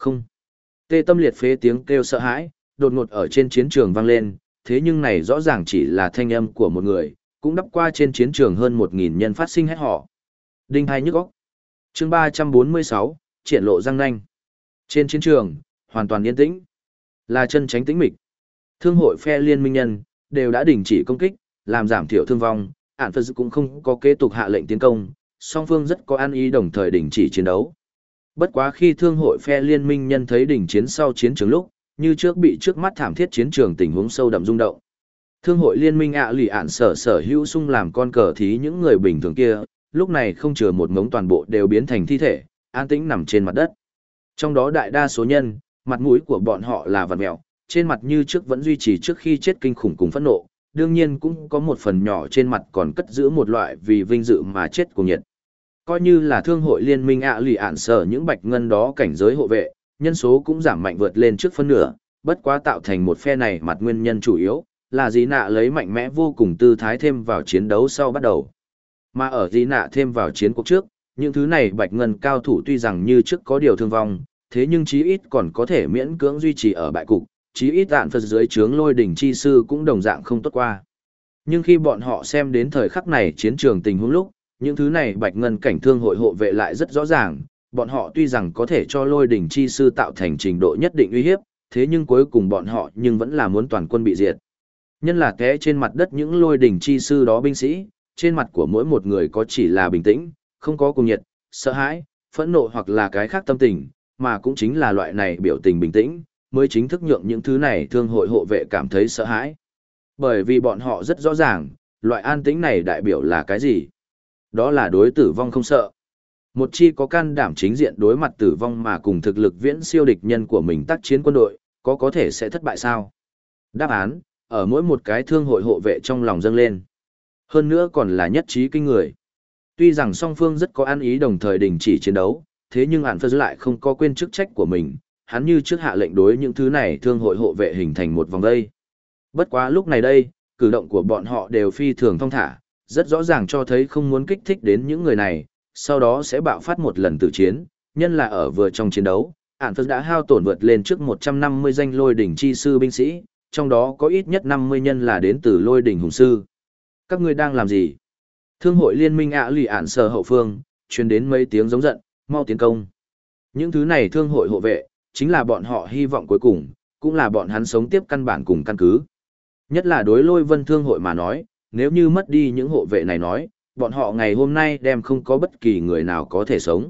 Không. Tê tâm liệt phế tiếng kêu sợ hãi, đột ngột ở trên chiến trường vang lên, thế nhưng này rõ ràng chỉ là thanh âm của một người, cũng đắp qua trên chiến trường hơn 1.000 nhân phát sinh hét họ. Đinh hai nhức óc. Chương 346, triển lộ răng nanh. Trên chiến trường, hoàn toàn yên tĩnh. Là chân tránh tĩnh mịch. Thương hội phe liên minh nhân, đều đã đình chỉ công kích, làm giảm thiểu thương vong, ản phật cũng không có kế tục hạ lệnh tiến công, song phương rất có an ý đồng thời đình chỉ chiến đấu. Bất quá khi thương hội phe liên minh nhân thấy đình chiến sau chiến trường lúc, như trước bị trước mắt thảm thiết chiến trường tình huống sâu đậm rung động. Thương hội liên minh lì ản sở hữu sung làm con cờ thí những người bình thường kia, lúc này không chừa một ngống toàn bộ đều biến thành thi thể, an tĩnh nằm trên mặt đất. Trong đó đại đa số nhân, mặt mũi của bọn họ là vằn mẹo, trên mặt như trước vẫn duy trì trước khi chết kinh khủng cùng phẫn nộ, đương nhiên cũng có một phần nhỏ trên mặt còn cất giữ một loại vì vinh dự mà chết cùng nhiệt. Coi như là thương hội liên minh lì ản sở những bạch ngân đó cảnh giới hộ vệ, nhân số cũng giảm mạnh vượt lên trước phân nửa, bất quá tạo thành một phe này mặt nguyên nhân chủ yếu là Dĩ Nạ lấy mạnh mẽ vô cùng tư thái thêm vào chiến đấu sau bắt đầu. Mà ở Dĩ Nạ thêm vào chiến cuộc trước, những thứ này bạch ngân cao thủ tuy rằng như trước có điều thương vong, thế nhưng chí ít còn có thể miễn cưỡng duy trì ở bại cục, chí ít tạn phật dưới trướng lôi đỉnh chi sư cũng đồng dạng không tốt qua. Nhưng khi bọn họ xem đến thời khắc này chiến trường tình huống lúc, những thứ này bạch ngân cảnh thương hội hộ vệ lại rất rõ ràng, bọn họ tuy rằng có thể cho lôi đỉnh chi sư tạo thành trình độ nhất định uy hiếp, thế nhưng cuối cùng bọn họ nhưng vẫn là muốn toàn quân bị diệt. Nhân là té trên mặt đất những lôi đỉnh chi sư đó binh sĩ, trên mặt của mỗi một người có chỉ là bình tĩnh, không có cuồng nhiệt, sợ hãi, phẫn nộ hoặc là cái khác tâm tình, mà cũng chính là loại này biểu tình bình tĩnh, mới chính thức nhượng những thứ này thương hội hộ vệ cảm thấy sợ hãi. Bởi vì bọn họ rất rõ ràng, loại an tĩnh này đại biểu là cái gì? Đó là đối tử vong không sợ. Một chi có can đảm chính diện đối mặt tử vong mà cùng thực lực viễn siêu địch nhân của mình tác chiến quân đội, có thể sẽ thất bại sao? Đáp án, ở mỗi một cái thương hội hộ vệ trong lòng dâng lên. Hơn nữa còn là nhất trí kinh người. Tuy rằng song phương rất có an ý đồng thời đình chỉ chiến đấu, thế nhưng Ản Phật lại không có quên chức trách của mình, hắn như trước hạ lệnh đối những thứ này thương hội hộ vệ hình thành một vòng dây. Bất quá lúc này đây, cử động của bọn họ đều phi thường thong thả, rất rõ ràng cho thấy không muốn kích thích đến những người này, sau đó sẽ bạo phát một lần tử chiến, nhân là ở vừa trong chiến đấu, Ản Phật đã hao tổn vượt lên trước 150 danh lôi đỉnh chi sư binh sĩ, trong đó có ít nhất 50 nhân là đến từ lôi đỉnh hùng sư. Các ngươi đang làm gì? Thương hội liên minh lì ản sở hậu phương, truyền đến mấy tiếng giống giận, mau tiến công. Những thứ này thương hội hộ vệ, chính là bọn họ hy vọng cuối cùng, cũng là bọn hắn sống tiếp căn bản cùng căn cứ. Nhất là đối lôi vân thương hội mà nói, nếu như mất đi những hộ vệ này nói, bọn họ ngày hôm nay đem không có bất kỳ người nào có thể sống.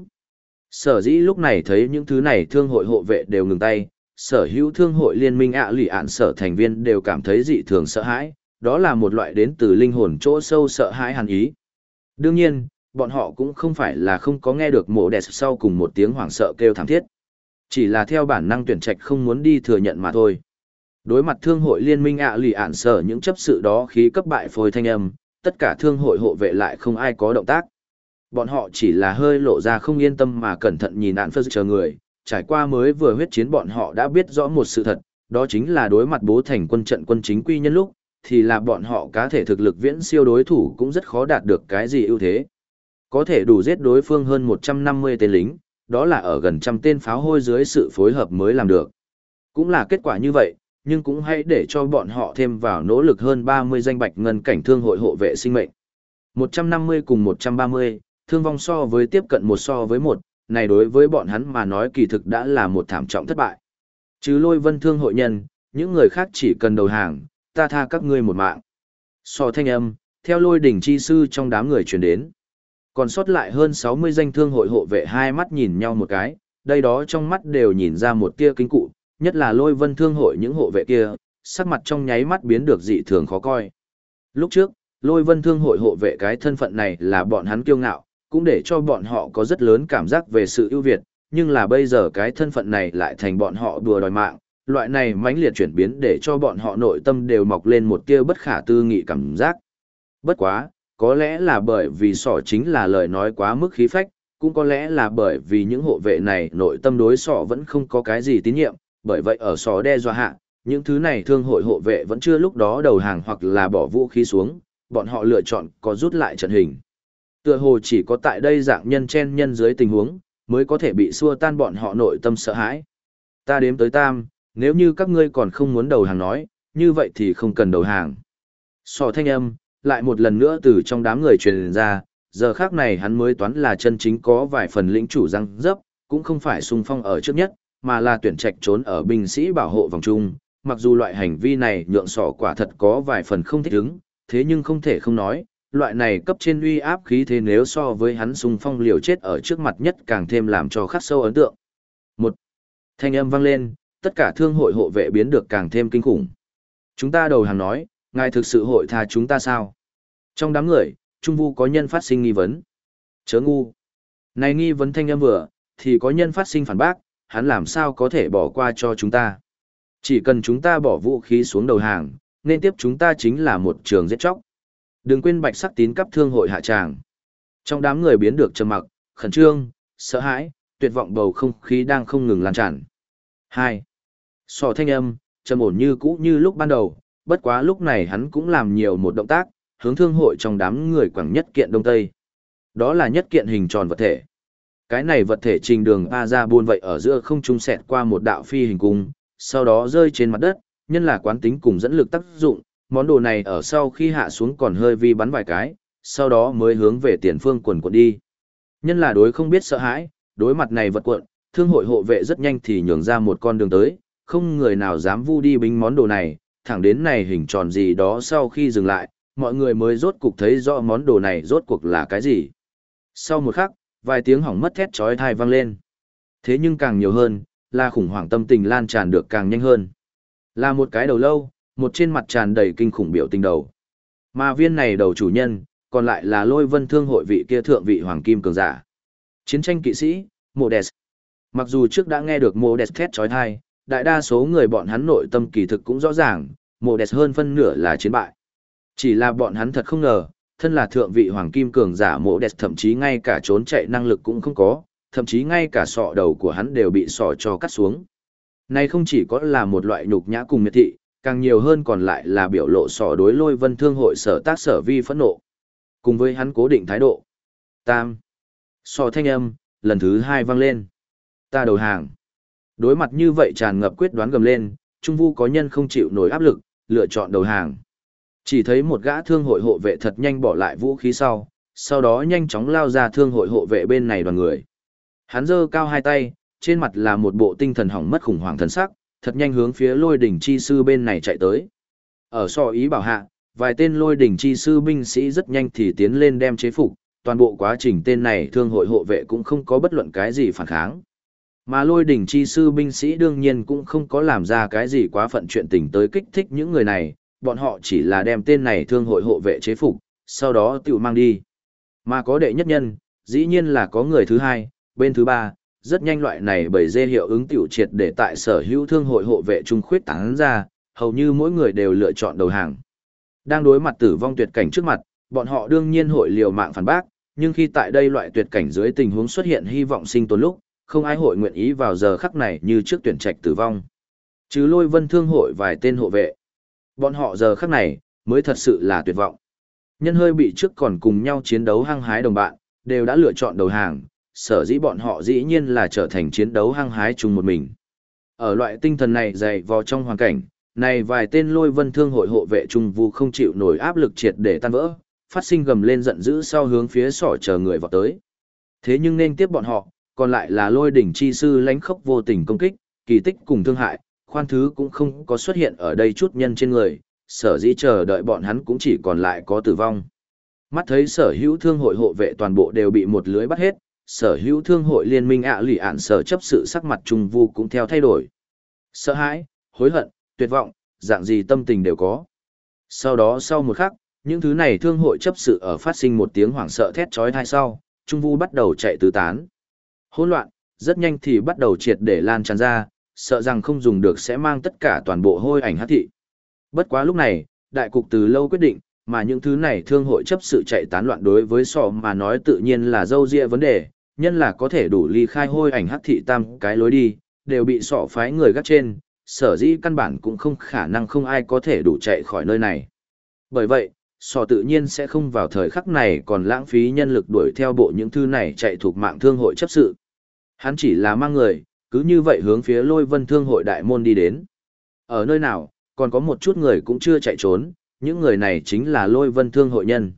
Sở dĩ lúc này thấy những thứ này thương hội hộ vệ đều ngừng tay, sở hữu thương hội liên minh lì ạn sở thành viên đều cảm thấy dị thường sợ hãi, đó là một loại đến từ linh hồn chỗ sâu sợ hãi hàn ý. Đương nhiên, bọn họ cũng không phải là không có nghe được mộ đẹp sau cùng một tiếng hoảng sợ kêu thảm thiết. Chỉ là theo bản năng tuyển trạch không muốn đi thừa nhận mà thôi. Đối mặt thương hội liên minh lì ạn sở những chấp sự đó khí cấp bại phôi thanh âm, tất cả thương hội hộ vệ lại không ai có động tác. Bọn họ chỉ là hơi lộ ra không yên tâm mà cẩn thận nhìn Ản Phật chờ người, trải qua mới vừa huyết chiến bọn họ đã biết rõ một sự thật, đó chính là đối mặt bố thành quân trận quân chính quy nhân lúc, thì là bọn họ cá thể thực lực viễn siêu đối thủ cũng rất khó đạt được cái gì ưu thế. Có thể đủ giết đối phương hơn 150 tên lính, đó là ở gần trăm tên pháo hôi dưới sự phối hợp mới làm được. Cũng là kết quả như vậy, nhưng cũng hãy để cho bọn họ thêm vào nỗ lực hơn 30 danh bạch ngân cảnh thương hội hộ vệ sinh mệnh. 150 cùng 130, thương vong so với tiếp cận một so với một, này đối với bọn hắn mà nói kỳ thực đã là một thảm trọng thất bại. Chứ lôi vân thương hội nhân, những người khác chỉ cần đầu hàng, ta tha các ngươi một mạng. So thanh âm, theo lôi đỉnh chi sư trong đám người truyền đến. Còn sót lại hơn 60 danh thương hội hộ vệ hai mắt nhìn nhau một cái, đây đó trong mắt đều nhìn ra một tia kinh cụ, nhất là lôi vân thương hội những hộ vệ kia, sắc mặt trong nháy mắt biến được dị thường khó coi. Lúc trước, lôi vân thương hội hộ vệ cái thân phận này là bọn hắn kiêu ngạo, cũng để cho bọn họ có rất lớn cảm giác về sự ưu việt, nhưng là bây giờ cái thân phận này lại thành bọn họ đùa đòi mạng, loại này mãnh liệt chuyển biến để cho bọn họ nội tâm đều mọc lên một tia bất khả tư nghị cảm giác. Bất quá, có lẽ là bởi vì sỏ chính là lời nói quá mức khí phách, cũng có lẽ là bởi vì những hộ vệ này nội tâm đối sỏ vẫn không có cái gì tín nhiệm, bởi vậy ở sỏ đe dọa hạ, những thứ này thương hội hộ vệ vẫn chưa lúc đó đầu hàng hoặc là bỏ vũ khí xuống, bọn họ lựa chọn có rút lại trận hình. Tựa hồ chỉ có tại đây dạng nhân chen nhân dưới tình huống, mới có thể bị xua tan bọn họ nội tâm sợ hãi. Ta đếm tới tam, nếu như các ngươi còn không muốn đầu hàng nói, như vậy thì không cần đầu hàng. Sọ thanh âm, lại một lần nữa từ trong đám người truyền ra, giờ khác này hắn mới toán là chân chính có vài phần lĩnh chủ răng dấp, cũng không phải xung phong ở trước nhất, mà là tuyển trạch trốn ở binh sĩ bảo hộ vòng chung. Mặc dù loại hành vi này nhượng sọ quả thật có vài phần không thích ứng, thế nhưng không thể không nói, loại này cấp trên uy áp khí thế nếu so với hắn xung phong liều chết ở trước mặt nhất càng thêm làm cho khắc sâu ấn tượng. Một thanh âm vang lên, tất cả thương hội hộ vệ biến được càng thêm kinh khủng. Chúng ta đầu hàng nói, ngài thực sự hội tha chúng ta sao? Trong đám người, Trung Vu có nhân phát sinh nghi vấn. Chớ ngu. Này nghi vấn thanh âm vừa, thì có nhân phát sinh phản bác, hắn làm sao có thể bỏ qua cho chúng ta? Chỉ cần chúng ta bỏ vũ khí xuống đầu hàng, nên tiếp chúng ta chính là một trường giết chóc. Đừng quên bạch sắc tín cấp thương hội hạ tràng. Trong đám người biến được trầm mặc, khẩn trương, sợ hãi, tuyệt vọng bầu không khí đang không ngừng lan tràn. 2. Sọ thanh âm, trầm ổn như cũ như lúc ban đầu, bất quá lúc này hắn cũng làm nhiều một động tác, hướng thương hội trong đám người quẳng nhất kiện đông tây. Đó là nhất kiện hình tròn vật thể. Cái này vật thể trình đường A ra buôn vậy ở giữa không trung xẹt qua một đạo phi hình cung, sau đó rơi trên mặt đất, nhân là quán tính cùng dẫn lực tác dụng, món đồ này ở sau khi hạ xuống còn hơi vi bắn vài cái, sau đó mới hướng về tiền phương quần quần đi. Nhân là đối không biết sợ hãi, đối mặt này vật cuộn, thương hội hộ vệ rất nhanh thì nhường ra một con đường tới, không người nào dám vu đi bính món đồ này, thẳng đến này hình tròn gì đó sau khi dừng lại, mọi người mới rốt cuộc thấy rõ món đồ này rốt cuộc là cái gì. Sau một khắc, vài tiếng hỏng mất thét chói tai vang lên. Thế nhưng càng nhiều hơn, là khủng hoảng tâm tình lan tràn được càng nhanh hơn. Là một cái đầu lâu, một trên mặt tràn đầy kinh khủng biểu tình đầu. Mà viên này đầu chủ nhân, còn lại là Lôi Vân Thương hội vị kia thượng vị hoàng kim cường giả. Chiến tranh kỵ sĩ, Modes. Mặc dù trước đã nghe được Modes thét chói tai, đại đa số người bọn hắn nội tâm kỳ thực cũng rõ ràng, Modes hơn phân nửa là chiến bại. Chỉ là bọn hắn thật không ngờ, thân là thượng vị hoàng kim cường giả Modes thậm chí ngay cả trốn chạy năng lực cũng không có, thậm chí ngay cả sọ đầu của hắn đều bị sọ cho cắt xuống. Này không chỉ có là một loại nhục nhã cùng miệt thị, càng nhiều hơn còn lại là biểu lộ sọ đối Lôi Vân Thương hội sở tác sở vi phẫn nộ. Cùng với hắn cố định thái độ. Tam. Sọ thanh âm, lần thứ 2 vang lên. Ta đầu hàng. Đối mặt như vậy tràn ngập quyết đoán gầm lên, Trung Vu có nhân không chịu nổi áp lực, lựa chọn đầu hàng. Chỉ thấy một gã thương hội hộ vệ thật nhanh bỏ lại vũ khí sau đó nhanh chóng lao ra thương hội hộ vệ bên này đoàn người. Hắn giơ cao hai tay, trên mặt là một bộ tinh thần hỏng mất khủng hoảng thần sắc, thật nhanh hướng phía Lôi đỉnh chi sư bên này chạy tới. Ở so ý bảo hạ, vài tên Lôi đỉnh chi sư binh sĩ rất nhanh thì tiến lên đem chế phục, toàn bộ quá trình tên này thương hội hộ vệ cũng không có bất luận cái gì phản kháng. Mà Lôi đỉnh chi sư binh sĩ đương nhiên cũng không có làm ra cái gì quá phận chuyện tình tới kích thích những người này, bọn họ chỉ là đem tên này thương hội hộ vệ chế phục, sau đó tự mang đi. Mà có đệ nhất nhân, dĩ nhiên là có người thứ hai, bên thứ ba, rất nhanh loại này bởi dê hiệu ứng tiểu triệt để tại sở hữu thương hội hộ vệ trung khuyết tán ra, hầu như mỗi người đều lựa chọn đầu hàng. Đang đối mặt tử vong tuyệt cảnh trước mặt, bọn họ đương nhiên hội liều mạng phản bác, nhưng khi tại đây loại tuyệt cảnh dưới tình huống xuất hiện hy vọng sinh tồn lúc, không ai hội nguyện ý vào giờ khắc này như trước tuyển trạch tử vong. Chứ Lôi Vân Thương hội vài tên hộ vệ. Bọn họ giờ khắc này, mới thật sự là tuyệt vọng. Nhân hơi bị trước còn cùng nhau chiến đấu hăng hái đồng bạn, đều đã lựa chọn đầu hàng, sở dĩ bọn họ dĩ nhiên là trở thành chiến đấu hăng hái chung một mình. Ở loại tinh thần này dày vò trong hoàn cảnh, này vài tên Lôi Vân Thương hội hộ vệ Trung Vu không chịu nổi áp lực triệt để tan vỡ, phát sinh gầm lên giận dữ sau hướng phía sỏ chờ người vào tới. Thế nhưng nên tiếp bọn họ, còn lại là Lôi đỉnh chi sư lánh khốc vô tình công kích, kỳ tích cùng thương hại, khoan thứ cũng không có xuất hiện ở đây chút nhân trên người, sở dĩ chờ đợi bọn hắn cũng chỉ còn lại có tử vong. Mắt thấy sở hữu thương hội hộ vệ toàn bộ đều bị một lưới bắt hết, sở hữu thương hội liên minh lì ạn sở chấp sự sắc mặt Trung Vu cũng theo thay đổi. Sợ hãi, hối hận, tuyệt vọng, dạng gì tâm tình đều có. Sau đó sau một khắc, những thứ này thương hội chấp sự ở phát sinh một tiếng hoảng sợ thét chói tai sau, Trung Vu bắt đầu chạy tứ tán. Hỗn loạn, rất nhanh thì bắt đầu triệt để lan tràn ra, sợ rằng không dùng được sẽ mang tất cả toàn bộ hôi ảnh hắc thị. Bất quá lúc này, đại cục từ lâu quyết định, mà những thứ này thương hội chấp sự chạy tán loạn đối với sọ mà nói tự nhiên là dâu dịa vấn đề, nhân là có thể đủ ly khai hôi ảnh hắc thị tam cái lối đi, đều bị sọ phái người gác trên, sở dĩ căn bản cũng không khả năng không ai có thể đủ chạy khỏi nơi này. Bởi vậy, sọ tự nhiên sẽ không vào thời khắc này còn lãng phí nhân lực đuổi theo bộ những thứ này chạy thuộc mạng thương hội chấp sự. Hắn chỉ là mang người, cứ như vậy hướng phía Lôi Vân Thương hội đại môn đi đến. Ở nơi nào, còn có một chút người cũng chưa chạy trốn, những người này chính là Lôi Vân Thương hội nhân.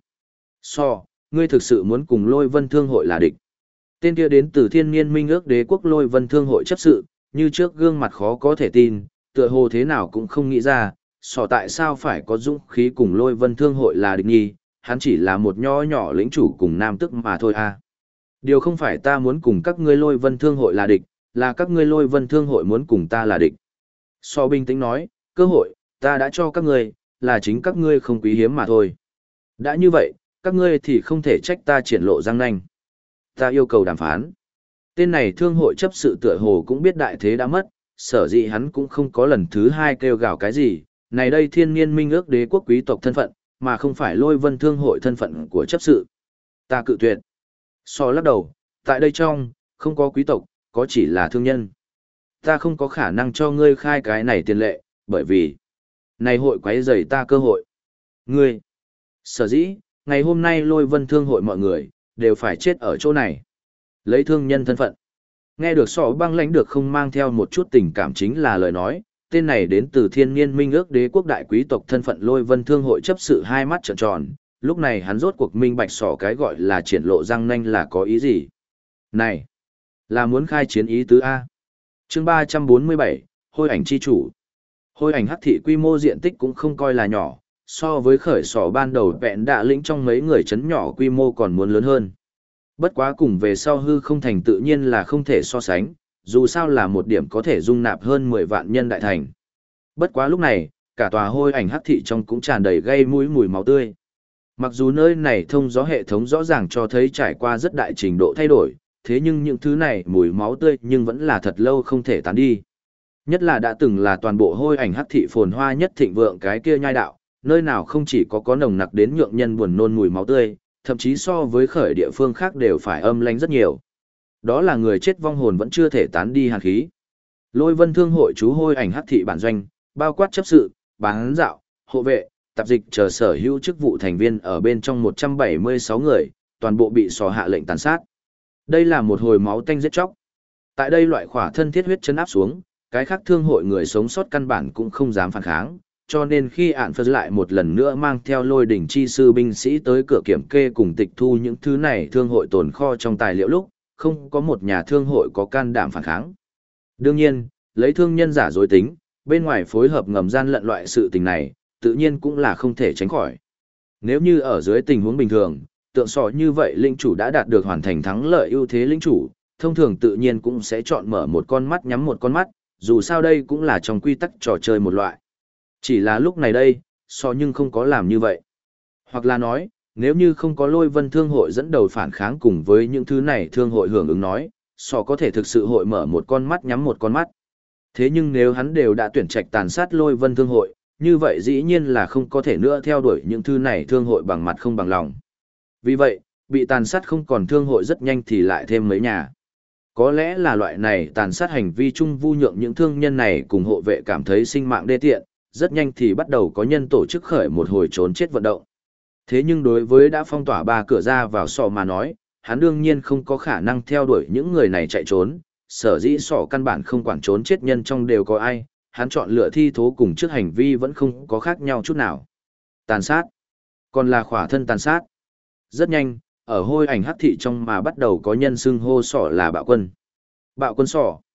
Ngươi thực sự muốn cùng Lôi Vân Thương hội là địch. Tên kia đến từ Thiên Niên Minh Ước Đế quốc Lôi Vân Thương hội chấp sự, như trước gương mặt khó có thể tin, tựa hồ thế nào cũng không nghĩ ra, tại sao phải có dũng khí cùng Lôi Vân Thương hội là địch nhi, hắn chỉ là một nho nhỏ lĩnh chủ cùng nam tức mà thôi à. Điều không phải ta muốn cùng các ngươi Lôi Vân Thương hội là địch, là các ngươi Lôi Vân Thương hội muốn cùng ta là địch. Bình tĩnh nói, cơ hội, ta đã cho các ngươi, là chính các ngươi không quý hiếm mà thôi. Đã như vậy, các ngươi thì không thể trách ta triển lộ răng nanh. Ta yêu cầu đàm phán. Tên này thương hội chấp sự tựa hồ cũng biết đại thế đã mất, sở dĩ hắn cũng không có lần thứ hai kêu gào cái gì. Này đây Thiên Niên Minh Ước Đế quốc quý tộc thân phận, mà không phải Lôi Vân Thương hội thân phận của chấp sự. Ta cự tuyệt. Lắc đầu, tại đây trong, không có quý tộc, có chỉ là thương nhân. Ta không có khả năng cho ngươi khai cái này tiền lệ, bởi vì này hội quấy rầy ta cơ hội. Ngươi, sở dĩ, ngày hôm nay Lôi Vân Thương hội mọi người, đều phải chết ở chỗ này. Lấy thương nhân thân phận. Nghe được Băng Lãnh được không mang theo một chút tình cảm chính là lời nói, tên này đến từ Thiên Niên Minh Ước Đế quốc đại quý tộc thân phận Lôi Vân Thương hội chấp sự hai mắt trợn tròn, lúc này hắn rốt cuộc minh bạch cái gọi là triển lộ răng nanh là có ý gì. Này, là muốn khai chiến ý tứ A. Chương 347, Hôi ảnh chi chủ. Hôi ảnh hắc thị quy mô diện tích cũng không coi là nhỏ, so với khởi ban đầu vẹn đạ lĩnh trong mấy người chấn nhỏ quy mô còn muốn lớn hơn. Bất quá cùng về sau hư không thành tự nhiên là không thể so sánh, dù sao là một điểm có thể dung nạp hơn 10 vạn nhân đại thành. Bất quá lúc này, cả tòa hôi ảnh hắc thị trong cũng tràn đầy gây mũi mùi máu tươi. Mặc dù nơi này thông gió hệ thống rõ ràng cho thấy trải qua rất đại trình độ thay đổi, thế nhưng những thứ này mùi máu tươi nhưng vẫn là thật lâu không thể tán đi. Nhất là đã từng là toàn bộ hôi ảnh hắc thị phồn hoa nhất thịnh vượng cái kia nhai đạo, nơi nào không chỉ có nồng nặc đến nhượng nhân buồn nôn mùi máu tươi, thậm chí so với khởi địa phương khác đều phải âm lãnh rất nhiều. Đó là người chết vong hồn vẫn chưa thể tán đi hàn khí. Lôi Vân Thương hội chú hôi ảnh hắc thị bản doanh, bao quát chấp sự, bán dạo, hộ vệ, tạp dịch chờ sở hữu chức vụ thành viên ở bên trong 176 người, toàn bộ bị hạ lệnh tàn sát. Đây là một hồi máu tanh giết chóc. Tại đây loại khỏa thân thiết huyết chấn áp xuống, cái khác thương hội người sống sót căn bản cũng không dám phản kháng, cho nên khi ạn phật lại một lần nữa mang theo Lôi đỉnh chi sư binh sĩ tới cửa kiểm kê cùng tịch thu những thứ này thương hội tồn kho trong tài liệu lúc, không có một nhà thương hội có can đảm phản kháng. Đương nhiên, lấy thương nhân giả dối tính, bên ngoài phối hợp ngầm gian lận loại sự tình này, tự nhiên cũng là không thể tránh khỏi. Nếu như ở dưới tình huống bình thường, tượng như vậy linh chủ đã đạt được hoàn thành thắng lợi ưu thế linh chủ, thông thường tự nhiên cũng sẽ chọn mở một con mắt nhắm một con mắt, dù sao đây cũng là trong quy tắc trò chơi một loại. Chỉ là lúc này đây, nhưng không có làm như vậy. Hoặc là nói, nếu như không có Lôi Vân Thương hội dẫn đầu phản kháng cùng với những thứ này thương hội hưởng ứng nói, có thể thực sự hội mở một con mắt nhắm một con mắt. Thế nhưng nếu hắn đều đã tuyển trạch tàn sát Lôi Vân Thương hội, như vậy dĩ nhiên là không có thể nữa theo đuổi những thứ này thương hội bằng mặt không bằng lòng. Vì vậy, bị tàn sát không còn thương hội rất nhanh thì lại thêm mấy nhà. Có lẽ là loại này tàn sát hành vi chung vu nhượng những thương nhân này cùng hộ vệ cảm thấy sinh mạng đê tiện, rất nhanh thì bắt đầu có nhân tổ chức khởi một hồi trốn chết vận động. Thế nhưng đối với đã phong tỏa 3 cửa ra vào mà nói, hắn đương nhiên không có khả năng theo đuổi những người này chạy trốn, sở dĩ căn bản không quản trốn chết nhân trong đều có ai, hắn chọn lựa thi thố cùng trước hành vi vẫn không có khác nhau chút nào. Tàn sát, còn là khỏa thân tàn sát. Rất nhanh, ở hôi ảnh hắc thị trong mà bắt đầu có nhân xưng hô là bạo quân. Bạo quân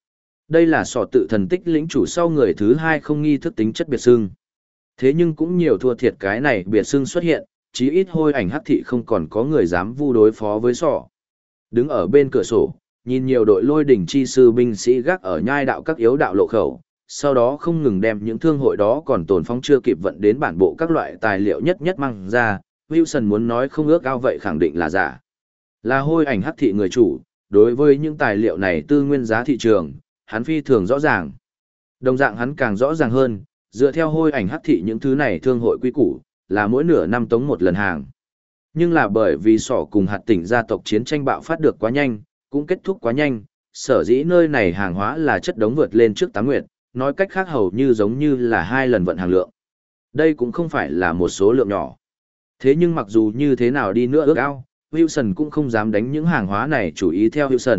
đây là tự thần tích lĩnh chủ sau người thứ 2 không nghi thức tính chất biệt xưng. Thế nhưng cũng nhiều thua thiệt cái này biệt xưng xuất hiện, chí ít hôi ảnh hắc thị không còn có người dám vu đối phó với Đứng ở bên cửa sổ, nhìn nhiều đội Lôi đỉnh chi sư binh sĩ gác ở nhai đạo các yếu đạo lộ khẩu, sau đó không ngừng đem những thương hội đó còn tồn phóng chưa kịp vận đến bản bộ các loại tài liệu nhất mang ra, Wilson muốn nói không ước ao vậy khẳng định là giả. Là hôi ảnh hắc thị người chủ, đối với những tài liệu này tư nguyên giá thị trường, hắn phi thường rõ ràng. Đồng dạng hắn càng rõ ràng hơn, dựa theo hôi ảnh hắc thị những thứ này thương hội quy củ, là mỗi nửa năm tống một lần hàng. Nhưng là bởi vì cùng hạt tỉnh gia tộc chiến tranh bạo phát được quá nhanh, cũng kết thúc quá nhanh, sở dĩ nơi này hàng hóa là chất đống vượt lên trước 8 nguyệt, nói cách khác hầu như giống như là 2 lần vận hàng lượng. Đây cũng không phải là một số lượng nhỏ. Thế nhưng mặc dù như thế nào đi nữa ước ao, Wilson cũng không dám đánh những hàng hóa này chủ ý theo Wilson,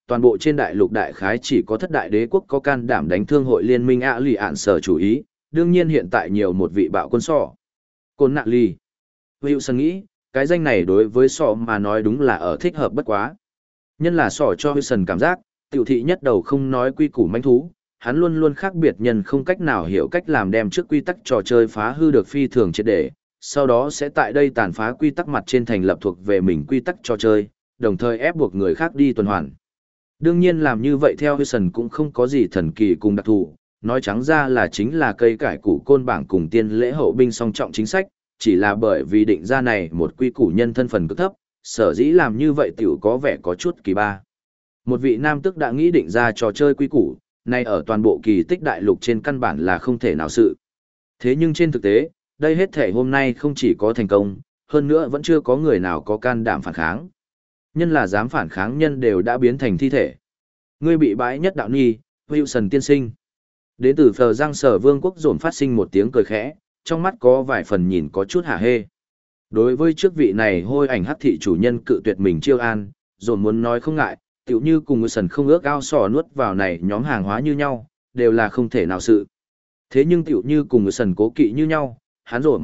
toàn bộ trên đại lục đại khái chỉ có thất đại đế quốc có can đảm đánh thương hội liên minh ạ lì ạn sở chủ ý, đương nhiên hiện tại nhiều một vị bạo quân sọ. Côn nạ lì. Wilson nghĩ, cái danh này đối với sọ mà nói đúng là ở thích hợp bất quá. Nhân là sọ cho Wilson cảm giác, tiểu thị nhất đầu không nói quy củ manh thú, hắn luôn luôn khác biệt nhân không cách nào hiểu cách làm đem trước quy tắc trò chơi phá hư được phi thường triệt để, sau đó sẽ tại đây tàn phá quy tắc mặt trên thành lập thuộc về mình quy tắc trò chơi, đồng thời ép buộc người khác đi tuần hoàn. Đương nhiên làm như vậy theo Wilson cũng không có gì thần kỳ cùng đặc thù, nói trắng ra là chính là cây cải củ côn bảng cùng tiên lễ hậu binh song trọng chính sách, chỉ là bởi vì định ra này một quy củ nhân thân phần cực thấp, sở dĩ làm như vậy tiểu có vẻ có chút kỳ ba. Một vị nam tước đã nghĩ định ra trò chơi quy củ, này ở toàn bộ kỳ tích đại lục trên căn bản là không thể nào sự. Thế nhưng trên thực tế, đây hết thể hôm nay không chỉ có thành công, hơn nữa vẫn chưa có người nào có can đảm phản kháng. Nhân là dám phản kháng nhân đều đã biến thành thi thể. Ngươi bị bãi nhất đạo ni, Wilson tiên sinh. Đến từ Phờ Giang Sở Vương quốc dồn phát sinh một tiếng cười khẽ, trong mắt có vài phần nhìn có chút hả hê. Đối với trước vị này hôi ảnh hắc thị chủ nhân cự tuyệt mình chiêu an, dồn muốn nói không ngại, tựu như cùng Wilson không ước ao sò nuốt vào này nhóm hàng hóa như nhau, đều là không thể nào sự. Thế nhưng tựu như cùng Wilson cố kỵ như nhau, hắn dồn.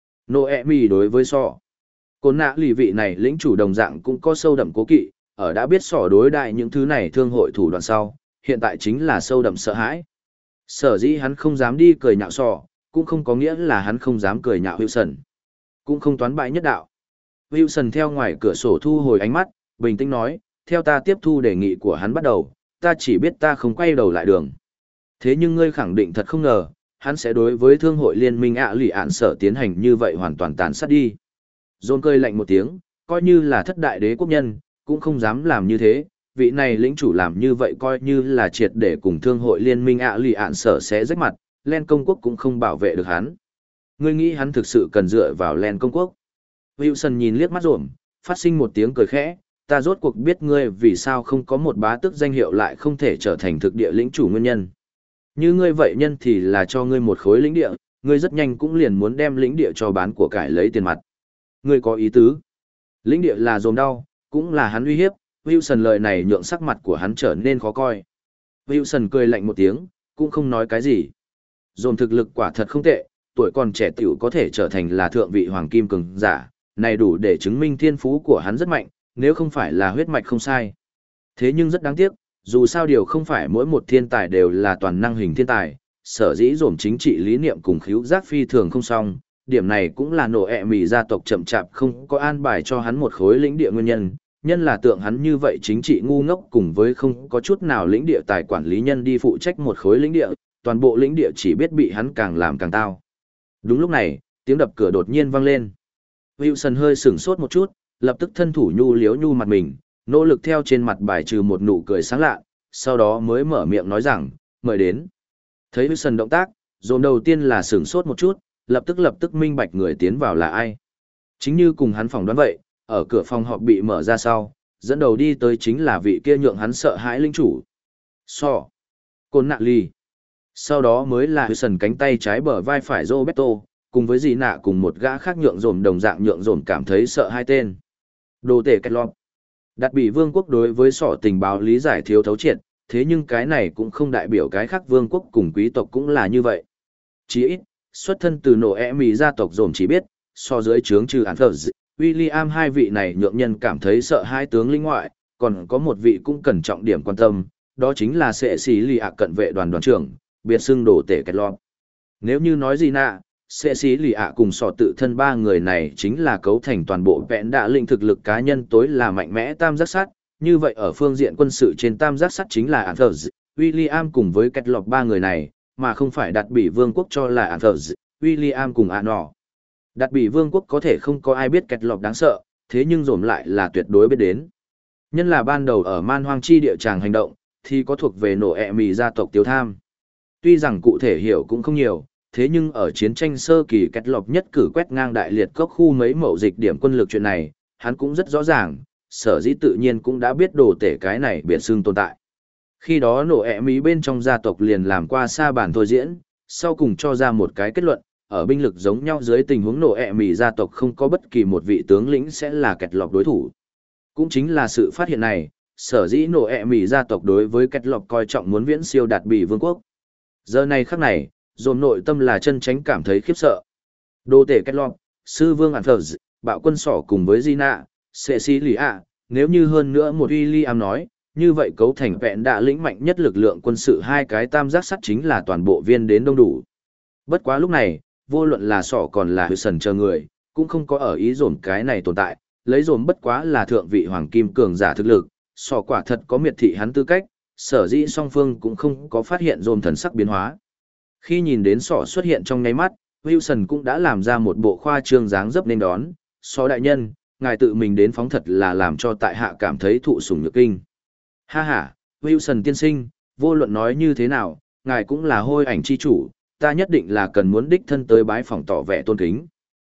Noemi đối với sò. Côn nạ lì vị này lĩnh chủ đồng dạng cũng có sâu đậm cố kỵ, ở đã biết sỏ đối đại những thứ này thương hội thủ đoạn sau, hiện tại chính là sâu đậm sợ hãi. Sở dĩ hắn không dám đi cười nhạo sỏ, cũng không có nghĩa là hắn không dám cười nhạo Wilson. Cũng không toán bại nhất đạo. Wilson theo ngoài cửa sổ thu hồi ánh mắt, bình tĩnh nói, theo ta tiếp thu đề nghị của hắn bắt đầu, ta chỉ biết ta không quay đầu lại đường. Thế nhưng ngươi khẳng định thật không ngờ, hắn sẽ đối với thương hội liên minh ạ lì ạn sở tiến hành như vậy hoàn toàn tàn sát đi. John cười lạnh một tiếng, coi như là thất đại đế quốc nhân, cũng không dám làm như thế, vị này lĩnh chủ làm như vậy coi như là triệt để cùng thương hội liên minh ạ lì ạn sở sẽ rách mặt, Len công quốc cũng không bảo vệ được hắn. Ngươi nghĩ hắn thực sự cần dựa vào Len công quốc. Wilson nhìn liếc mắt rộm, phát sinh một tiếng cười khẽ, ta rốt cuộc biết ngươi vì sao không có một bá tước danh hiệu lại không thể trở thành thực địa lĩnh chủ nguyên nhân. Như ngươi vậy nhân thì là cho ngươi một khối lĩnh địa, ngươi rất nhanh cũng liền muốn đem lĩnh địa cho bán của cải lấy tiền mặt. Ngươi có ý tứ. Lĩnh địa là dồn đau, cũng là hắn uy hiếp, Wilson lời này nhượng sắc mặt của hắn trở nên khó coi. Wilson cười lạnh một tiếng, cũng không nói cái gì. Dồn thực lực quả thật không tệ, tuổi còn trẻ tiểu có thể trở thành là thượng vị hoàng kim cường giả, này đủ để chứng minh thiên phú của hắn rất mạnh, nếu không phải là huyết mạch không sai. Thế nhưng rất đáng tiếc, dù sao điều không phải mỗi một thiên tài đều là toàn năng hình thiên tài, sở dĩ dồn chính trị lý niệm cùng khíu giác phi thường không song, điểm này cũng là nổ ẹ mì gia tộc chậm chạp không có an bài cho hắn một khối lĩnh địa nguyên nhân, nhân là tượng hắn như vậy chính trị ngu ngốc cùng với không có chút nào lĩnh địa tài quản lý nhân đi phụ trách một khối lĩnh địa, toàn bộ lĩnh địa chỉ biết bị hắn càng làm càng tao. Đúng lúc này, tiếng đập cửa đột nhiên vang lên. Wilson hơi sửng sốt một chút, lập tức thân thủ nhu liếu nhu mặt mình, nỗ lực theo trên mặt bài trừ một nụ cười sáng lạ, sau đó mới mở miệng nói rằng, mời đến. Thấy Wilson động tác, dồn đầu tiên là sửng sốt một chút, lập tức minh bạch người tiến vào là ai. Chính như cùng hắn phỏng đoán vậy, ở cửa phòng họp bị mở ra sau, dẫn đầu đi tới chính là vị kia nhượng hắn sợ hãi linh chủ. Côn nạ ly. Sau đó mới là Wilson cánh tay trái bờ vai phải Roberto, cùng với dì nạ cùng một gã khác nhượng dồn đồng dạng nhượng dồn cảm thấy sợ hai tên. Đồ tể cách lọt. Đặt bị vương quốc đối với sỏ tình báo lý giải thiếu thấu triệt, thế nhưng cái này cũng không đại biểu cái khác vương quốc cùng quý tộc cũng là như vậy. Chỉ ít, xuất thân từ nổ e mì gia tộc dồn chỉ biết, so dưới trướng trừ Anthers, William hai vị này nhượng nhân cảm thấy sợ hai tướng linh ngoại, còn có một vị cũng cần trọng điểm quan tâm, đó chính là sệ sĩ lì ạ cận vệ đoàn đoàn trưởng, biệt xưng đồ tể kẹt lọt. Nếu như nói gì nạ, sệ sĩ lì ạ cùng sọ tự thân ba người này chính là cấu thành toàn bộ vẹn đạ linh thực lực cá nhân tối là mạnh mẽ tam giác sắt, như vậy ở phương diện quân sự trên tam giác sắt chính là Anthers, William cùng với kẹt lọt ba người này, mà không phải đặt bị vương quốc cho là Anthers, William cùng Anor. Đặt bị vương quốc có thể không có ai biết kẹt lọt đáng sợ, thế nhưng dồn lại là tuyệt đối biết đến. Nhân là ban đầu ở man hoang chi địa tràng hành động, thì có thuộc về nổ ẹ mì gia tộc Tiếu Tham. Tuy rằng cụ thể hiểu cũng không nhiều, thế nhưng ở chiến tranh sơ kỳ kẹt lọt nhất cử quét ngang đại liệt cốc khu mấy mẫu dịch điểm quân lực chuyện này, hắn cũng rất rõ ràng, sở dĩ tự nhiên cũng đã biết đồ tể cái này biệt xưng tồn tại. Khi đó nổ ẹ mì bên trong gia tộc liền làm qua sa bản thôi diễn, sau cùng cho ra một cái kết luận, ở binh lực giống nhau dưới tình huống nổ ẹ mì gia tộc không có bất kỳ một vị tướng lĩnh sẽ là kẹt lọt đối thủ. Cũng chính là sự phát hiện này, sở dĩ nổ ẹ mỉ gia tộc đối với Kết Lộc coi trọng muốn viễn siêu đạt bị vương quốc. Giờ này khắc này, dồn nội tâm là chân tránh cảm thấy khiếp sợ. Đô tể Kết Lộc, sư vương ản thờ, bạo quân sỏ cùng với Gina, sệ sĩ lì ạ, nếu như hơn nữa một William nói, như vậy cấu thành vẹn đạ lĩnh mạnh nhất lực lượng quân sự hai cái tam giác sắt chính là toàn bộ viên đến đông đủ. Bất quá lúc này, vô luận là sỏ còn là Hudson chờ người, cũng không có ở ý dồn cái này tồn tại, lấy dồn bất quá là thượng vị hoàng kim cường giả thực lực, sỏ quả thật có miệt thị hắn tư cách, sở dĩ song phương cũng không có phát hiện dồn thần sắc biến hóa. Khi nhìn đến sỏ xuất hiện trong nháy mắt, Wilson cũng đã làm ra một bộ khoa trương dáng dấp nên đón, sỏ đại nhân, ngài tự mình đến phóng thật là làm cho tại hạ cảm thấy thụ sủng nhược kinh. Ha ha, Wilson tiên sinh, vô luận nói như thế nào, ngài cũng là hôi ảnh chi chủ, ta nhất định là cần muốn đích thân tới bái phỏng tỏ vẻ tôn kính.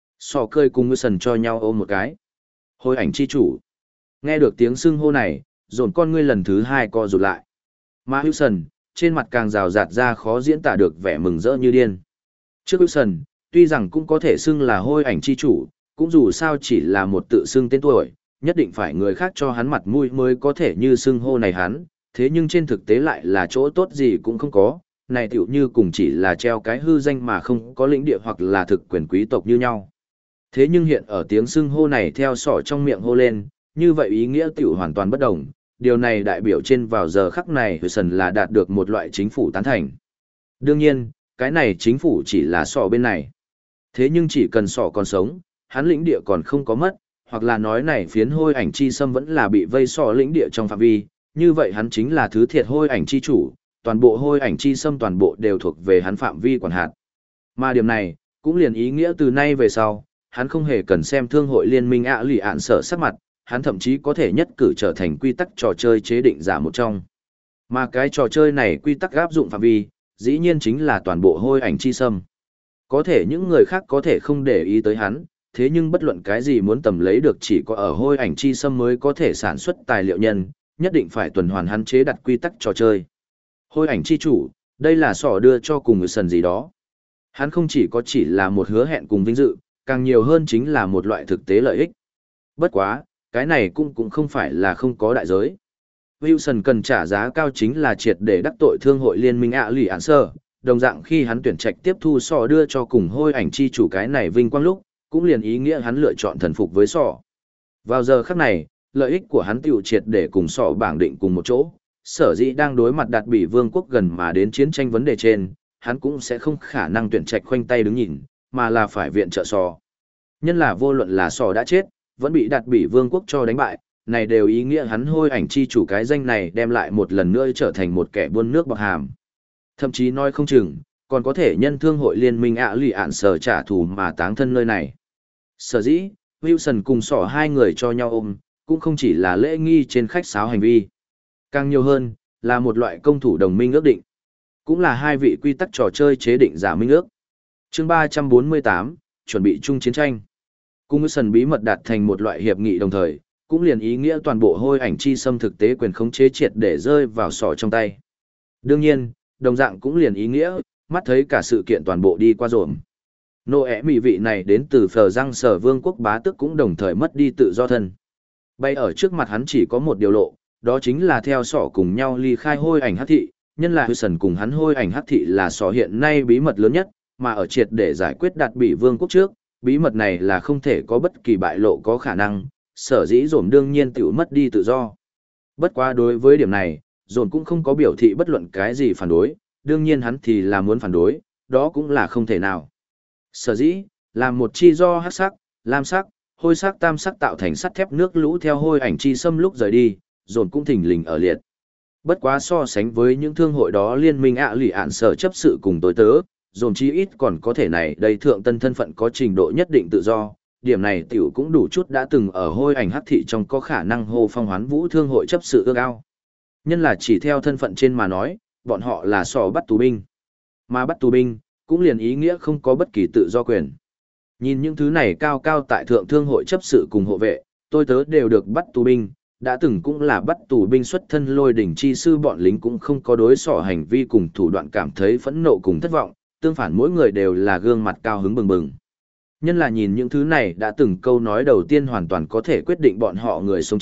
Sỏ cười cùng Wilson cho nhau ôm một cái. Hôi ảnh chi chủ. Nghe được tiếng xưng hô này, dồn con ngươi lần thứ hai co rụt lại. Mà Wilson, trên mặt càng rào rạt ra khó diễn tả được vẻ mừng rỡ như điên. Trước Wilson, tuy rằng cũng có thể xưng là hôi ảnh chi chủ, cũng dù sao chỉ là một tự xưng tên tuổi, nhất định phải người khác cho hắn mặt mũi mới có thể như xưng hô này hắn, thế nhưng trên thực tế lại là chỗ tốt gì cũng không có, này tiểu như cùng chỉ là treo cái hư danh mà không có lĩnh địa hoặc là thực quyền quý tộc như nhau. Thế nhưng hiện ở tiếng xưng hô này theo sỏ trong miệng hô lên, như vậy ý nghĩa tiểu hoàn toàn bất đồng, điều này đại biểu trên vào giờ khắc này Hudson là đạt được một loại chính phủ tán thành. Đương nhiên, cái này chính phủ chỉ là sỏ bên này. Thế nhưng chỉ cần sỏ còn sống, hắn lĩnh địa còn không có mất, hoặc là nói này phiến hôi ảnh chi xâm vẫn là bị vây sỏ lĩnh địa trong phạm vi, như vậy hắn chính là thứ thiệt hôi ảnh chi chủ, toàn bộ hôi ảnh chi xâm toàn bộ đều thuộc về hắn phạm vi quản hạt. Mà điểm này, cũng liền ý nghĩa từ nay về sau, hắn không hề cần xem thương hội liên minh lì ạn sở sắc mặt, hắn thậm chí có thể nhất cử trở thành quy tắc trò chơi chế định giả một trong. Mà cái trò chơi này quy tắc áp dụng phạm vi, dĩ nhiên chính là toàn bộ hôi ảnh chi xâm. Có thể những người khác có thể không để ý tới hắn, thế nhưng bất luận cái gì muốn tầm lấy được chỉ có ở hôi ảnh chi xâm mới có thể sản xuất tài liệu nhân, nhất định phải tuần hoàn hắn chế đặt quy tắc trò chơi. Hôi ảnh chi chủ, đây là sỏ đưa cho cùng người sần gì đó. Hắn không chỉ là một hứa hẹn cùng vinh dự, càng nhiều hơn chính là một loại thực tế lợi ích. Bất quá, cái này cũng không phải là không có đại giới. Wilson cần trả giá cao chính là triệt để đắc tội thương hội liên minh lì ạn sơ, đồng dạng khi hắn tuyển trạch tiếp thu sỏ đưa cho cùng hôi ảnh chi chủ cái này vinh quang lúc, cũng liền ý nghĩa hắn lựa chọn thần phục với sỏ. Vào giờ khắc này, lợi ích của hắn tiểu triệt để cùng sỏ bảng định cùng một chỗ, sở dĩ đang đối mặt đạt bị vương quốc gần mà đến chiến tranh vấn đề trên, hắn cũng sẽ không khả năng tuyển trạch khoanh tay đứng nhìn, mà là phải viện trợ sỏ. Nhân là vô luận là sỏ đã chết, vẫn bị đạt bị vương quốc cho đánh bại, này đều ý nghĩa hắn hôi ảnh chi chủ cái danh này đem lại một lần nữa trở thành một kẻ buôn nước bọc hàm. Thậm chí nói không chừng, còn có thể nhân thương hội liên minh lì ạn sở trả thù mà táng thân nơi này. Sở dĩ, Wilson cùng sỏ hai người cho nhau ôm, cũng không chỉ là lễ nghi trên khách sáo hành vi. Càng nhiều hơn, là một loại công thủ đồng minh ước định. Cũng là hai vị quy tắc trò chơi chế định giả minh ước. Chương 348, chuẩn bị chung chiến tranh. Cùng Wilson bí mật đạt thành một loại hiệp nghị đồng thời, cũng liền ý nghĩa toàn bộ hôi ảnh chi xâm thực tế quyền khống chế triệt để rơi vào sỏ trong tay. Đương nhiên, đồng dạng cũng liền ý nghĩa, mắt thấy cả sự kiện toàn bộ đi qua rồi. Nô ẻ mị vị này đến từ Phờ Răng Sở Vương quốc bá tước cũng đồng thời mất đi tự do thân. Bay ở trước mặt hắn chỉ có một điều lộ, đó chính là theo sỏ cùng nhau ly khai hôi ảnh hắc thị, nhân là Wilson cùng hắn hôi ảnh hắc thị là sỏ hiện nay bí mật lớn nhất, mà ở triệt để giải quyết đạt bị vương quốc trước, bí mật này là không thể có bất kỳ bại lộ có khả năng, sở dĩ dồn đương nhiên tiểu mất đi tự do. Bất quá đối với điểm này, dồn cũng không có biểu thị bất luận cái gì phản đối, đương nhiên hắn thì là muốn phản đối, đó cũng là không thể nào. Sở dĩ, làm một chi do hắc sắc, lam sắc, hôi sắc tam sắc tạo thành sắt thép nước lũ theo hôi ảnh chi xâm lúc rời đi, dồn cũng thình lình ở liệt. Bất quá so sánh với những thương hội đó liên minh lì ạn sở chấp sự cùng tối tớ, dồn chí ít còn có thể này đầy thượng tân thân phận có trình độ nhất định tự do, điểm này tiểu cũng đủ chút đã từng ở hôi ảnh hắc thị trong có khả năng hô phong hoán vũ thương hội chấp sự ước ao. Nhân là chỉ theo thân phận trên mà nói, bọn họ là sò bắt tù binh. Mà bắt tù binh, cũng liền ý nghĩa không có bất kỳ tự do quyền. Nhìn những thứ này cao cao tại thượng thương hội chấp sự cùng hộ vệ, tôi tớ đều được bắt tù binh, đã từng cũng là bắt tù binh xuất thân lôi đỉnh chi sư bọn lính cũng không có đối xỏ hành vi cùng thủ đoạn cảm thấy phẫn nộ cùng thất vọng, tương phản mỗi người đều là gương mặt cao hứng bừng bừng. Nhân là nhìn những thứ này đã từng câu nói đầu tiên hoàn toàn có thể quyết định bọn họ người sống chết,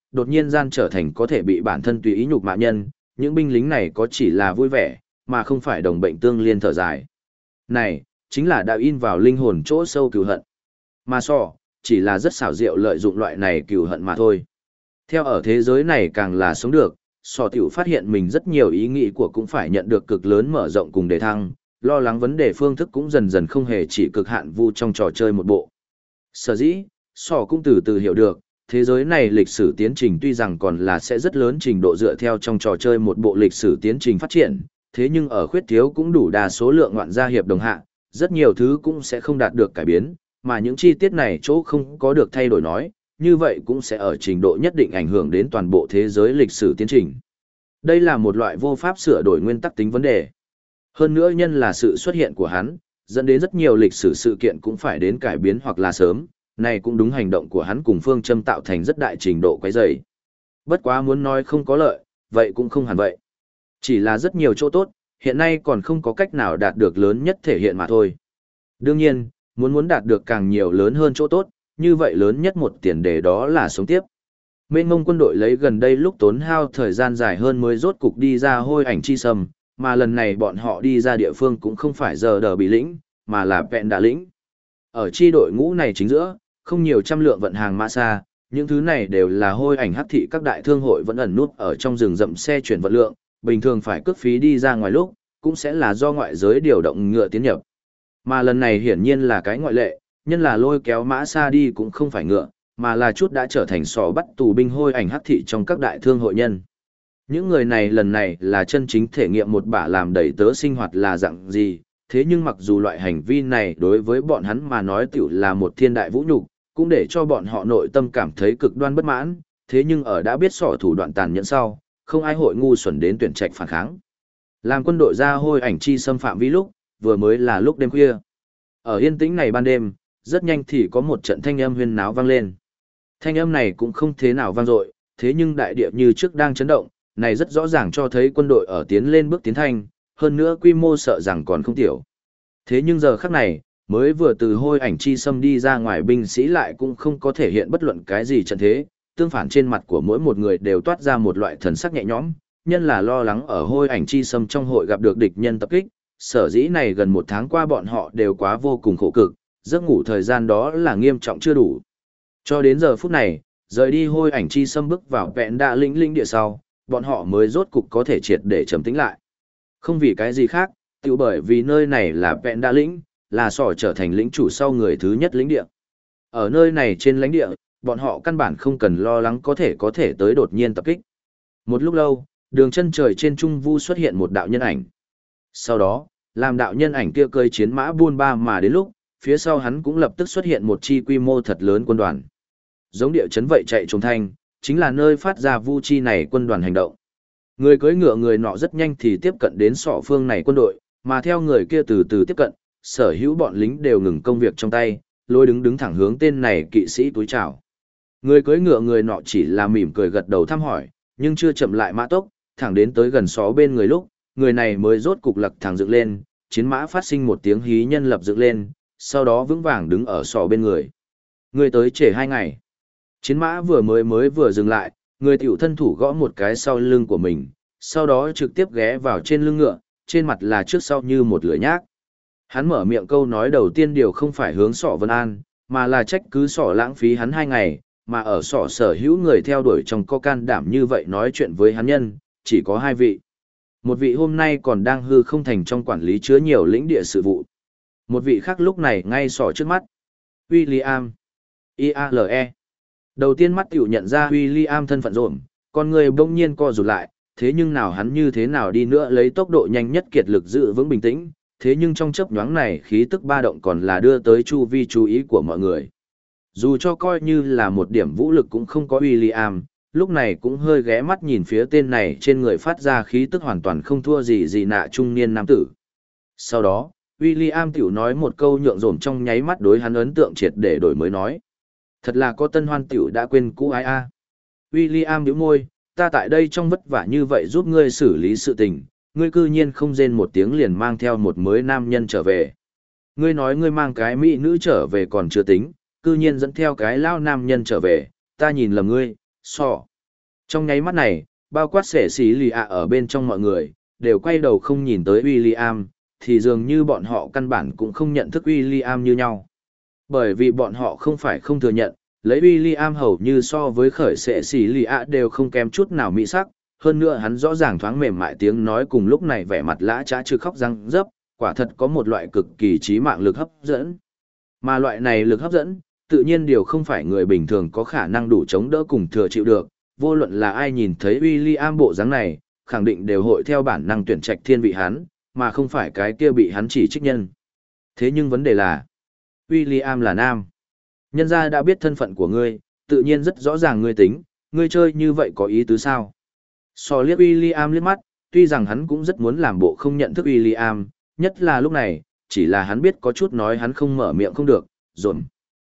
đột nhiên gian trở thành có thể bị bản thân tùy ý nhục mạ nhân, những binh lính này có chỉ là vui vẻ, mà không phải đồng bệnh tương liên thở dài. Này, chính là đã in vào linh hồn chỗ sâu cừu hận. Mà sọ, chỉ là rất xảo diệu lợi dụng loại này cừu hận mà thôi. Theo ở thế giới này càng là sống được, sọ tiểu phát hiện mình rất nhiều ý nghĩ của cũng phải nhận được cực lớn mở rộng cùng đề thăng, lo lắng vấn đề phương thức cũng dần dần không hề chỉ cực hạn vu trong trò chơi một bộ. Sở dĩ, sọ cũng từ từ hiểu được, thế giới này lịch sử tiến trình tuy rằng còn là sẽ rất lớn trình độ dựa theo trong trò chơi một bộ lịch sử tiến trình phát triển, thế nhưng ở khuyết thiếu cũng đủ đa số lượng ngoạn gia hiệp đồng hạ, rất nhiều thứ cũng sẽ không đạt được cải biến, mà những chi tiết này chỗ không có được thay đổi nói, như vậy cũng sẽ ở trình độ nhất định ảnh hưởng đến toàn bộ thế giới lịch sử tiến trình. Đây là một loại vô pháp sửa đổi nguyên tắc tính vấn đề. Hơn nữa nhân là sự xuất hiện của hắn, dẫn đến rất nhiều lịch sử sự kiện cũng phải đến cải biến hoặc là sớm, này cũng đúng hành động của hắn cùng phương châm tạo thành rất đại trình độ quấy rầy. Bất quá muốn nói không có lợi, vậy cũng không hẳn vậy. Chỉ là rất nhiều chỗ tốt, hiện nay còn không có cách nào đạt được lớn nhất thể hiện mà thôi. Đương nhiên, muốn đạt được càng nhiều lớn hơn chỗ tốt, như vậy lớn nhất một tiền đề đó là sống tiếp. Mênh mông quân đội lấy gần đây lúc tốn hao thời gian dài hơn mới rốt cục đi ra hôi ảnh chi sâm, mà lần này bọn họ đi ra địa phương cũng không phải giờ đờ bị lĩnh, mà là vẹn đà lĩnh. Ở chi đội ngũ này chính giữa, không nhiều trăm lượng vận hàng mã xa, những thứ này đều là hôi ảnh hắc thị các đại thương hội vẫn ẩn nút ở trong rừng rậm xe chuyển vật lượng, bình thường phải cước phí đi ra ngoài lúc, cũng sẽ là do ngoại giới điều động ngựa tiến nhập. Mà lần này hiển nhiên là cái ngoại lệ, nhân là lôi kéo mã xa đi cũng không phải ngựa, mà là chút đã trở thành sò bắt tù binh hôi ảnh hắc thị trong các đại thương hội nhân. Những người này lần này là chân chính thể nghiệm một bả làm đầy tớ sinh hoạt là dạng gì, thế nhưng mặc dù loại hành vi này đối với bọn hắn mà nói tiểu là một thiên đại vũ nhục, cũng để cho bọn họ nội tâm cảm thấy cực đoan bất mãn, thế nhưng ở đã biết sọ thủ đoạn tàn nhẫn sau, không ai hội ngu xuẩn đến tuyển trạch phản kháng. Làm quân đội ra hôi ảnh chi xâm phạm vi lúc, vừa mới là lúc đêm khuya. Ở yên tĩnh này ban đêm, rất nhanh thì có một trận thanh âm huyên náo vang lên. Thanh âm này cũng không thế nào vang dội, thế nhưng đại địa như trước đang chấn động, này rất rõ ràng cho thấy quân đội ở tiến lên bước tiến thanh, hơn nữa quy mô sợ rằng còn không tiểu. Thế nhưng giờ khắc này, mới vừa từ hôi ảnh chi xâm đi ra ngoài binh sĩ lại cũng không có thể hiện bất luận cái gì trận thế, tương phản trên mặt của mỗi một người đều toát ra một loại thần sắc nhẹ nhõm, nhân là lo lắng ở hôi ảnh chi xâm trong hội gặp được địch nhân tập kích, sở dĩ này gần một tháng qua bọn họ đều quá vô cùng khổ cực, giấc ngủ thời gian đó là nghiêm trọng chưa đủ. Cho đến giờ phút này, rời đi hôi ảnh chi xâm bước vào vẹn đạ lĩnh địa sau, bọn họ mới rốt cục có thể triệt để trầm tĩnh lại. Không vì cái gì khác, tự bởi vì nơi này là vẹn đạ lĩnh, là sỏ trở thành lĩnh chủ sau người thứ nhất lĩnh địa. Ở nơi này trên lãnh địa, bọn họ căn bản không cần lo lắng có thể tới đột nhiên tập kích. Một lúc lâu, đường chân trời trên trung vu xuất hiện một đạo nhân ảnh. Sau đó, làm đạo nhân ảnh kia cơi chiến mã buôn ba mà đến lúc, phía sau hắn cũng lập tức xuất hiện một chi quy mô thật lớn quân đoàn. Giống địa chấn vậy chạy trùng thanh, chính là nơi phát ra vu chi này quân đoàn hành động. Người cưỡi ngựa người nọ rất nhanh thì tiếp cận đến sọ phương này quân đội, mà theo người kia từ từ tiếp cận, sở hữu bọn lính đều ngừng công việc trong tay, lôi đứng thẳng hướng tên này kỵ sĩ túi chào. Người cưỡi ngựa người nọ chỉ là mỉm cười gật đầu thăm hỏi, nhưng chưa chậm lại mã tốc, thẳng đến tới gần xó bên người lúc, người này mới rốt cục lật thẳng dựng lên, chiến mã phát sinh một tiếng hí nhân lập dựng lên, sau đó vững vàng đứng ở sọ bên người. Người tới trễ 2 ngày. Chiến mã mới vừa dừng lại, người tiểu thân thủ gõ một cái sau lưng của mình, sau đó trực tiếp ghé vào trên lưng ngựa, trên mặt là trước sau như một lưỡi nhác. Hắn mở miệng câu nói đầu tiên điều không phải hướng sọ Vân An, mà là trách cứ sọ lãng phí hắn 2 ngày, mà ở sọ sở hữu người theo đuổi trong có can đảm như vậy nói chuyện với hắn nhân, chỉ có 2 vị. Một vị hôm nay còn đang hư không thành trong quản lý chứa nhiều lĩnh địa sự vụ. Một vị khác lúc này ngay sọ trước mắt. William. I-A-L-E. Đầu tiên mắt tiểu nhận ra William thân phận rộm, con người bỗng nhiên co rụt lại, thế nhưng nào hắn như thế nào đi nữa lấy tốc độ nhanh nhất kiệt lực giữ vững bình tĩnh, thế nhưng trong chớp nhoáng này khí tức ba động còn là đưa tới chu vi chú ý của mọi người. Dù cho coi như là một điểm vũ lực cũng không có William, lúc này cũng hơi ghé mắt nhìn phía tên này trên người phát ra khí tức hoàn toàn không thua gì nạ trung niên nam tử. Sau đó, William tiểu nói một câu nhượng rộm trong nháy mắt đối hắn ấn tượng triệt để đổi mới nói. Thật là có tân hoan tiểu đã quên cũ ai a. William nhíu môi, ta tại đây trong vất vả như vậy giúp ngươi xử lý sự tình, ngươi cư nhiên không rên một tiếng liền mang theo một mới nam nhân trở về. Ngươi nói ngươi mang cái mỹ nữ trở về còn chưa tính, cư nhiên dẫn theo cái lao nam nhân trở về, ta nhìn lầm ngươi, sọ. Trong nháy mắt này, bao quát sẻ xì lì ạ ở bên trong mọi người, đều quay đầu không nhìn tới William, thì dường như bọn họ căn bản cũng không nhận thức William như nhau. Bởi vì bọn họ không phải không thừa nhận, lấy William hầu như so với khởi sẻ xì lì ạ đều không kém chút nào mỹ sắc, hơn nữa hắn rõ ràng thoáng mềm mại tiếng nói cùng lúc này vẻ mặt lã trá chứ khóc răng rấp, quả thật có một loại cực kỳ trí mạng lực hấp dẫn. Mà loại này lực hấp dẫn, tự nhiên điều không phải người bình thường có khả năng đủ chống đỡ cùng thừa chịu được, vô luận là ai nhìn thấy William bộ dáng này, khẳng định đều hội theo bản năng tuyển trạch thiên vị hắn, mà không phải cái kia bị hắn chỉ trích nhân. Thế nhưng vấn đề là, William là nam. Nhân gia đã biết thân phận của ngươi, tự nhiên rất rõ ràng ngươi tính, ngươi chơi như vậy có ý tứ sao? So liếc William liếc mắt, tuy rằng hắn cũng rất muốn làm bộ không nhận thức William, nhất là lúc này, chỉ là hắn biết có chút nói hắn không mở miệng không được, rộn.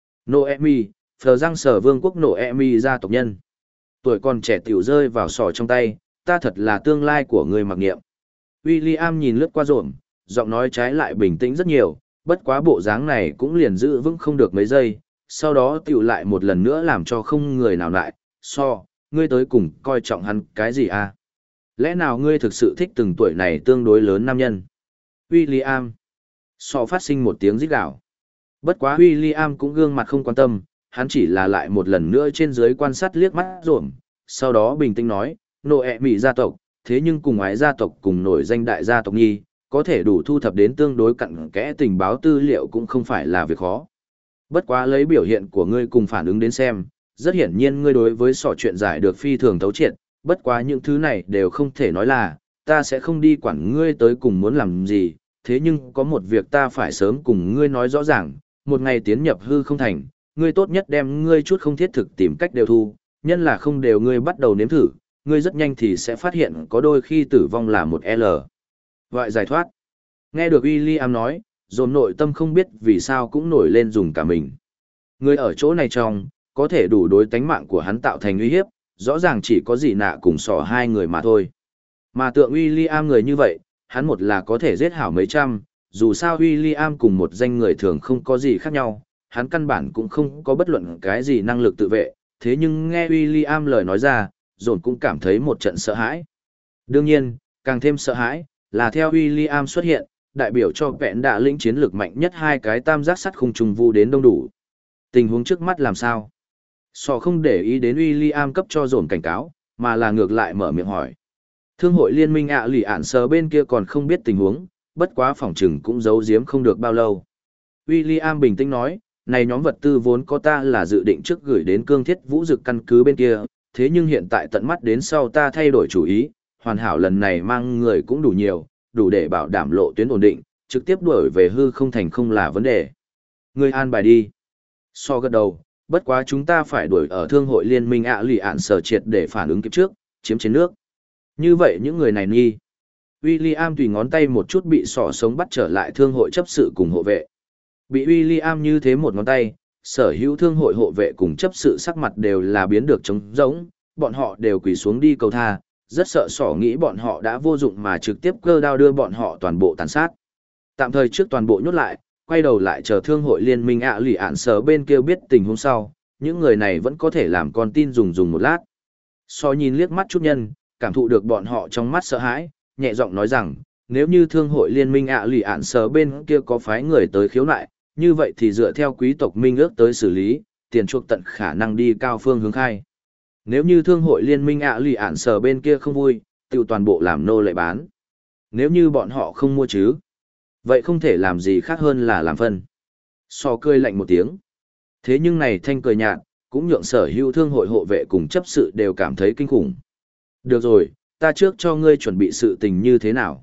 Noemi, Phờ Giang Sở Vương quốc Noemi gia tộc nhân. Tuổi còn trẻ tiểu rơi vào sò trong tay, ta thật là tương lai của người mặc nghiệm. William nhìn lướt qua rộn, giọng nói trái lại bình tĩnh rất nhiều, bất quá bộ dáng này cũng liền giữ vững không được mấy giây, sau đó tiểu lại một lần nữa làm cho không người nào lại, ngươi tới cùng coi trọng hắn cái gì à? Lẽ nào ngươi thực sự thích từng tuổi này tương đối lớn nam nhân? William. Phát sinh một tiếng rít gào. Bất quá William cũng gương mặt không quan tâm, hắn chỉ là lại một lần nữa trên dưới quan sát liếc mắt rộn, sau đó bình tĩnh nói, Noemi gia tộc, thế nhưng cùng ái gia tộc cùng nổi danh đại gia tộc nhi, có thể đủ thu thập đến tương đối cặn kẽ tình báo tư liệu cũng không phải là việc khó. Bất quá lấy biểu hiện của ngươi cùng phản ứng đến xem, rất hiển nhiên ngươi đối với sỏ chuyện giải được phi thường thấu triệt, bất quá những thứ này đều không thể nói là, ta sẽ không đi quản ngươi tới cùng muốn làm gì, thế nhưng có một việc ta phải sớm cùng ngươi nói rõ ràng, một ngày tiến nhập hư không thành, ngươi tốt nhất đem ngươi chút không thiết thực tìm cách đều thu, nhân là không đều ngươi bắt đầu nếm thử, ngươi rất nhanh thì sẽ phát hiện có đôi khi tử vong là một L. Loại giải thoát. Nghe được William nói, dồn nội tâm không biết vì sao cũng nổi lên dùng cả mình. Người ở chỗ này trong, có thể đủ đối tánh mạng của hắn tạo thành uy hiếp, rõ ràng chỉ có gì nạ cùng sỏ hai người mà thôi. Mà tượng William người như vậy, hắn một là có thể giết hảo mấy trăm, dù sao William cùng một danh người thường không có gì khác nhau, hắn căn bản cũng không có bất luận cái gì năng lực tự vệ, thế nhưng nghe William lời nói ra, dồn cũng cảm thấy một trận sợ hãi. Đương nhiên, càng thêm sợ hãi, là theo William xuất hiện, đại biểu cho vẹn đạ lĩnh chiến lược mạnh nhất hai cái tam giác sắt khung trùng vu đến đông đủ. Tình huống trước mắt làm sao? Không để ý đến William cấp cho dồn cảnh cáo, mà là ngược lại mở miệng hỏi. Thương hội liên minh lì ạn sờ bên kia còn không biết tình huống, bất quá phòng trừng cũng giấu giếm không được bao lâu. William bình tĩnh nói, này nhóm vật tư vốn có ta là dự định trước gửi đến cương thiết vũ dực căn cứ bên kia, thế nhưng hiện tại tận mắt đến sau ta thay đổi chủ ý, hoàn hảo lần này mang người cũng đủ nhiều, đủ để bảo đảm lộ tuyến ổn định, trực tiếp đuổi về hư không thành không là vấn đề. Người an bài đi. Gật đầu, bất quá chúng ta phải đuổi ở thương hội liên minh lì ạn sở triệt để phản ứng kịp trước, chiếm trên nước. Như vậy những người này nghi. William tùy ngón tay một chút bị sống bắt trở lại thương hội chấp sự cùng hộ vệ. Bị William như thế một ngón tay, sở hữu thương hội hộ vệ cùng chấp sự sắc mặt đều là biến được trống rỗng, bọn họ đều quỳ xuống đi cầu tha, rất sợ nghĩ bọn họ đã vô dụng mà trực tiếp cơ đao đưa bọn họ toàn bộ tàn sát. Tạm thời trước toàn bộ nhốt lại, quay đầu lại chờ thương hội liên minh lì ạn sở bên kia biết tình huống sau, những người này vẫn có thể làm con tin dùng một lát. Nhìn liếc mắt chút nhân, cảm thụ được bọn họ trong mắt sợ hãi, nhẹ giọng nói rằng, nếu như thương hội liên minh lì ạn sở bên kia có phái người tới khiếu nại, như vậy thì dựa theo quý tộc minh ước tới xử lý, tiền chuộc tận khả năng đi cao phương hướng khai. Nếu như thương hội liên minh lì ạn sở bên kia không vui, tự toàn bộ làm nô lệ bán. Nếu như bọn họ không mua chứ, vậy không thể làm gì khác hơn là làm phân. Cười lạnh một tiếng. Thế nhưng này thanh cười nhạt, cũng nhượng sở hữu thương hội hộ vệ cùng chấp sự đều cảm thấy kinh khủng. Được rồi, ta trước cho ngươi chuẩn bị sự tình như thế nào?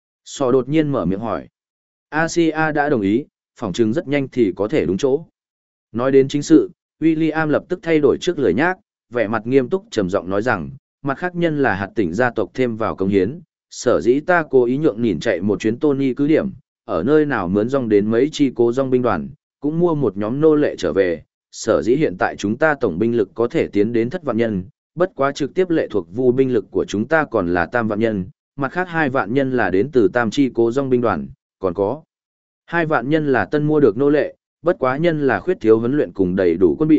Đột nhiên mở miệng hỏi. Asia đã đồng ý, phỏng chừng rất nhanh thì có thể đúng chỗ. Nói đến chính sự, William lập tức thay đổi trước lời nhác, vẻ mặt nghiêm túc trầm giọng nói rằng, mặt khác nhân là hạt tỉnh gia tộc thêm vào công hiến, sở dĩ ta cố ý nhượng nhìn chạy một chuyến Tony cứ điểm, ở nơi nào mướn rong đến mấy chi cố rong binh đoàn, cũng mua một nhóm nô lệ trở về, sở dĩ hiện tại chúng ta tổng binh lực có thể tiến đến 7 vạn nhân, bất quá trực tiếp lệ thuộc vu binh lực của chúng ta còn là 3 vạn nhân, mặt khác 2 vạn nhân là đến từ tam chi cố rong binh đoàn, còn có 2 vạn nhân là tân mua được nô lệ, bất quá nhân là khuyết thiếu huấn luyện cùng đầy đủ quân bị,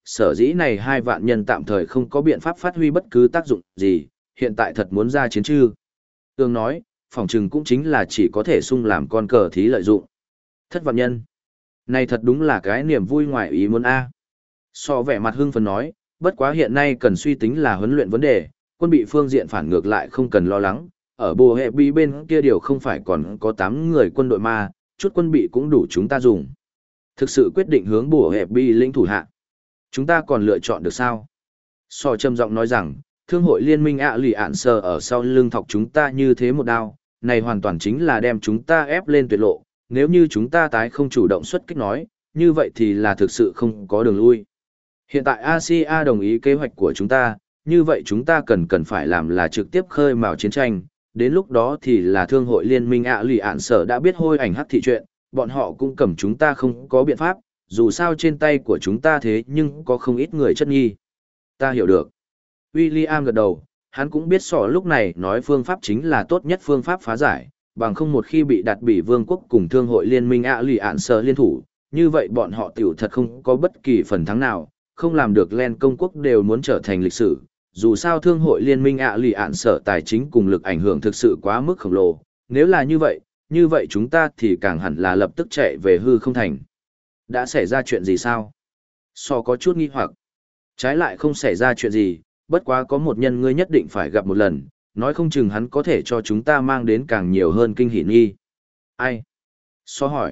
sở dĩ này 2 vạn nhân tạm thời không có biện pháp phát huy bất cứ tác dụng gì, hiện tại thật muốn ra chiến chư. Ương nói, phòng trừng cũng chính là chỉ có thể sung làm con cờ thí lợi dụng. Thất vạn nhân. Này thật đúng là cái niềm vui ngoài ý muốn a. So vẻ mặt hưng phấn nói, bất quá hiện nay cần suy tính là huấn luyện vấn đề, quân bị phương diện phản ngược lại không cần lo lắng, ở bồ hệ bí bên kia điều không phải còn có 8 người quân đội ma, chút quân bị cũng đủ chúng ta dùng. Thực sự quyết định hướng bồ hệ bí lĩnh thủ hạ. Chúng ta còn lựa chọn được sao? So trầm giọng nói rằng, thương hội liên minh ạ lì ạn sờ ở sau lưng thọc chúng ta như thế một đao, này hoàn toàn chính là đem chúng ta ép lên tuyệt lộ, nếu như chúng ta tái không chủ động xuất kích nói, như vậy thì là thực sự không có đường lui. Hiện tại Asia đồng ý kế hoạch của chúng ta, như vậy chúng ta cần phải làm là trực tiếp khơi mào chiến tranh, đến lúc đó thì là thương hội liên minh ạ lì ạn sở đã biết hôi ảnh hắc thị chuyện, bọn họ cũng cầm chúng ta không có biện pháp, dù sao trên tay của chúng ta thế nhưng có không ít người chất nghi. Ta hiểu được. William gật đầu, hắn cũng biết sỏ lúc này nói phương pháp chính là tốt nhất phương pháp phá giải, bằng không một khi bị đặt bỉ vương quốc cùng thương hội liên minh ạ lì ạn sở liên thủ, như vậy bọn họ tiểu thật không có bất kỳ phần thắng nào, không làm được len công quốc đều muốn trở thành lịch sử. Dù sao thương hội liên minh ạ lì ạn sở tài chính cùng lực ảnh hưởng thực sự quá mức khổng lồ, nếu là như vậy chúng ta thì càng hẳn là lập tức chạy về hư không thành. Đã xảy ra chuyện gì sao? So có chút nghi hoặc. Trái lại không xảy ra chuyện gì, bất quá có một nhân ngươi nhất định phải gặp một lần, nói không chừng hắn có thể cho chúng ta mang đến càng nhiều hơn kinh hỉ nghi. Ai? So hỏi.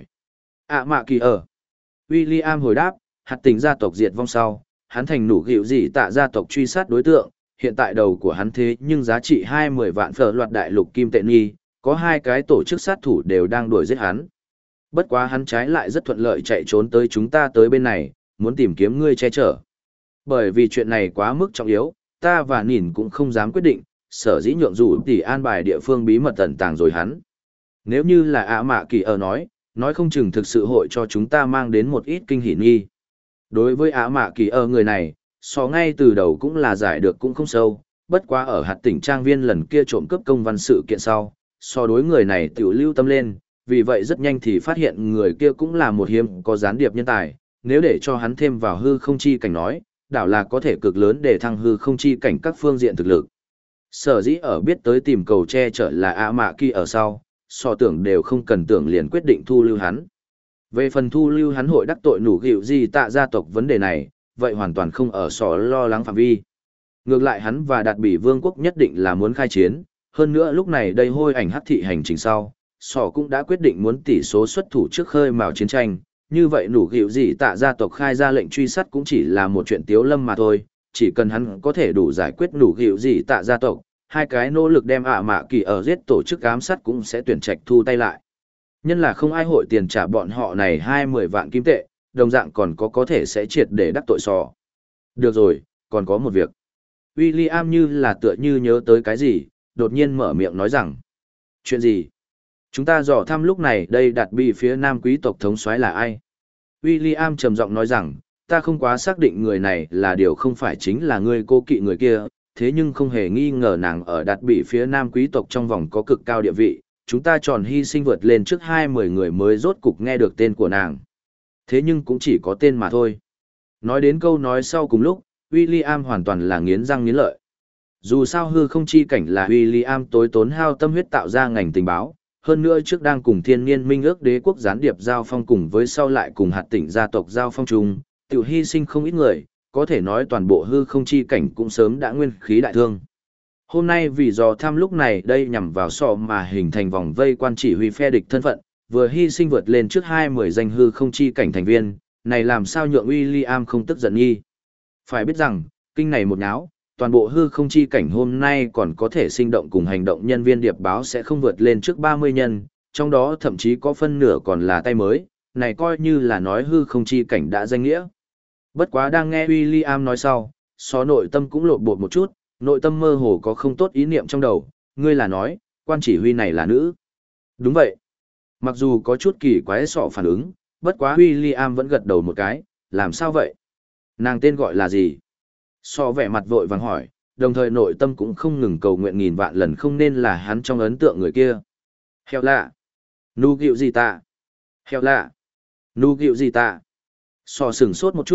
Mạ kỳ ở. William hồi đáp, hạt tình gia tộc diệt vong sau, hắn thành nủ gịu gì tạ gia tộc truy sát đối tượng, hiện tại đầu của hắn thế nhưng giá trị 20 vạn phở loạt đại lục kim tệ nghi, có 2 cái tổ chức sát thủ đều đang đuổi giết hắn. Bất quá hắn trái lại rất thuận lợi chạy trốn tới chúng ta tới bên này, muốn tìm kiếm ngươi che chở. Bởi vì chuyện này quá mức trọng yếu, ta và Nỉn cũng không dám quyết định, sở dĩ nhượng dù tỷ an bài địa phương bí mật tẩn tàng rồi hắn. Nếu như là Mạ kỳ ở nói không chừng thực sự hội cho chúng ta mang đến một ít kinh hỉ nghi. Đối với Mạ kỳ ở người này, so ngay từ đầu cũng là giải được cũng không sâu, bất quá ở hạt tỉnh trang viên lần kia trộm cướp công văn sự kiện sau, so đối người này tiểu lưu tâm lên, vì vậy rất nhanh thì phát hiện người kia cũng là một hiếm có gián điệp nhân tài, nếu để cho hắn thêm vào hư không chi cảnh nói, đảo là có thể cực lớn để thăng hư không chi cảnh các phương diện thực lực. Sở dĩ ở biết tới tìm cầu che chở là Mạ kỳ ở sau, so tưởng đều không cần tưởng liền quyết định thu lưu hắn. Về phần thu lưu hắn hội đắc tội nủ gịu gì tạ gia tộc vấn đề này, vậy hoàn toàn không ở sò lo lắng phạm vi. Ngược lại hắn và đạt bỉ vương quốc nhất định là muốn khai chiến, hơn nữa lúc này đây hôi ảnh hắc thị hành trình sau, sò cũng đã quyết định muốn tỷ số xuất thủ trước khơi mào chiến tranh, như vậy nủ gịu gì tạ gia tộc khai ra lệnh truy sát cũng chỉ là một chuyện tiếu lâm mà thôi, chỉ cần hắn có thể đủ giải quyết nủ gịu gì tạ gia tộc, 2 cái nỗ lực đem Mạ kỳ ở giết tổ chức ám sát cũng sẽ tuyển trạch thu tay lại. Nhân là không ai hội tiền trả bọn họ này 20 vạn kim tệ, đồng dạng còn có thể sẽ triệt để đắc tội sò. Được rồi, còn có một việc. William như là tựa như nhớ tới cái gì, đột nhiên mở miệng nói rằng. Chuyện gì? Chúng ta dò thăm lúc này đây đặt bị phía nam quý tộc thống soái là ai? William trầm giọng nói rằng, ta không quá xác định người này là điều không phải chính là người cô kỵ người kia, thế nhưng không hề nghi ngờ nàng ở đặt bị phía nam quý tộc trong vòng có cực cao địa vị, chúng ta tròn hy sinh vượt lên trước 20 người mới rốt cục nghe được tên của nàng. Thế nhưng cũng chỉ có tên mà thôi. Nói đến câu nói sau cùng lúc, William hoàn toàn là nghiến răng nghiến lợi. Dù sao hư không chi cảnh là William tối tốn hao tâm huyết tạo ra ngành tình báo, hơn nữa trước đang cùng thiên niên minh ước đế quốc gián điệp giao phong cùng với sau lại cùng hạt tỉnh gia tộc giao phong chung, tiểu hy sinh không ít người, có thể nói toàn bộ hư không chi cảnh cũng sớm đã nguyên khí đại thương. Hôm nay vì dò thăm lúc này đây nhằm vào sọ mà hình thành vòng vây quan chỉ huy phe địch thân phận, vừa hy sinh vượt lên trước 20 danh hư không chi cảnh thành viên, này làm sao nhượng William không tức giận nghi. Phải biết rằng, kinh này một náo, toàn bộ hư không chi cảnh hôm nay còn có thể sinh động cùng hành động nhân viên điệp báo sẽ không vượt lên trước 30 nhân, trong đó thậm chí có phân nửa còn là tay mới, này coi như là nói hư không chi cảnh đã danh nghĩa. Bất quá đang nghe William nói sau, xó nội tâm cũng lộn bột một chút, nội tâm mơ hồ có không tốt ý niệm trong đầu, ngươi là nói, quan chỉ huy này là nữ. Đúng vậy. Mặc dù có chút kỳ quái sọ phản ứng, bất quá William vẫn gật đầu một cái, làm sao vậy? Nàng tên gọi là gì? So vẻ mặt vội vàng hỏi, đồng thời nội tâm cũng không ngừng cầu nguyện nghìn vạn lần không nên là hắn trong ấn tượng người kia. Heo lạ. Nu gịu gì ta? Heo lạ. Nu gịu gì ta? So sửng sốt một chút,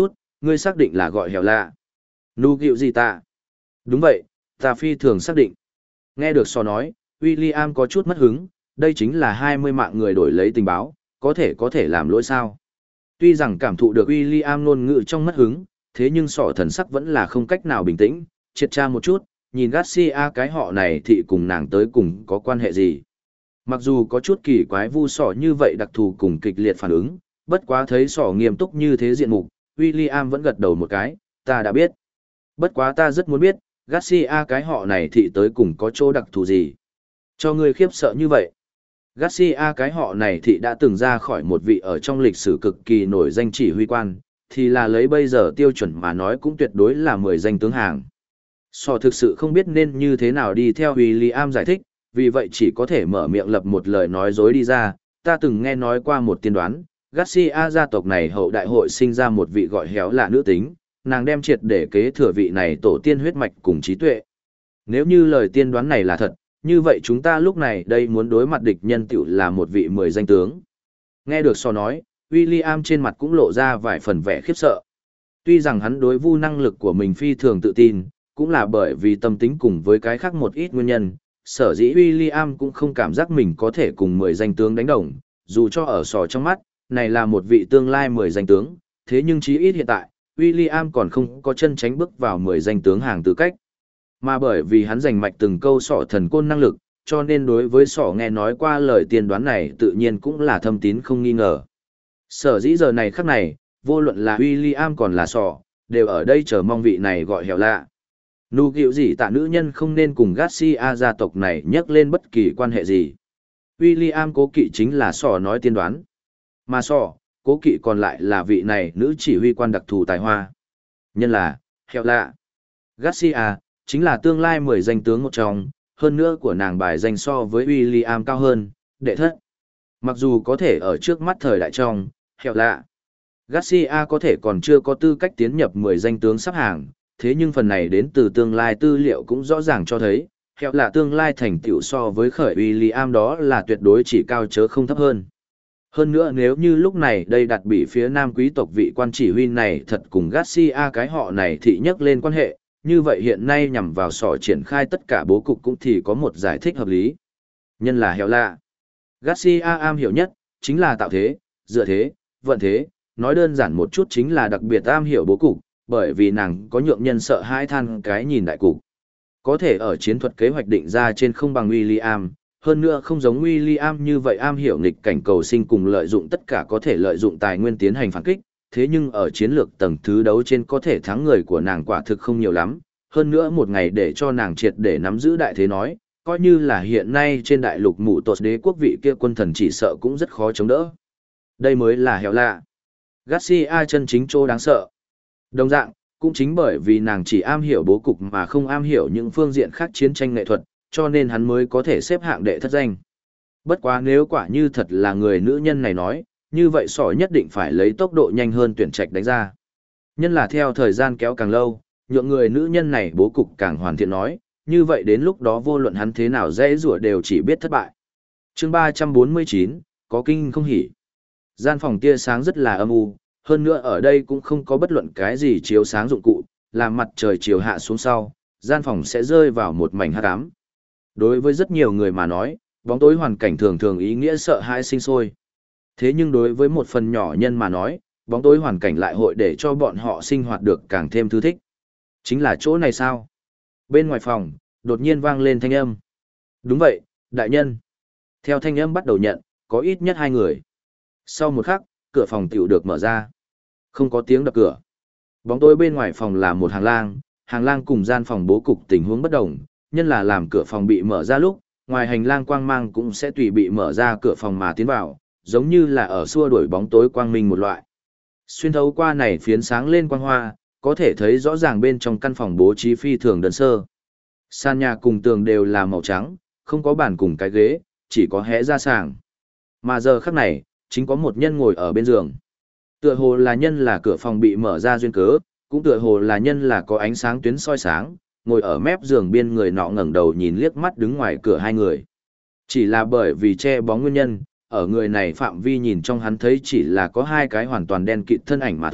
ngươi xác định là gọi hẻo lạ. Nu gịu gì ta? Đúng vậy, ta phi thường xác định. Nghe được sò nói, William có chút mất hứng, đây chính là 20 mạng người đổi lấy tình báo, có thể làm lỗi sao. Tuy rằng cảm thụ được William ngôn ngữ trong mất hứng, thế nhưng sọ thần sắc vẫn là không cách nào bình tĩnh, triệt tra một chút, nhìn Garcia cái họ này thì cùng nàng tới cùng có quan hệ gì. Mặc dù có chút kỳ quái vu sọ như vậy đặc thù cùng kịch liệt phản ứng, bất quá thấy sọ nghiêm túc như thế diện mục, William vẫn gật đầu một cái, ta đã biết. Bất quá ta rất muốn biết, Garcia cái họ này thì tới cùng có chỗ đặc thù gì. Cho ngươi khiếp sợ như vậy. Garcia cái họ này thì đã từng ra khỏi một vị ở trong lịch sử cực kỳ nổi danh chỉ huy quan, thì là lấy bây giờ tiêu chuẩn mà nói cũng tuyệt đối là 10 danh tướng hàng. Sò thực sự không biết nên như thế nào đi theo William giải thích, vì vậy chỉ có thể mở miệng lập một lời nói dối đi ra. Ta từng nghe nói qua một tiên đoán, Garcia gia tộc này hậu đại hội sinh ra một vị gọi héo là nữ tính, nàng đem triệt để kế thừa vị này tổ tiên huyết mạch cùng trí tuệ. Nếu như lời tiên đoán này là thật, như vậy chúng ta lúc này đây muốn đối mặt địch nhân tiểu là một vị 10 danh tướng. Nghe được so nói, William trên mặt cũng lộ ra vài phần vẻ khiếp sợ. Tuy rằng hắn đối vu năng lực của mình phi thường tự tin, cũng là bởi vì tâm tính cùng với cái khác một ít nguyên nhân, sở dĩ William cũng không cảm giác mình có thể cùng 10 danh tướng đánh đồng, dù cho ở sò trong mắt, này là một vị tương lai 10 danh tướng, thế nhưng chí ít hiện tại, William còn không có chân tránh bước vào 10 danh tướng hàng tư cách. Mà bởi vì hắn giành mạch từng câu sọ thần côn năng lực, cho nên đối với sọ nghe nói qua lời tiên đoán này tự nhiên cũng là thâm tín không nghi ngờ. Sở dĩ giờ này khắc này, vô luận là William còn là sọ, đều ở đây chờ mong vị này gọi hẻo lạ. Nu gịu gì tạ nữ nhân không nên cùng Garcia gia tộc này nhắc lên bất kỳ quan hệ gì. William cố kỵ chính là sọ nói tiên đoán. Mà sọ, cố kỵ còn lại là vị này nữ chỉ huy quan đặc thù tài hoa. Nhân là, hẻo lạ. Garcia, chính là tương lai 10 danh tướng một trong, hơn nữa của nàng bài danh so với William cao hơn, đệ thất. Mặc dù có thể ở trước mắt thời đại trong, hẻo lạ. Garcia có thể còn chưa có tư cách tiến nhập 10 danh tướng sắp hàng, thế nhưng phần này đến từ tương lai tư liệu cũng rõ ràng cho thấy, hẻo lạ tương lai thành tựu so với khởi William đó là tuyệt đối chỉ cao chớ không thấp hơn. Hơn nữa nếu như lúc này đây đặt bị phía nam quý tộc vị quan chỉ huy này thật cùng Garcia cái họ này thì nhắc lên quan hệ, như vậy hiện nay nhằm vào sỏ triển khai tất cả bố cục cũng thì có một giải thích hợp lý. Nhân là hẻo lạ. Garcia am hiểu nhất, chính là tạo thế, dựa thế, vận thế, nói đơn giản một chút chính là đặc biệt am hiểu bố cục, bởi vì nàng có nhượng nhân sợ hãi than cái nhìn đại cục. Có thể ở chiến thuật kế hoạch định ra trên không bằng William, hơn nữa không giống William như vậy am hiểu nghịch cảnh cầu sinh cùng lợi dụng tất cả có thể lợi dụng tài nguyên tiến hành phản kích, thế nhưng ở chiến lược tầng thứ đấu trên có thể thắng người của nàng quả thực không nhiều lắm, hơn nữa một ngày để cho nàng triệt để nắm giữ đại thế nói, coi như là hiện nay trên đại lục mụ tột đế quốc vị kia quân thần chỉ sợ cũng rất khó chống đỡ. Đây mới là hẻo lạ. Garcia chân chính chỗ đáng sợ. Đồng dạng, cũng chính bởi vì nàng chỉ am hiểu bố cục mà không am hiểu những phương diện khác chiến tranh nghệ thuật, cho nên hắn mới có thể xếp hạng đệ thất danh. Bất quá nếu quả như thật là người nữ nhân này nói, như vậy sỏ nhất định phải lấy tốc độ nhanh hơn tuyển trạch đánh ra. Nhân là theo thời gian kéo càng lâu, nhượng người nữ nhân này bố cục càng hoàn thiện nói, như vậy đến lúc đó vô luận hắn thế nào dễ rủa đều chỉ biết thất bại. Chương 349, có kinh không hỉ. Gian phòng tia sáng rất là âm u, hơn nữa ở đây cũng không có bất luận cái gì chiếu sáng dụng cụ, làm mặt trời chiều hạ xuống sau, gian phòng sẽ rơi vào một mảnh hắc ám. Đối với rất nhiều người mà nói, bóng tối hoàn cảnh thường thường ý nghĩa sợ hãi sinh sôi. Thế nhưng đối với một phần nhỏ nhân mà nói, bóng tối hoàn cảnh lại hội để cho bọn họ sinh hoạt được càng thêm thư thích. Chính là chỗ này sao? Bên ngoài phòng, đột nhiên vang lên thanh âm. Đúng vậy, đại nhân. Theo thanh âm bắt đầu nhận, có ít nhất 2 người. Sau một khắc, cửa phòng tiểu được mở ra. Không có tiếng đập cửa. Bóng tối bên ngoài phòng là một hàng lang cùng gian phòng bố cục tình huống bất đồng, nhân là làm cửa phòng bị mở ra lúc, ngoài hành lang quang mang cũng sẽ tùy bị mở ra cửa phòng mà tiến vào, giống như là ở xua đuổi bóng tối quang minh một loại. Xuyên thấu qua này phiến sáng lên quang hoa, có thể thấy rõ ràng bên trong căn phòng bố trí phi thường đơn sơ. Sàn nhà cùng tường đều là màu trắng, không có bàn cùng cái ghế, chỉ có hé ra sàng. Mà giờ khắc này, chính có một nhân ngồi ở bên giường. Tựa hồ là nhân là cửa phòng bị mở ra duyên cớ, cũng tựa hồ là nhân là có ánh sáng tuyến soi sáng, ngồi ở mép giường biên người nọ ngẩng đầu nhìn liếc mắt đứng ngoài cửa 2 người. Chỉ là bởi vì che bóng nguyên nhân, ở người này phạm vi nhìn trong hắn thấy chỉ là có 2 cái hoàn toàn đen kịt thân ảnh mà thôi,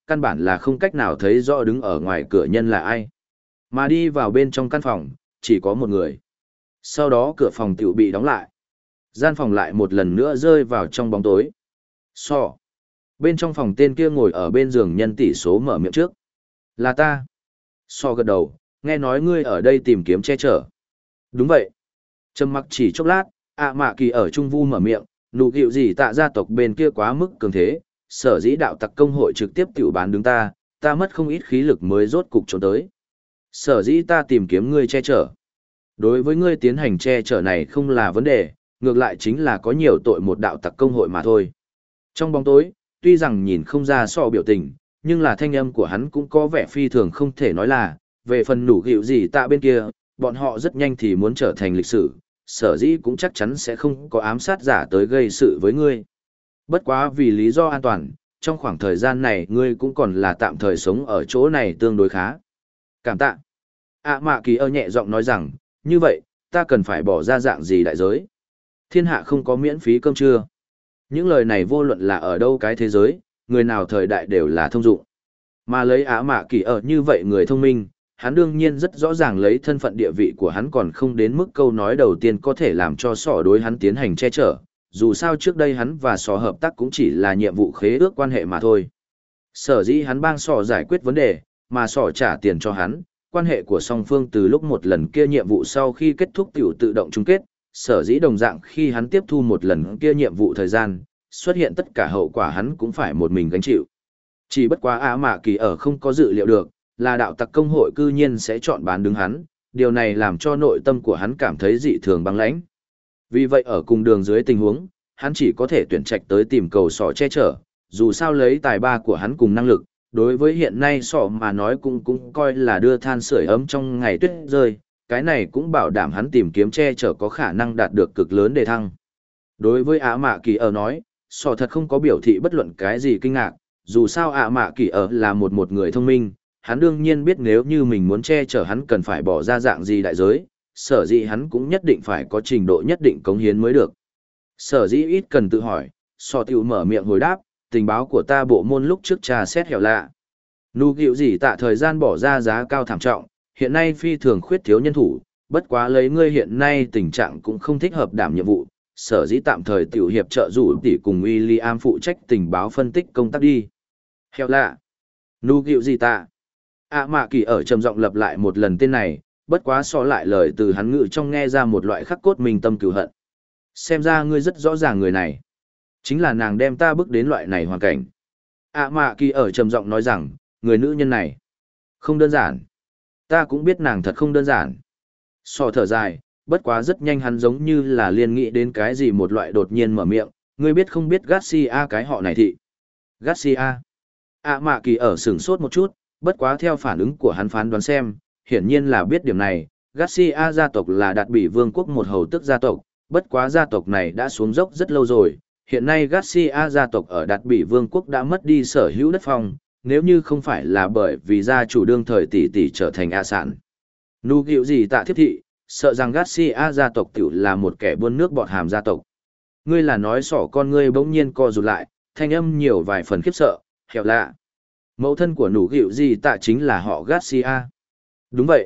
căn bản là không cách nào thấy rõ đứng ở ngoài cửa nhân là ai. Mà đi vào bên trong căn phòng, chỉ có một người. Sau đó cửa phòng tiểu bị đóng lại. Gian phòng lại một lần nữa rơi vào trong bóng tối. So. Bên trong phòng tên kia ngồi ở bên giường nhân tỷ số mở miệng trước. Là ta. So gật đầu, nghe nói ngươi ở đây tìm kiếm che chở. Đúng vậy. Trầm mặc chỉ chốc lát, mạ kỳ ở Trung Vu mở miệng, nụ gịu gì tạ gia tộc bên kia quá mức cường thế, sở dĩ đạo tặc công hội trực tiếp tiểu bán đứng ta mất không ít khí lực mới rốt cục trốn tới. Sở dĩ ta tìm kiếm ngươi che chở. Đối với ngươi tiến hành che chở này không là vấn đề, ngược lại chính là có nhiều tội một đạo tặc công hội mà thôi. Trong bóng tối, tuy rằng nhìn không ra so biểu tình, nhưng là thanh âm của hắn cũng có vẻ phi thường không thể nói là, về phần nụ gịu gì tạ bên kia, bọn họ rất nhanh thì muốn trở thành lịch sử, sở dĩ cũng chắc chắn sẽ không có ám sát giả tới gây sự với ngươi. Bất quá vì lý do an toàn, trong khoảng thời gian này ngươi cũng còn là tạm thời sống ở chỗ này tương đối khá. Cảm tạ. Mạ kỳ ơ nhẹ giọng nói rằng, như vậy, ta cần phải bỏ ra dạng gì đại giới? Thiên hạ không có miễn phí cơm trưa. Những lời này vô luận là ở đâu cái thế giới, người nào thời đại đều là thông dụng. Mà lấy mạ kỳ ơ như vậy người thông minh, hắn đương nhiên rất rõ ràng lấy thân phận địa vị của hắn còn không đến mức câu nói đầu tiên có thể làm cho sỏ đối hắn tiến hành che chở, dù sao trước đây hắn và sỏ hợp tác cũng chỉ là nhiệm vụ khế ước quan hệ mà thôi. Sở dĩ hắn bang sỏ giải quyết vấn đề, mà sỏ trả tiền cho hắn, quan hệ của song phương từ lúc một lần kia nhiệm vụ sau khi kết thúc tiểu tự động chung kết, sở dĩ đồng dạng khi hắn tiếp thu một lần kia nhiệm vụ thời gian, xuất hiện tất cả hậu quả hắn cũng phải một mình gánh chịu. Chỉ bất quá mạ kỳ ở không có dự liệu được, là đạo tặc công hội cư nhiên sẽ chọn bán đứng hắn, điều này làm cho nội tâm của hắn cảm thấy dị thường băng lãnh. Vì vậy ở cùng đường dưới tình huống, hắn chỉ có thể tuyển trạch tới tìm cầu sỏ che chở, dù sao lấy tài ba của hắn cùng năng lực, đối với hiện nay sỏ mà nói cũng coi là đưa than sưởi ấm trong ngày tuyết rơi, cái này cũng bảo đảm hắn tìm kiếm che chở có khả năng đạt được cực lớn đề thăng. Đối với mạ kỳ ở nói, sỏ thật không có biểu thị bất luận cái gì kinh ngạc, dù sao mạ kỳ ở là một người thông minh, hắn đương nhiên biết nếu như mình muốn che chở hắn cần phải bỏ ra dạng gì đại giới, sở dĩ hắn cũng nhất định phải có trình độ nhất định cống hiến mới được. Sở dĩ ít cần tự hỏi, sò tiểu mở miệng hồi đáp, tình báo của ta bộ môn lúc trước trà xét hẻo lạ. Nụ gịu gì tạ thời gian bỏ ra giá cao thảm trọng, hiện nay phi thường khuyết thiếu nhân thủ, bất quá lấy ngươi hiện nay tình trạng cũng không thích hợp đảm nhiệm vụ, sở dĩ tạm thời tiểu hiệp trợ rủ tỷ cùng William phụ trách tình báo phân tích công tác đi. Hẻo lạ. Nụ gịu gì tạ. Mạ kỳ ở trầm giọng lặp lại một lần tên này, bất quá so lại lời từ hắn ngữ trong nghe ra một loại khắc cốt minh tâm cừu hận. Xem ra ngươi rất rõ ràng người này. Chính là nàng đem ta bước đến loại này hoàn cảnh. Mạ kỳ ở trầm giọng nói rằng, người nữ nhân này không đơn giản. Ta cũng biết nàng thật không đơn giản. So thở dài, bất quá rất nhanh hắn giống như là liên nghĩ đến cái gì một loại đột nhiên mở miệng, ngươi biết không biết Garcia cái họ này thị. Garcia. Mạ kỳ ở sửng sốt một chút, bất quá theo phản ứng của hắn phán đoán xem, hiển nhiên là biết điểm này, Garcia gia tộc là đạt bị vương quốc một hầu tước gia tộc, bất quá gia tộc này đã xuống dốc rất lâu rồi, hiện nay Garcia gia tộc ở đạt bị vương quốc đã mất đi sở hữu đất phong, nếu như không phải là bởi vì gia chủ đương thời tỷ trở thành sản. Nụ gịu gì tạ thiết thị, sợ rằng Garcia gia tộc tiểu là một kẻ buôn nước bọt hàm gia tộc. Ngươi là nói sỏ con ngươi bỗng nhiên co rụt lại, thanh âm nhiều vài phần khiếp sợ, hẻo lạ. Mẫu thân của nụ gịu gì tạ chính là họ Garcia. Đúng vậy.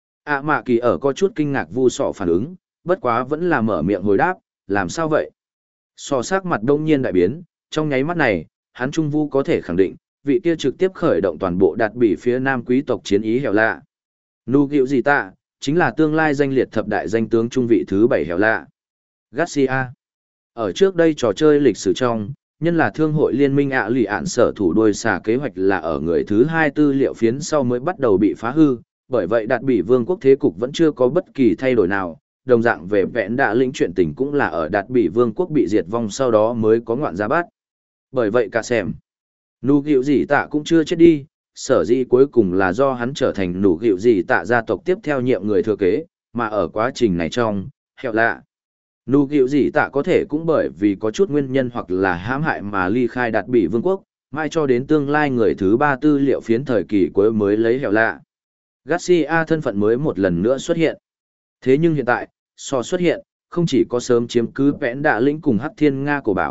Mạ kỳ ở có chút kinh ngạc vu sọ phản ứng, bất quá vẫn là mở miệng hồi đáp, làm sao vậy? Sọ sắc mặt đông nhiên đại biến, trong nháy mắt này, hắn trung vu có thể khẳng định, vị kia trực tiếp khởi động toàn bộ đạt bị phía nam quý tộc chiến ý hẻo lạ. Nụ gịu gì tạ, chính là tương lai danh liệt thập đại danh tướng trung vị thứ 7 hẻo lạ. Garcia. Ở trước đây trò chơi lịch sử trong, nhân là thương hội liên minh lì ạn sở thủ đuôi xà kế hoạch là ở người thứ 2 tư liệu phiến sau mới bắt đầu bị phá hư, bởi vậy đạt bị vương quốc thế cục vẫn chưa có bất kỳ thay đổi nào, đồng dạng về vẹn đạ lĩnh chuyện tình cũng là ở đạt bị vương quốc bị diệt vong sau đó mới có ngoạn ra bát. Bởi vậy cả xem, nụ gịu gì tạ cũng chưa chết đi, sở dĩ cuối cùng là do hắn trở thành nụ gịu gì tạ gia tộc tiếp theo nhiệm người thừa kế, mà ở quá trình này trong, hẻo lạ. Nụ gịu gì tạ có thể cũng bởi vì có chút nguyên nhân hoặc là hãm hại mà ly khai đạt bị vương quốc, mai cho đến tương lai người thứ 3 tư liệu phiến thời kỳ cuối mới lấy hẻo lạ. Garcia thân phận mới một lần nữa xuất hiện. Thế nhưng hiện tại, so xuất hiện, không chỉ có sớm chiếm cứ vẽn đạ lĩnh cùng Hắc Thiên Nga cổ bảo,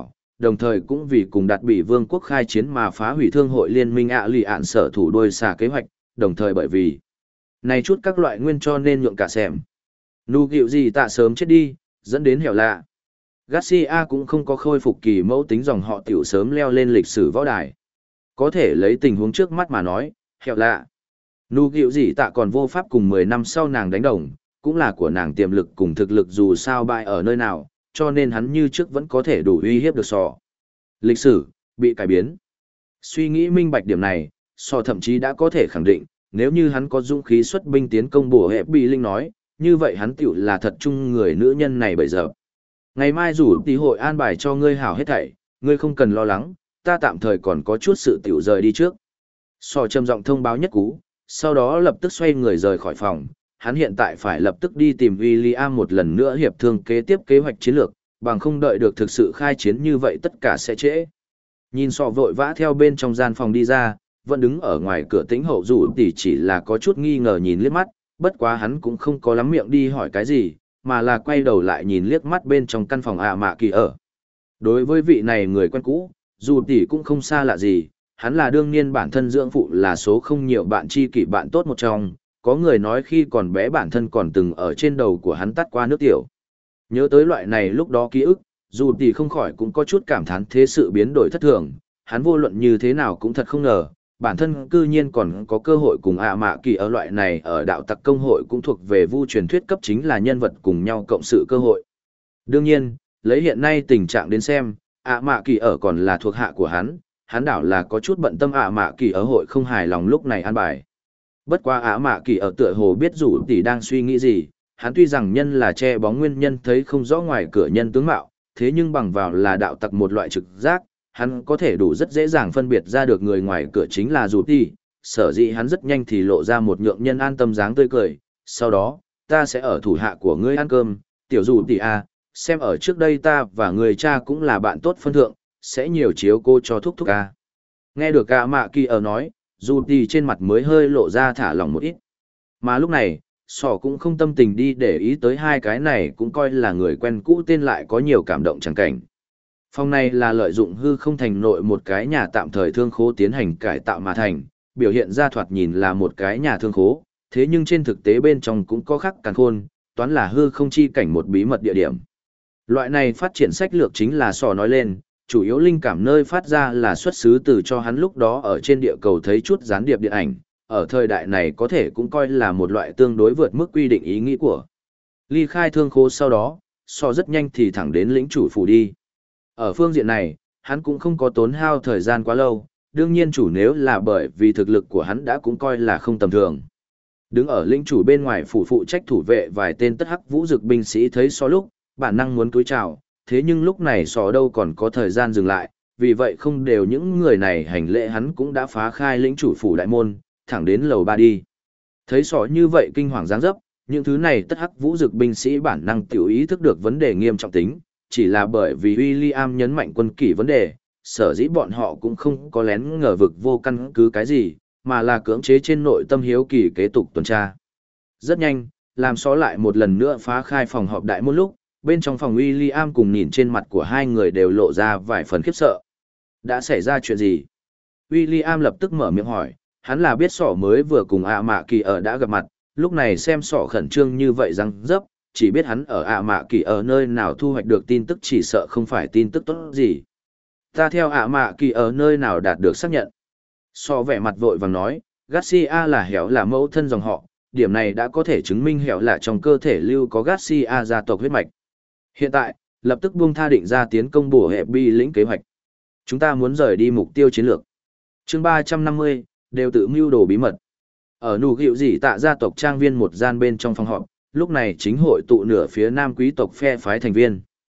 đồng thời cũng vì cùng đạt bị vương quốc khai chiến mà phá hủy thương hội liên minh ạ lì ạn sở thủ đôi xà kế hoạch, đồng thời bởi vì này chút các loại nguyên cho nên nhượng cả xẻm. Nụ gịu gì tạ sớm chết đi, dẫn đến hẻo lạ. Garcia cũng không có khôi phục kỳ mẫu tính dòng họ tiểu sớm leo lên lịch sử võ đài. Có thể lấy tình huống trước mắt mà nói, hẻo lạ. Nụ gịu gì tạ còn vô pháp cùng 10 năm sau nàng đánh đồng, cũng là của nàng tiềm lực cùng thực lực dù sao bại ở nơi nào, cho nên hắn như trước vẫn có thể đủ uy hiếp được sò. Lịch sử, bị cải biến. Suy nghĩ minh bạch điểm này, sò thậm chí đã có thể khẳng định, nếu như hắn có dũng khí xuất binh tiến công bổ hẹp bị linh nói, như vậy hắn tiểu là thật chung người nữ nhân này bây giờ. Ngày mai rủ tí hội an bài cho ngươi hảo hết thảy, ngươi không cần lo lắng, ta tạm thời còn có chút sự tiểu rời đi trước. Sò trầm giọng thông báo nhất cú, sau đó lập tức xoay người rời khỏi phòng, hắn hiện tại phải lập tức đi tìm William một lần nữa hiệp thương kế tiếp kế hoạch chiến lược, bằng không đợi được thực sự khai chiến như vậy tất cả sẽ trễ. Nhìn sò vội vã theo bên trong gian phòng đi ra, vẫn đứng ở ngoài cửa tĩnh hậu rủ tỷ chỉ là có chút nghi ngờ nhìn liếc mắt, bất quá hắn cũng không có lắm miệng đi hỏi cái gì, mà là quay đầu lại nhìn liếc mắt bên trong căn phòng ạ mạ kỳ ở. Đối với vị này người quen cũ, dù tỷ cũng không xa lạ gì, hắn là đương niên bản thân dưỡng phụ là số không nhiều bạn tri kỷ bạn tốt một trong, có người nói khi còn bé bản thân còn từng ở trên đầu của hắn tắt qua nước tiểu. Nhớ tới loại này lúc đó ký ức, dù tỷ không khỏi cũng có chút cảm thán thế sự biến đổi thất thường, hắn vô luận như thế nào cũng thật không ngờ, bản thân cư nhiên còn có cơ hội cùng ạ mạ kỳ ở loại này ở đạo tặc công hội cũng thuộc về vu truyền thuyết cấp chính là nhân vật cùng nhau cộng sự cơ hội. Đương nhiên, lấy hiện nay tình trạng đến xem, ạ mạ kỳ ở còn là thuộc hạ của hắn đảo là có chút bận tâm ạ mạ kỳ ở hội không hài lòng lúc này an bài. Bất quá ạ mạ kỳ ở tựa hồ biết rủ tỷ đang suy nghĩ gì, hắn tuy rằng nhân là che bóng nguyên nhân thấy không rõ ngoài cửa nhân tướng mạo, thế nhưng bằng vào là đạo tặc một loại trực giác, hắn có thể đủ rất dễ dàng phân biệt ra được người ngoài cửa chính là rủ tỷ, sở dĩ hắn rất nhanh thì lộ ra một nhượng nhân an tâm dáng tươi cười, sau đó, ta sẽ ở thủ hạ của ngươi ăn cơm, tiểu rủ tỷ a, xem ở trước đây ta và người cha cũng là bạn tốt phân thượng, sẽ nhiều chiếu cô cho thúc thúc a. Nghe được ạ mạ kỳ ở nói, dù tỷ trên mặt mới hơi lộ ra thả lỏng một ít. Mà lúc này, sỏ cũng không tâm tình đi để ý tới hai cái này cũng coi là người quen cũ tên lại có nhiều cảm động chẳng cảnh. Phòng này là lợi dụng hư không thành nội một cái nhà tạm thời thương khố tiến hành cải tạo mà thành, biểu hiện ra thoạt nhìn là một cái nhà thương khố, thế nhưng trên thực tế bên trong cũng có khắc càn khôn, toán là hư không chi cảnh một bí mật địa điểm. Loại này phát triển sách lược chính là sỏ nói lên, chủ yếu linh cảm nơi phát ra là xuất xứ từ cho hắn lúc đó ở trên địa cầu thấy chút gián điệp điện ảnh, ở thời đại này có thể cũng coi là một loại tương đối vượt mức quy định ý nghĩ của. Ly khai thương khố sau đó, sỏ rất nhanh thì thẳng đến lĩnh chủ phủ đi. Ở phương diện này, hắn cũng không có tốn hao thời gian quá lâu, đương nhiên chủ nếu là bởi vì thực lực của hắn đã cũng coi là không tầm thường. Đứng ở lĩnh chủ bên ngoài phủ phụ trách thủ vệ vài tên tất hắc vũ dực binh sĩ thấy so lúc, bản năng muốn cúi chào, thế nhưng lúc này sò đâu còn có thời gian dừng lại, vì vậy không đều những người này hành lễ hắn cũng đã phá khai lĩnh chủ phủ đại môn, thẳng đến lầu 3 đi. Thấy sò như vậy kinh hoàng giáng dấp, những thứ này tất hắc vũ dực binh sĩ bản năng tiểu ý thức được vấn đề nghiêm trọng tính, chỉ là bởi vì William nhấn mạnh quân kỷ vấn đề, sở dĩ bọn họ cũng không có lén ngờ vực vô căn cứ cái gì, mà là cưỡng chế trên nội tâm hiếu kỳ kế tục tuần tra. Rất nhanh, làm xó lại một lần nữa phá khai phòng họp đại môn lúc, bên trong phòng William cùng nhìn trên mặt của hai người đều lộ ra vài phần khiếp sợ. Đã xảy ra chuyện gì? William lập tức mở miệng hỏi, hắn là biết sỏ mới vừa cùng ạ mạ kỳ ở đã gặp mặt, lúc này xem sỏ khẩn trương như vậy răng dấp, chỉ biết hắn ở ạ mạ kỳ ở nơi nào thu hoạch được tin tức chỉ sợ không phải tin tức tốt gì. Ta theo ạ mạ kỳ ở nơi nào đạt được xác nhận. Sỏ vẻ mặt vội vàng nói, Garcia là hẻo là mẫu thân dòng họ, điểm này đã có thể chứng minh hẻo là trong cơ thể lưu có Garcia gia tộc huyết mạch. Hiện tại, lập tức buông tha định ra tiến công bổ hẹp bi lĩnh kế hoạch. Chúng ta muốn rời đi mục tiêu chiến lược. Chương 350, đều tự mưu đồ bí mật. Ở nụ gịu gì tạ gia tộc trang viên một gian bên trong phòng họp, lúc này chính hội tụ nửa phía nam quý tộc phe phái thành viên.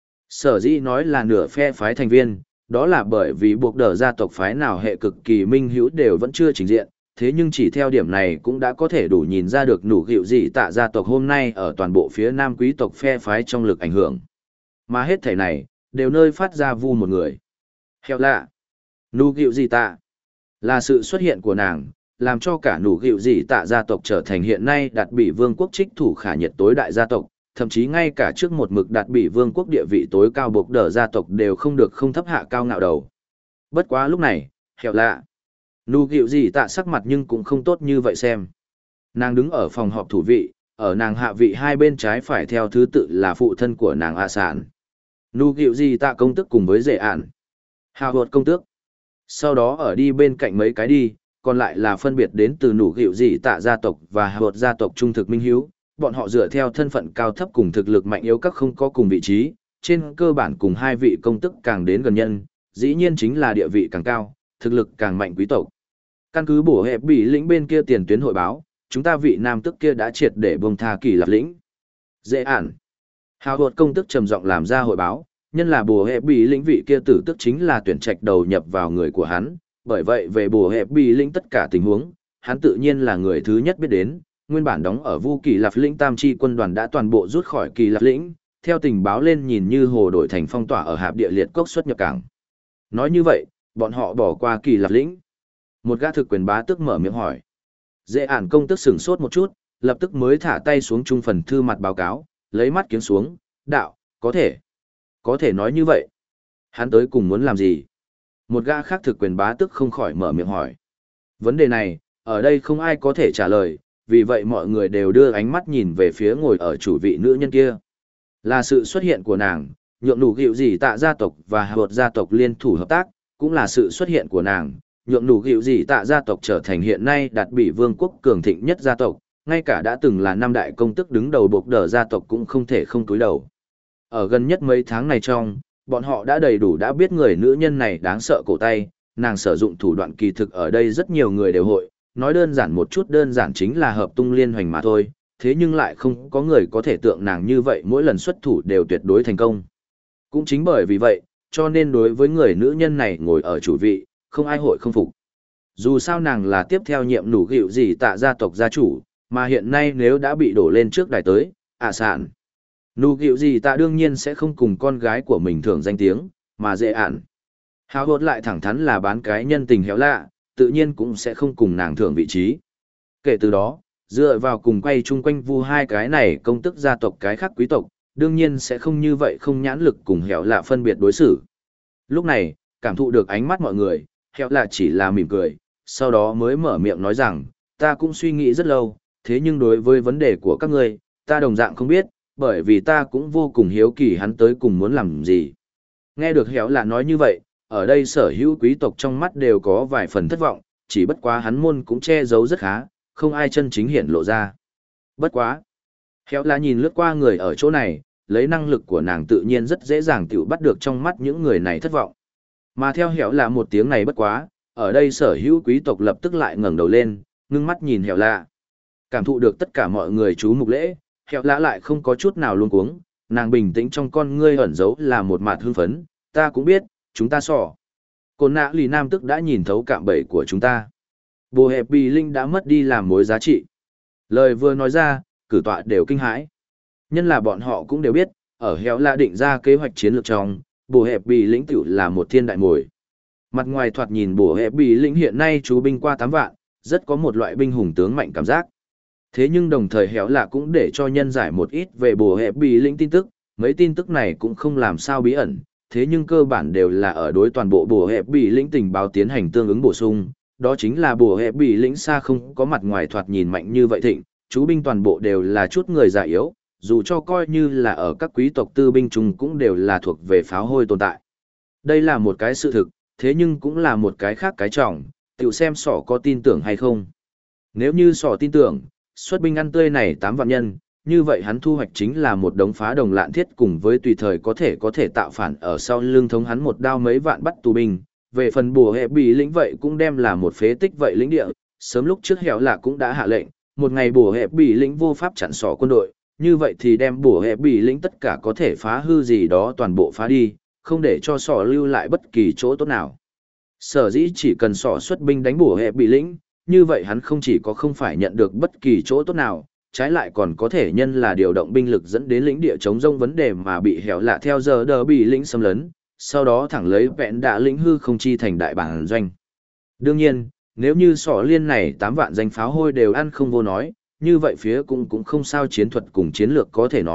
Sở dĩ nói là nửa phe phái thành viên, đó là bởi vì buộc đờ gia tộc phái nào hệ cực kỳ minh hữu đều vẫn chưa trình diện, thế nhưng chỉ theo điểm này cũng đã có thể đủ nhìn ra được nụ gịu gì tạ gia tộc hôm nay ở toàn bộ phía nam quý tộc phe phái trong lực ảnh hưởng. Mà hết thảy này, đều nơi phát ra vu một người. Heo lạ. Nụ gịu gì tạ. Là sự xuất hiện của nàng, làm cho cả nụ gịu gì tạ gia tộc trở thành hiện nay đạt bị vương quốc trích thủ khả nhiệt tối đại gia tộc, thậm chí ngay cả trước một mực đạt bị vương quốc địa vị tối cao buộc đỡ gia tộc đều không được không thấp hạ cao ngạo đầu. Bất quá lúc này, hẻo lạ. Nụ gịu gì tạ sắc mặt nhưng cũng không tốt như vậy xem. Nàng đứng ở phòng họp thủ vị, ở nàng hạ vị hai bên trái phải theo thứ tự là phụ thân của nàng ạ sản. Nụ gịu gì tạ công tức cùng với dễ ản. Hào hột công tước. Sau đó ở đi bên cạnh mấy cái đi, còn lại là phân biệt đến từ nụ gịu gì tạ gia tộc và hào hột gia tộc trung thực minh hiếu. Bọn họ dựa theo thân phận cao thấp cùng thực lực mạnh yếu các không có cùng vị trí, trên cơ bản cùng hai vị công tức càng đến gần nhân, dĩ nhiên chính là địa vị càng cao, thực lực càng mạnh quý tộc. Căn cứ bổ hẹp bị lĩnh bên kia tiền tuyến hội báo, chúng ta vị nam tức kia đã triệt để bông tha kỳ lập lĩnh. Dễ ản. Hào hột công tức trầm giọng làm ra hội báo, nhân là bổ hẹp bị lĩnh vị kia tử tức chính là tuyển trạch đầu nhập vào người của hắn, bởi vậy về bổ hẹp bị lĩnh tất cả tình huống, hắn tự nhiên là người thứ nhất biết đến. Nguyên bản đóng ở Vu Kỳ Lạp lĩnh Tam Chi quân đoàn đã toàn bộ rút khỏi Kỳ Lạp lĩnh, theo tình báo lên nhìn như hồ đổi thành phong tỏa ở hạp địa liệt cốc xuất nhập cảng. Nói như vậy, bọn họ bỏ qua Kỳ Lạp lĩnh. Một gã thực quyền bá tức mở miệng hỏi. Dễ ản công tức sửng sốt một chút, lập tức mới thả tay xuống trung phần thư mặt báo cáo, lấy mắt kiếm xuống, đạo, có thể nói như vậy. Hắn tới cùng muốn làm gì? Một gã khác thực quyền bá tức không khỏi mở miệng hỏi. Vấn đề này, ở đây không ai có thể trả lời, vì vậy mọi người đều đưa ánh mắt nhìn về phía ngồi ở chủ vị nữ nhân kia. Là sự xuất hiện của nàng, nhượng nụ gịu gì tạ gia tộc và hợp gia tộc liên thủ hợp tác, cũng là sự xuất hiện của nàng, nhượng nụ gịu gì tạ gia tộc trở thành hiện nay đạt bị vương quốc cường thịnh nhất gia tộc, ngay cả đã từng là năm đại công tức đứng đầu buộc đỡ gia tộc cũng không thể không cúi đầu. Ở gần nhất mấy tháng này trong, bọn họ đã đầy đủ đã biết người nữ nhân này đáng sợ cổ tay, nàng sử dụng thủ đoạn kỳ thực ở đây rất nhiều người đều hội, nói đơn giản một chút đơn giản chính là hợp tung liên hoành mà thôi, thế nhưng lại không có người có thể tượng nàng như vậy mỗi lần xuất thủ đều tuyệt đối thành công. Cũng chính bởi vì vậy, cho nên đối với người nữ nhân này ngồi ở chủ vị, không ai hội không phục. Dù sao nàng là tiếp theo nhiệm nụ gịu gì tạ gia tộc gia chủ, mà hiện nay nếu đã bị đổ lên trước đài tới, sản. Nụ gịu gì tạ đương nhiên sẽ không cùng con gái của mình thưởng danh tiếng, mà dễ ản. Hào hốt lại thẳng thắn là bán cái nhân tình héo lạ, tự nhiên cũng sẽ không cùng nàng thưởng vị trí. Kể từ đó, dựa vào cùng quay chung quanh vu hai cái này công tức gia tộc cái khác quý tộc, đương nhiên sẽ không như vậy không nhãn lực cùng héo lạ phân biệt đối xử. Lúc này, cảm thụ được ánh mắt mọi người, héo lạ chỉ là mỉm cười, sau đó mới mở miệng nói rằng, ta cũng suy nghĩ rất lâu, thế nhưng đối với vấn đề của các ngươi, ta đồng dạng không biết, bởi vì ta cũng vô cùng hiếu kỳ hắn tới cùng muốn làm gì. Nghe được héo lạ nói như vậy, ở đây sở hữu quý tộc trong mắt đều có vài phần thất vọng, chỉ bất quá hắn môn cũng che giấu rất khá, không ai chân chính hiện lộ ra. Bất quá. Héo lạ nhìn lướt qua người ở chỗ này, lấy năng lực của nàng tự nhiên rất dễ dàng tiểu bắt được trong mắt những người này thất vọng. Mà theo héo lạ một tiếng này bất quá, ở đây sở hữu quý tộc lập tức lại ngẩng đầu lên, ngưng mắt nhìn héo lạ. Cảm thụ được tất cả mọi người chú mục lễ, héo lạ lại không có chút nào luống cuống, nàng bình tĩnh trong con ngươi ẩn giấu là một mặt hưng phấn, ta cũng biết, chúng ta sỏ. Côn nã lì nam tức đã nhìn thấu cạm bẫy của chúng ta. Bồ hẹp bì linh đã mất đi làm mối giá trị. Lời vừa nói ra, cử tọa đều kinh hãi. Nhân là bọn họ cũng đều biết, ở héo lạ định ra kế hoạch chiến lược trong, bồ hẹp bì lĩnh tiểu là một thiên đại mồi. Mặt ngoài thoạt nhìn bồ hẹp bì lĩnh hiện nay chú binh qua 8 vạn, rất có một loại binh hùng tướng mạnh cảm giác. Thế nhưng đồng thời héo lạ cũng để cho nhân giải một ít về bồ hẹp bì lĩnh tin tức, mấy tin tức này cũng không làm sao bí ẩn, thế nhưng cơ bản đều là ở đối toàn bộ bồ hẹp bì lĩnh tình báo tiến hành tương ứng bổ sung, đó chính là bồ hẹp bì lĩnh xa không có mặt ngoài thoạt nhìn mạnh như vậy thịnh, chú binh toàn bộ đều là chút người già yếu, dù cho coi như là ở các quý tộc tư binh chung cũng đều là thuộc về pháo hôi tồn tại. Đây là một cái sự thực, thế nhưng cũng là một cái khác cái trọng, tiểu xem sỏ có tin tưởng hay không. Nếu như sỏ tin tưởng, xuất binh ăn tươi này 8 vạn nhân, như vậy hắn thu hoạch chính là một đống phá đồng lạn thiết cùng với tùy thời có thể tạo phản ở sau lưng thống hắn một đao mấy vạn bắt tù binh. Về phần bùa hệ bị lĩnh vậy cũng đem là một phế tích vậy lĩnh địa, sớm lúc trước hẻo là cũng đã hạ lệnh, một ngày bùa hệ bị lĩnh vô pháp chặn sỏ quân đội, như vậy thì đem bùa hệ bị lĩnh tất cả có thể phá hư gì đó toàn bộ phá đi, không để cho sỏ lưu lại bất kỳ chỗ tốt nào. Sở dĩ chỉ cần sỏ xuất binh đánh bùa hệ bị lĩnh, như vậy hắn không chỉ có không phải nhận được bất kỳ chỗ tốt nào, trái lại còn có thể nhân là điều động binh lực dẫn đến lĩnh địa chống rông vấn đề mà bị hẻo lạ theo giờ đờ bị lĩnh xâm lấn, sau đó thẳng lấy vẹn đạ lĩnh hư không chi thành đại bản doanh. Đương nhiên, nếu như sỏ liên này 8 vạn danh pháo hôi đều ăn không vô nói, như vậy phía cũng không sao chiến thuật cùng chiến lược có thể nói,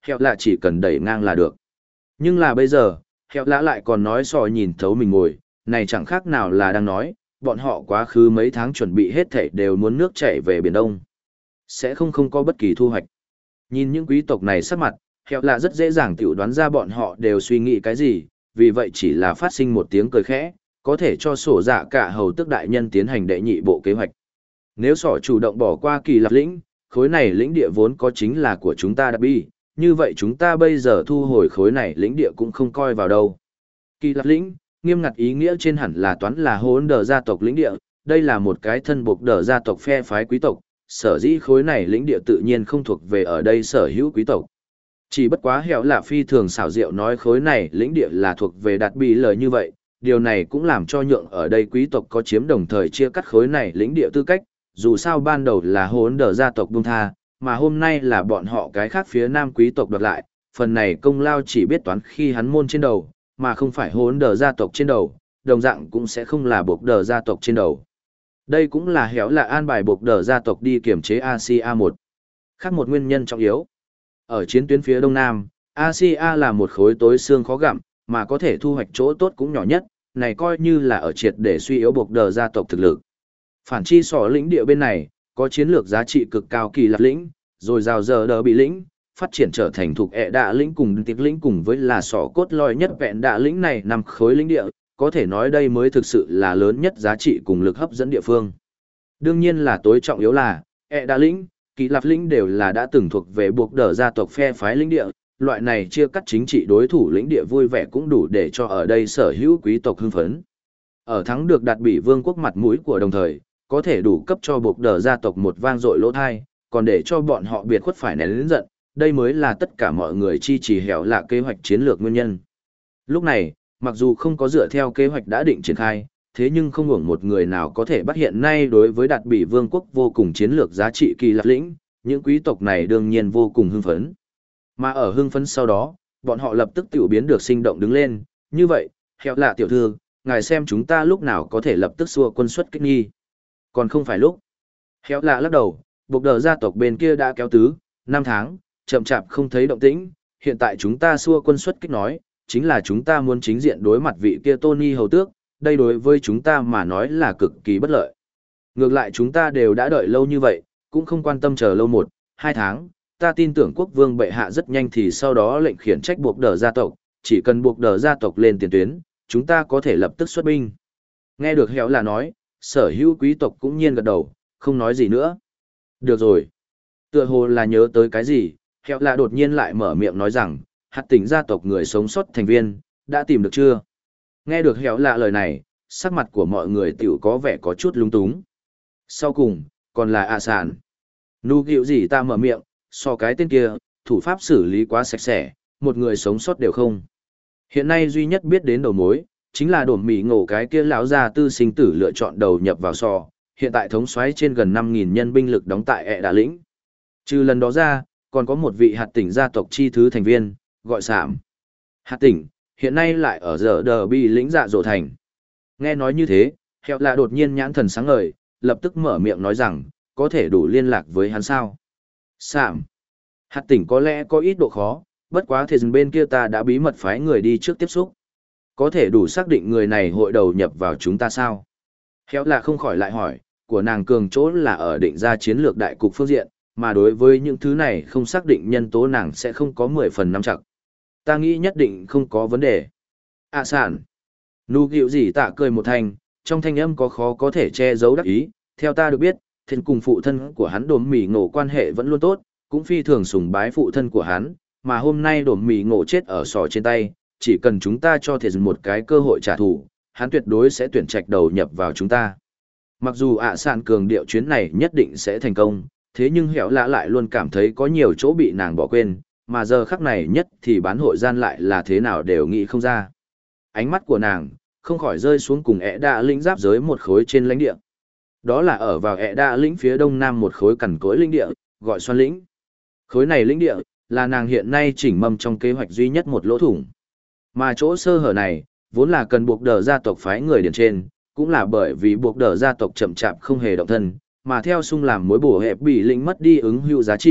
hẹo lạ chỉ cần đẩy ngang là được. Nhưng là bây giờ, hẹo lạ lại còn nói sò nhìn thấu mình ngồi, này chẳng khác nào là đang nói, bọn họ quá khứ mấy tháng chuẩn bị hết thảy đều muốn nước chảy về Biển Đông. Sẽ không có bất kỳ thu hoạch. Nhìn những quý tộc này sắc mặt, hẹo lạ rất dễ dàng tiểu đoán ra bọn họ đều suy nghĩ cái gì, vì vậy chỉ là phát sinh một tiếng cười khẽ, có thể cho sổ dạ cả hầu tước đại nhân tiến hành đệ nhị bộ kế hoạch. Nếu sỏ chủ động bỏ qua Kỳ Lạp lĩnh, khối này lĩnh địa vốn có chính là của chúng ta đã bi, như vậy chúng ta bây giờ thu hồi khối này lĩnh địa cũng không coi vào đâu. Kỳ Lạp lĩnh, nghiêm ngặt ý nghĩa trên hẳn là toán là hỗn đờ gia tộc lĩnh địa, đây là một cái thân buộc đờ gia tộc phe phái quý tộc, sở dĩ khối này lĩnh địa tự nhiên không thuộc về ở đây sở hữu quý tộc. Chỉ bất quá hẻo lạ phi thường xảo diệu nói khối này lĩnh địa là thuộc về đạt bị lời như vậy, điều này cũng làm cho nhượng ở đây quý tộc có chiếm đồng thời chia cắt khối này lĩnh địa tư cách, dù sao ban đầu là hỗn đờ gia tộc buông tha, mà hôm nay là bọn họ cái khác phía nam quý tộc đoạt lại, phần này công lao chỉ biết toán khi hắn môn trên đầu, mà không phải hỗn đờ gia tộc trên đầu, đồng dạng cũng sẽ không là buộc đờ gia tộc trên đầu. Đây cũng là hẻo là an bài buộc đờ gia tộc đi kiểm chế Asia 1. Khác một nguyên nhân trọng yếu. Ở chiến tuyến phía đông nam, Asia là một khối tối xương khó gặm, mà có thể thu hoạch chỗ tốt cũng nhỏ nhất, này coi như là ở triệt để suy yếu buộc đờ gia tộc thực lực. Phản chi sỏ lĩnh địa bên này, có chiến lược giá trị cực cao Kỳ Lạp lĩnh, rồi rào giờ đờ bị lĩnh, phát triển trở thành thuộc ẹ đạ lĩnh cùng tiệc lĩnh cùng với là sỏ cốt lõi nhất vẹn đạ lĩnh này nằm khối lĩnh địa, có thể nói đây mới thực sự là lớn nhất giá trị cùng lực hấp dẫn địa phương. Đương nhiên là tối trọng yếu là, ẹ đạ lĩnh, Kỳ Lạp lĩnh đều là đã từng thuộc về buộc đờ gia tộc phe phái lĩnh địa, loại này chia cắt chính trị đối thủ lĩnh địa vui vẻ cũng đủ để cho ở đây sở hữu quý tộc hưng phấn. Ở thắng được đạt bị vương quốc mặt mũi của đồng thời, có thể đủ cấp cho buộc đờ gia tộc một vang dội lỗ thai, còn để cho bọn họ biệt khuất phải nén lớn giận, đây mới là tất cả mọi người chi trì hẻo lạ kế hoạch chiến lược nguyên nhân. Lúc này, mặc dù không có dựa theo kế hoạch đã định triển khai, thế nhưng không hưởng một người nào có thể bắt hiện nay đối với đạt bị vương quốc vô cùng chiến lược giá trị Kỳ Lạp lĩnh, những quý tộc này đương nhiên vô cùng hưng phấn. Mà ở hưng phấn sau đó, bọn họ lập tức tiểu biến được sinh động đứng lên, như vậy, hẻo lạ tiểu thư, ngài xem chúng ta lúc nào có thể lập tức xua quân xuất kích nghi. Còn không phải lúc. Hẻo lạ lắc đầu, buộc đờ gia tộc bên kia đã kéo tứ, 5 tháng, chậm chạp không thấy động tĩnh, hiện tại chúng ta xua quân xuất kích nói, chính là chúng ta muốn chính diện đối mặt vị kia Tony hầu tước, đây đối với chúng ta mà nói là cực kỳ bất lợi. Ngược lại chúng ta đều đã đợi lâu như vậy, cũng không quan tâm chờ lâu 1-2 tháng, ta tin tưởng quốc vương bệ hạ rất nhanh thì sau đó lệnh khiển trách buộc đờ gia tộc, chỉ cần buộc đờ gia tộc lên tiền tuyến, chúng ta có thể lập tức xuất binh. Nghe được hẻo là nói, sở hữu quý tộc cũng nhiên gật đầu, không nói gì nữa. Được rồi. Tựa hồ là nhớ tới cái gì, hẻo là đột nhiên lại mở miệng nói rằng, hạt tỉnh gia tộc người sống sót thành viên, đã tìm được chưa? Nghe được hẻo lạ lời này, sắc mặt của mọi người tiểu có vẻ có chút lung túng. Sau cùng, còn là ạ sản. Nu gịu gì ta mở miệng, so cái tên kia, thủ pháp xử lý quá sạch sẽ, một người sống sót đều không. Hiện nay duy nhất biết đến đầu mối, chính là đổm mỉ ngộ cái kia lão gia tư sinh tử lựa chọn đầu nhập vào so, hiện tại thống soái trên gần 5.000 nhân binh lực đóng tại ẹ đà lĩnh. Trừ lần đó ra, còn có một vị hạt tỉnh gia tộc chi thứ thành viên, gọi Sảm. Hạt tỉnh, hiện nay lại ở giờ đờ bi lĩnh dạ dỗ thành. Nghe nói như thế, hẹo là đột nhiên nhãn thần sáng ngời, lập tức mở miệng nói rằng, có thể đủ liên lạc với hắn sao. Sảm. Hạt tỉnh có lẽ có ít độ khó, bất quá thì bên kia ta đã bí mật phái người đi trước tiếp xúc. Có thể đủ xác định người này hội đầu nhập vào chúng ta sao? Hẹo là không khỏi lại hỏi, của nàng cường chỗ là ở định ra chiến lược đại cục phương diện, mà đối với những thứ này không xác định nhân tố nàng sẽ không có 10 phần nắm chặt. Ta nghĩ nhất định không có vấn đề. À sản. Nụ gịu gì tạ cười một thanh, trong thanh âm có khó có thể che giấu đắc ý, theo ta được biết, thiên cùng phụ thân của hắn đốm mì ngộ quan hệ vẫn luôn tốt, cũng phi thường sùng bái phụ thân của hắn, mà hôm nay đốm mì ngộ chết ở sò trên tay, chỉ cần chúng ta cho thể một cái cơ hội trả thù, hắn tuyệt đối sẽ tuyển trạch đầu nhập vào chúng ta. Mặc dù ạ sản cường điệu chuyến này nhất định sẽ thành công, thế nhưng hẻo lạ lại luôn cảm thấy có nhiều chỗ bị nàng bỏ quên, mà giờ khắc này nhất thì bán hội gian lại là thế nào đều nghĩ không ra. Ánh mắt của nàng không khỏi rơi xuống cùng ẹ đạ lĩnh giáp giới một khối trên lãnh địa. Đó là ở vào ẹ đạ lĩnh phía đông nam một khối cằn cỗi lĩnh địa, gọi xoan lĩnh. Khối này lĩnh địa là nàng hiện nay chỉnh mâm trong kế hoạch duy nhất một lỗ thủng. Mà chỗ sơ hở này, vốn là cần buộc đờ gia tộc phái người điền trên, cũng là bởi vì buộc đờ gia tộc chậm chạp không hề động thân, mà theo sung làm mối bổ hẹp bị lĩnh mất đi ứng hữu giá trị,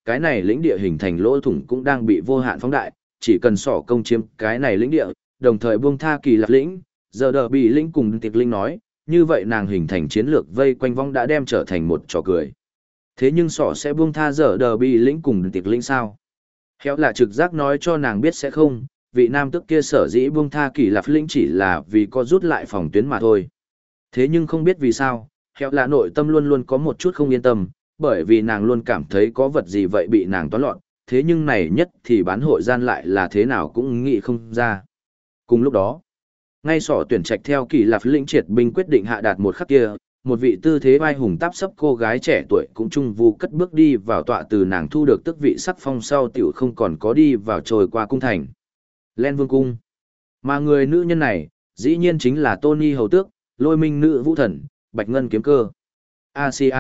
cái này lĩnh địa hình thành lỗ thủng cũng đang bị vô hạn phóng đại, chỉ cần sỏ công chiếm cái này lĩnh địa, đồng thời buông tha Kỳ Lạp lĩnh, giờ đờ bị lĩnh cùng tiệc linh nói, như vậy nàng hình thành chiến lược vây quanh vong đã đem trở thành một trò cười. Thế nhưng sỏ sẽ buông tha giờ đờ bị lĩnh cùng tiệc linh sao? Khéo là trực giác nói cho nàng biết sẽ không, vị nam tức kia sở dĩ buông tha Kỳ Lạp lĩnh chỉ là vì có rút lại phòng tuyến mà thôi. Thế nhưng không biết vì sao, khéo là nội tâm luôn luôn có một chút không yên tâm, bởi vì nàng luôn cảm thấy có vật gì vậy bị nàng toán lọt, thế nhưng này nhất thì bán hội gian lại là thế nào cũng nghĩ không ra. Cùng lúc đó, ngay sỏ tuyển trạch theo Kỳ Lạp lĩnh triệt binh quyết định hạ đạt một khắc kia, một vị tư thế vai hùng táp sấp cô gái trẻ tuổi cũng trung vu cất bước đi vào tọa, từ nàng thu được tước vị sắc phong sau tiểu không còn có đi vào trồi qua cung thành. Len Vương cung. Mà người nữ nhân này, dĩ nhiên chính là Tony hầu tước, Lôi Minh nữ vũ thần, Bạch Ngân kiếm cơ. Asia.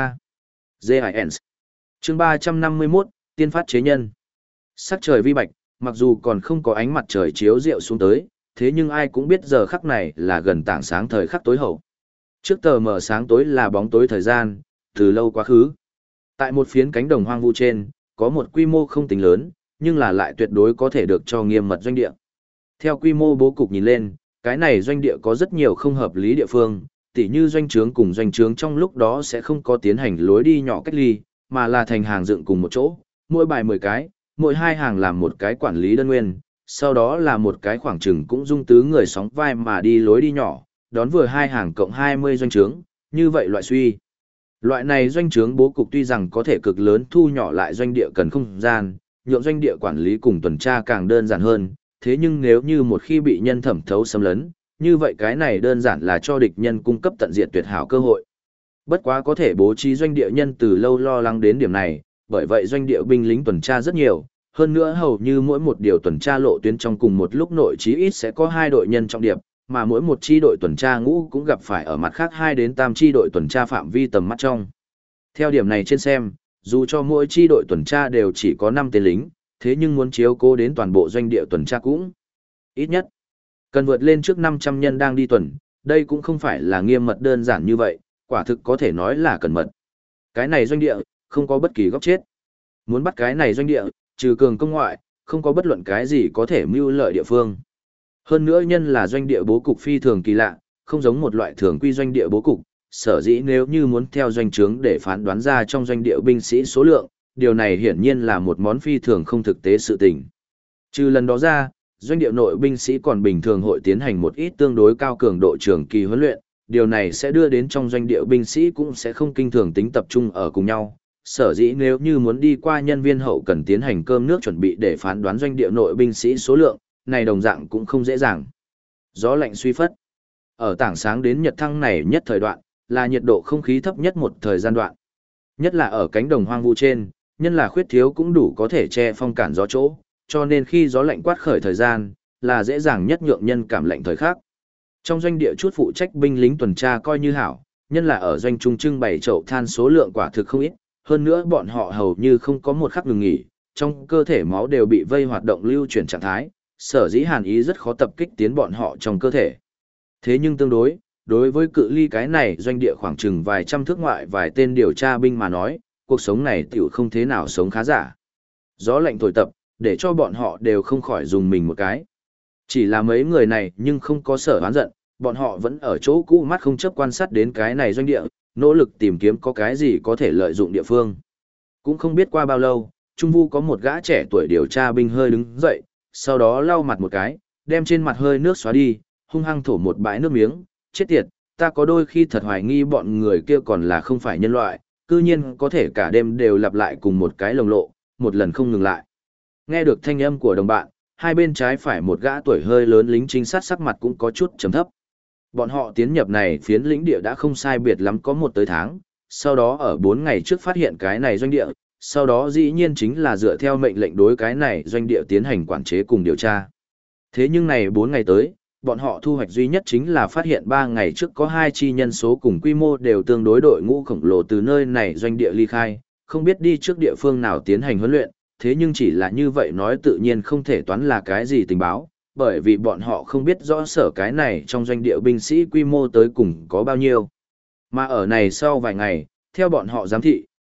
Giants. Chương 351, tiên phát chế nhân. Sắc trời vi bạch, mặc dù còn không có ánh mặt trời chiếu rượu xuống tới, thế nhưng ai cũng biết giờ khắc này là gần tảng sáng thời khắc tối hậu. Trước tờ mờ sáng tối là bóng tối thời gian, từ lâu quá khứ. Tại một phiến cánh đồng hoang vu trên, có một quy mô không tính lớn, nhưng là lại tuyệt đối có thể được cho nghiêm mật doanh địa. Theo quy mô bố cục nhìn lên, cái này doanh địa có rất nhiều không hợp lý địa phương, tỉ như doanh trướng cùng doanh trướng trong lúc đó sẽ không có tiến hành lối đi nhỏ cách ly, mà là thành hàng dựng cùng một chỗ, mỗi bài 10 cái, mỗi hai hàng làm một cái quản lý đơn nguyên, sau đó là một cái khoảng chừng cũng dung tứ người sóng vai mà đi lối đi nhỏ, đón vừa hai hàng cộng 20 doanh trướng, như vậy loại suy. Loại này doanh trướng bố cục tuy rằng có thể cực lớn thu nhỏ lại doanh địa cần không gian, nhượng doanh địa quản lý cùng tuần tra càng đơn giản hơn, thế nhưng nếu như một khi bị nhân thẩm thấu xâm lấn, như vậy cái này đơn giản là cho địch nhân cung cấp tận diệt tuyệt hảo cơ hội. Bất quá có thể bố trí doanh địa nhân từ lâu lo lắng đến điểm này, bởi vậy doanh địa binh lính tuần tra rất nhiều, hơn nữa hầu như mỗi một điều tuần tra lộ tuyến trong cùng một lúc nội chí ít sẽ có 2 đội nhân trọng điệp, mà mỗi một chi đội tuần tra ngũ cũng gặp phải ở mặt khác 2 đến 8 chi đội tuần tra phạm vi tầm mắt trong. Theo điểm này trên xem, dù cho mỗi chi đội tuần tra đều chỉ có 5 tên lính, thế nhưng muốn chiếu cố đến toàn bộ doanh địa tuần tra cũng ít nhất cần vượt lên trước 500 nhân đang đi tuần, đây cũng không phải là nghiêm mật đơn giản như vậy, quả thực có thể nói là cẩn mật. Cái này doanh địa, không có bất kỳ góc chết. Muốn bắt cái này doanh địa, trừ cường công ngoại, không có bất luận cái gì có thể mưu lợi địa phương. Hơn nữa nhân là doanh địa bố cục phi thường kỳ lạ, không giống một loại thường quy doanh địa bố cục, sở dĩ nếu như muốn theo doanh trướng để phán đoán ra trong doanh địa binh sĩ số lượng, điều này hiển nhiên là một món phi thường không thực tế sự tình. Trừ lần đó ra, doanh địa nội binh sĩ còn bình thường hội tiến hành một ít tương đối cao cường độ trường kỳ huấn luyện, điều này sẽ đưa đến trong doanh địa binh sĩ cũng sẽ không kinh thường tính tập trung ở cùng nhau. Sở dĩ nếu như muốn đi qua nhân viên hậu cần tiến hành cơm nước chuẩn bị để phán đoán doanh địa nội binh sĩ số lượng, này đồng dạng cũng không dễ dàng. Gió lạnh suy phất. Ở tảng sáng đến nhật thăng này nhất thời đoạn, là nhiệt độ không khí thấp nhất một thời gian đoạn. Nhất là ở cánh đồng hoang vu trên, nhân là khuyết thiếu cũng đủ có thể che phong cản gió chỗ, cho nên khi gió lạnh quát khởi thời gian, là dễ dàng nhất nhượng nhân cảm lạnh thời khắc. Trong doanh địa chút phụ trách binh lính tuần tra coi như hảo, nhân là ở doanh trung trưng bày chậu than số lượng quả thực không ít, hơn nữa bọn họ hầu như không có một khắc ngừng nghỉ, trong cơ thể máu đều bị vây hoạt động lưu chuyển trạng thái, sở dĩ hàn ý rất khó tập kích tiến bọn họ trong cơ thể. Thế nhưng tương đối với cự ly cái này doanh địa khoảng chừng vài trăm thước ngoại vài tên điều tra binh mà nói, cuộc sống này tiểu không thế nào sống khá giả. Gió lạnh thổi tập, để cho bọn họ đều không khỏi dùng mình một cái. Chỉ là mấy người này nhưng không có sở oán giận, bọn họ vẫn ở chỗ cũ mắt không chấp quan sát đến cái này doanh địa, nỗ lực tìm kiếm có cái gì có thể lợi dụng địa phương. Cũng không biết qua bao lâu, Trung Vu có một gã trẻ tuổi điều tra binh hơi đứng dậy, sau đó lau mặt một cái, đem trên mặt hơi nước xóa đi, hung hăng thổ một bãi nước miếng, chết tiệt, ta có đôi khi thật hoài nghi bọn người kia còn là không phải nhân loại, cư nhiên có thể cả đêm đều lặp lại cùng một cái lồng lộ, một lần không ngừng lại. Nghe được thanh âm của đồng bạn, hai bên trái phải một gã tuổi hơi lớn lính trinh sát sắc mặt cũng có chút trầm thấp. Bọn họ tiến nhập này phiến lĩnh địa đã không sai biệt lắm có một tới tháng, sau đó ở 4 ngày trước phát hiện cái này doanh địa, sau đó dĩ nhiên chính là dựa theo mệnh lệnh đối cái này doanh địa tiến hành quản chế cùng điều tra. Thế nhưng này 4 ngày tới, bọn họ thu hoạch duy nhất chính là phát hiện 3 ngày trước có 2 chi nhân số cùng quy mô đều tương đối đội ngũ khổng lồ từ nơi này doanh địa ly khai, không biết đi trước địa phương nào tiến hành huấn luyện, thế nhưng chỉ là như vậy nói tự nhiên không thể toán là cái gì tình báo, bởi vì bọn họ không biết rõ sở cái này trong doanh địa binh sĩ quy mô tới cùng có bao nhiêu. Mà ở này sau vài ngày, theo bọn họ giám thị,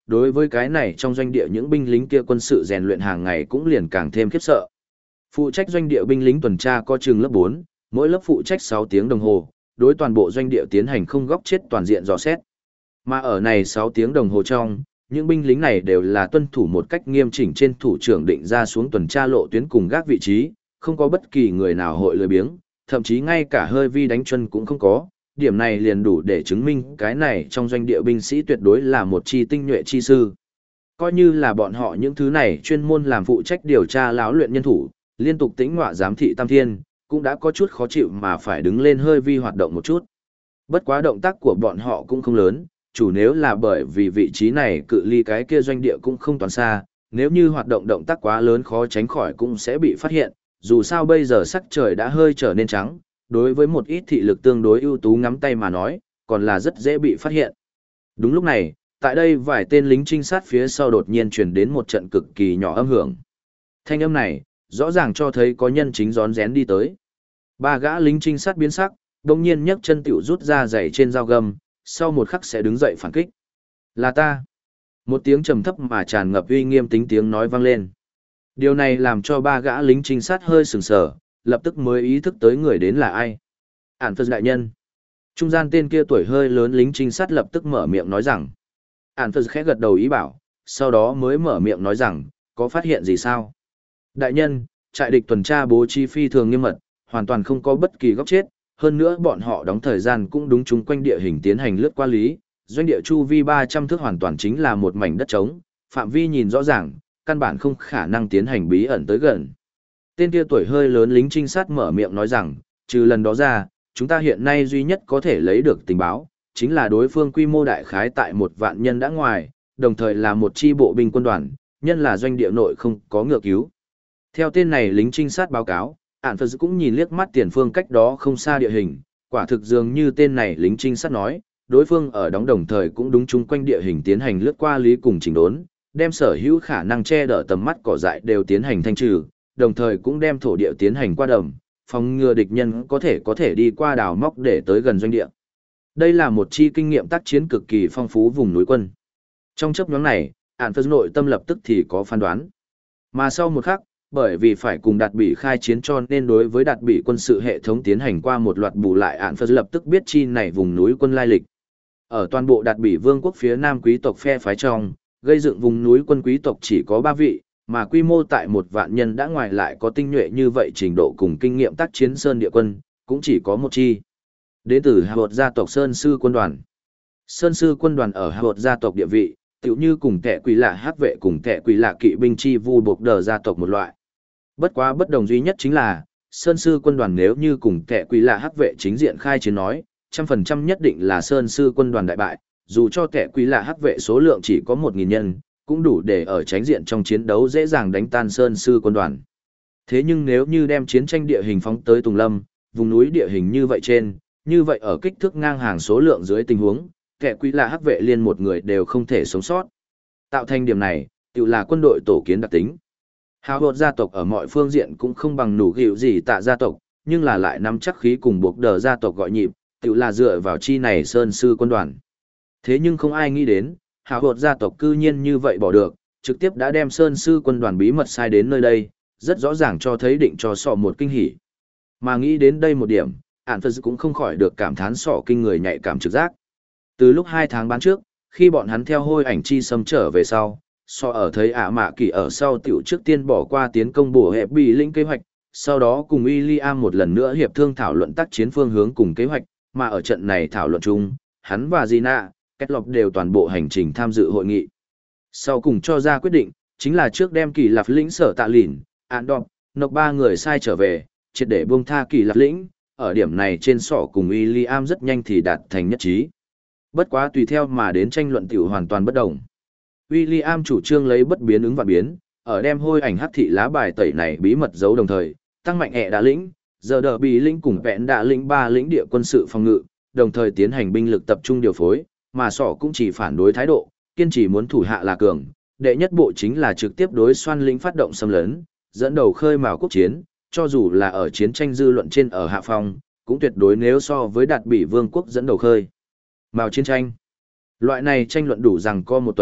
đối với cái này trong doanh địa những binh lính kia quân sự rèn luyện hàng ngày cũng liền càng thêm khiếp sợ. Phụ trách doanh địa binh lính tuần tra có chừng lớp 4, mỗi lớp phụ trách 6 tiếng đồng hồ, đối toàn bộ doanh địa tiến hành không góc chết toàn diện dò xét. Mà ở này 6 tiếng đồng hồ trong, những binh lính này đều là tuân thủ một cách nghiêm chỉnh trên thủ trưởng định ra xuống tuần tra lộ tuyến cùng gác vị trí, không có bất kỳ người nào hội lười biếng, thậm chí ngay cả hơi vi đánh chân cũng không có. Điểm này liền đủ để chứng minh cái này trong doanh địa binh sĩ tuyệt đối là một chi tinh nhuệ chi sư. Coi như là bọn họ những thứ này chuyên môn làm phụ trách điều tra lão luyện nhân thủ, liên tục tĩnh ngọa giám thị tam thiên, cũng đã có chút khó chịu mà phải đứng lên hơi vi hoạt động một chút. Bất quá động tác của bọn họ cũng không lớn, chủ nếu là bởi vì vị trí này cự ly cái kia doanh địa cũng không toàn xa, nếu như hoạt động tác quá lớn khó tránh khỏi cũng sẽ bị phát hiện, dù sao bây giờ sắc trời đã hơi trở nên trắng, đối với một ít thị lực tương đối ưu tú ngắm tay mà nói, còn là rất dễ bị phát hiện. Đúng lúc này, tại đây vài tên lính trinh sát phía sau đột nhiên truyền đến một trận cực kỳ nhỏ âm hưởng. Thanh âm này, rõ ràng cho thấy có nhân chính rón rén đi tới. Ba gã lính trinh sát biến sắc, đồng nhiên nhấc chân tiểu rút ra giày trên dao găm, sau một khắc sẽ đứng dậy phản kích. Là ta. Một tiếng trầm thấp mà tràn ngập uy nghiêm tính tiếng nói vang lên. Điều này làm cho ba gã lính trinh sát hơi sừng sờ, lập tức mới ý thức tới người đến là ai. Ản Phật đại nhân. Trung gian tên kia tuổi hơi lớn lính trinh sát lập tức mở miệng nói rằng. Ản Phật khẽ gật đầu ý bảo, sau đó mới mở miệng nói rằng, có phát hiện gì sao? Đại nhân, trại địch tuần tra bố trí phi thường nghiêm mật, hoàn toàn không có bất kỳ góc chết, hơn nữa bọn họ đóng thời gian cũng đúng chung quanh địa hình tiến hành lướt qua lý, doanh địa chu vi 300 thước hoàn toàn chính là một mảnh đất trống, phạm vi nhìn rõ ràng, căn bản không khả năng tiến hành bí ẩn tới gần. Tên kia tuổi hơi lớn lính trinh sát mở miệng nói rằng, trừ lần đó ra, chúng ta hiện nay duy nhất có thể lấy được tình báo, chính là đối phương quy mô đại khái tại 1 vạn nhân đã ngoài, đồng thời là một chi bộ binh quân đoàn, nhân là doanh địa nội không có ngựa cứu. Theo tên này lính trinh sát báo cáo, Ản Phật cũng nhìn liếc mắt tiền phương cách đó không xa địa hình, quả thực dường như tên này lính trinh sát nói, đối phương ở đóng đồng thời cũng đúng chung quanh địa hình tiến hành lướt qua lý cùng chỉnh đốn, đem sở hữu khả năng che đỡ tầm mắt cỏ dại đều tiến hành thanh trừ, đồng thời cũng đem thổ địa tiến hành qua đầm, phòng ngừa địch nhân có thể đi qua đào móc để tới gần doanh địa. Đây là một chi kinh nghiệm tác chiến cực kỳ phong phú vùng núi quân. Trong chốc ngắn này, Ản Phật nội tâm lập tức thì có phán đoán. Mà sau một khắc, bởi vì phải cùng Đạt Bỉ khai chiến cho nên đối với Đạt Bỉ quân sự hệ thống tiến hành qua một loạt bù lại, Ản Phật lập tức biết chi này vùng núi quân lai lịch. Ở toàn bộ Đạt Bỉ vương quốc phía nam quý tộc phe phái trong, gây dựng vùng núi quân quý tộc chỉ có 3 vị, mà quy mô tại 1 vạn nhân đã ngoài lại có tinh nhuệ như vậy trình độ cùng kinh nghiệm tác chiến sơn địa quân, cũng chỉ có một chi. Đến từ Hà Bột gia tộc Sơn Sư quân đoàn. Sơn Sư quân đoàn ở Hà Bột gia tộc địa vị, tựu như cùng kẻ quỷ lạ hắc vệ cùng kẻ quỷ lạ kỵ binh chi vu buộc đờ gia tộc một loại. Bất quá bất đồng duy nhất chính là, Sơn Sư quân đoàn nếu như cùng kẻ quỷ lạ hắc vệ chính diện khai chiến nói, 100% nhất định là Sơn Sư quân đoàn đại bại, dù cho kẻ quỷ lạ hắc vệ số lượng chỉ có 1.000 nhân, cũng đủ để ở tránh diện trong chiến đấu dễ dàng đánh tan Sơn Sư quân đoàn. Thế nhưng nếu như đem chiến tranh địa hình phóng tới Tùng Lâm, vùng núi địa hình như vậy trên, như vậy ở kích thước ngang hàng số lượng dưới tình huống, kẻ quỷ lạ hắc vệ liên một người đều không thể sống sót. Tạo thành điểm này, tự là quân đội tổ kiến đặc tính. Hào hột gia tộc ở mọi phương diện cũng không bằng nủ gịu gì tạ gia tộc, nhưng là lại nắm chắc khí cùng buộc đờ gia tộc gọi nhịp, tự là dựa vào chi này Sơn Sư quân đoàn. Thế nhưng không ai nghĩ đến, hào hột gia tộc cư nhiên như vậy bỏ được, trực tiếp đã đem Sơn Sư quân đoàn bí mật sai đến nơi đây, rất rõ ràng cho thấy định cho sọ một kinh hỉ. Mà nghĩ đến đây một điểm, Ản Phật cũng không khỏi được cảm thán sọ kinh người nhạy cảm trực giác. Từ lúc 2 tháng bán trước, khi bọn hắn theo hôi ảnh chi xâm trở về sau, so ở thấy ả mạ kỳ ở sau tiểu trước tiên bỏ qua tiến công bổ hẹp bị lĩnh kế hoạch, sau đó cùng William một lần nữa hiệp thương thảo luận tác chiến phương hướng cùng kế hoạch, mà ở trận này thảo luận chung, hắn và Gina, Kết Lộc đều toàn bộ hành trình tham dự hội nghị. Sau cùng cho ra quyết định, chính là trước đem kỳ lạp lĩnh sở tạ lìn, án đọc, nộp 3 người sai trở về, triệt để buông tha kỳ lạp lĩnh, ở điểm này trên sỏ cùng William rất nhanh thì đạt thành nhất trí. Bất quá tùy theo mà đến tranh luận tiểu hoàn toàn bất đồng. William chủ trương lấy bất biến ứng vạn biến, ở đem hôi ảnh hắc thị lá bài tẩy này bí mật giấu đồng thời, tăng mạnh ẹ đá lĩnh, giờ đỡ bị lĩnh cùng vẹn đá lĩnh 3 lĩnh địa quân sự phòng ngự, đồng thời tiến hành binh lực tập trung điều phối, mà sỏ cũng chỉ phản đối thái độ, kiên trì muốn thủ hạ là cường. Đệ nhất bộ chính là trực tiếp đối xoan lĩnh phát động xâm lấn, dẫn đầu khơi mào quốc chiến, cho dù là ở chiến tranh dư luận trên ở hạ phong, cũng tuyệt đối nếu so với Đạt Bỉ vương quốc dẫn đầu khơi mào chiến tranh. Loại này tranh luận đủ rằng co 1 tuần,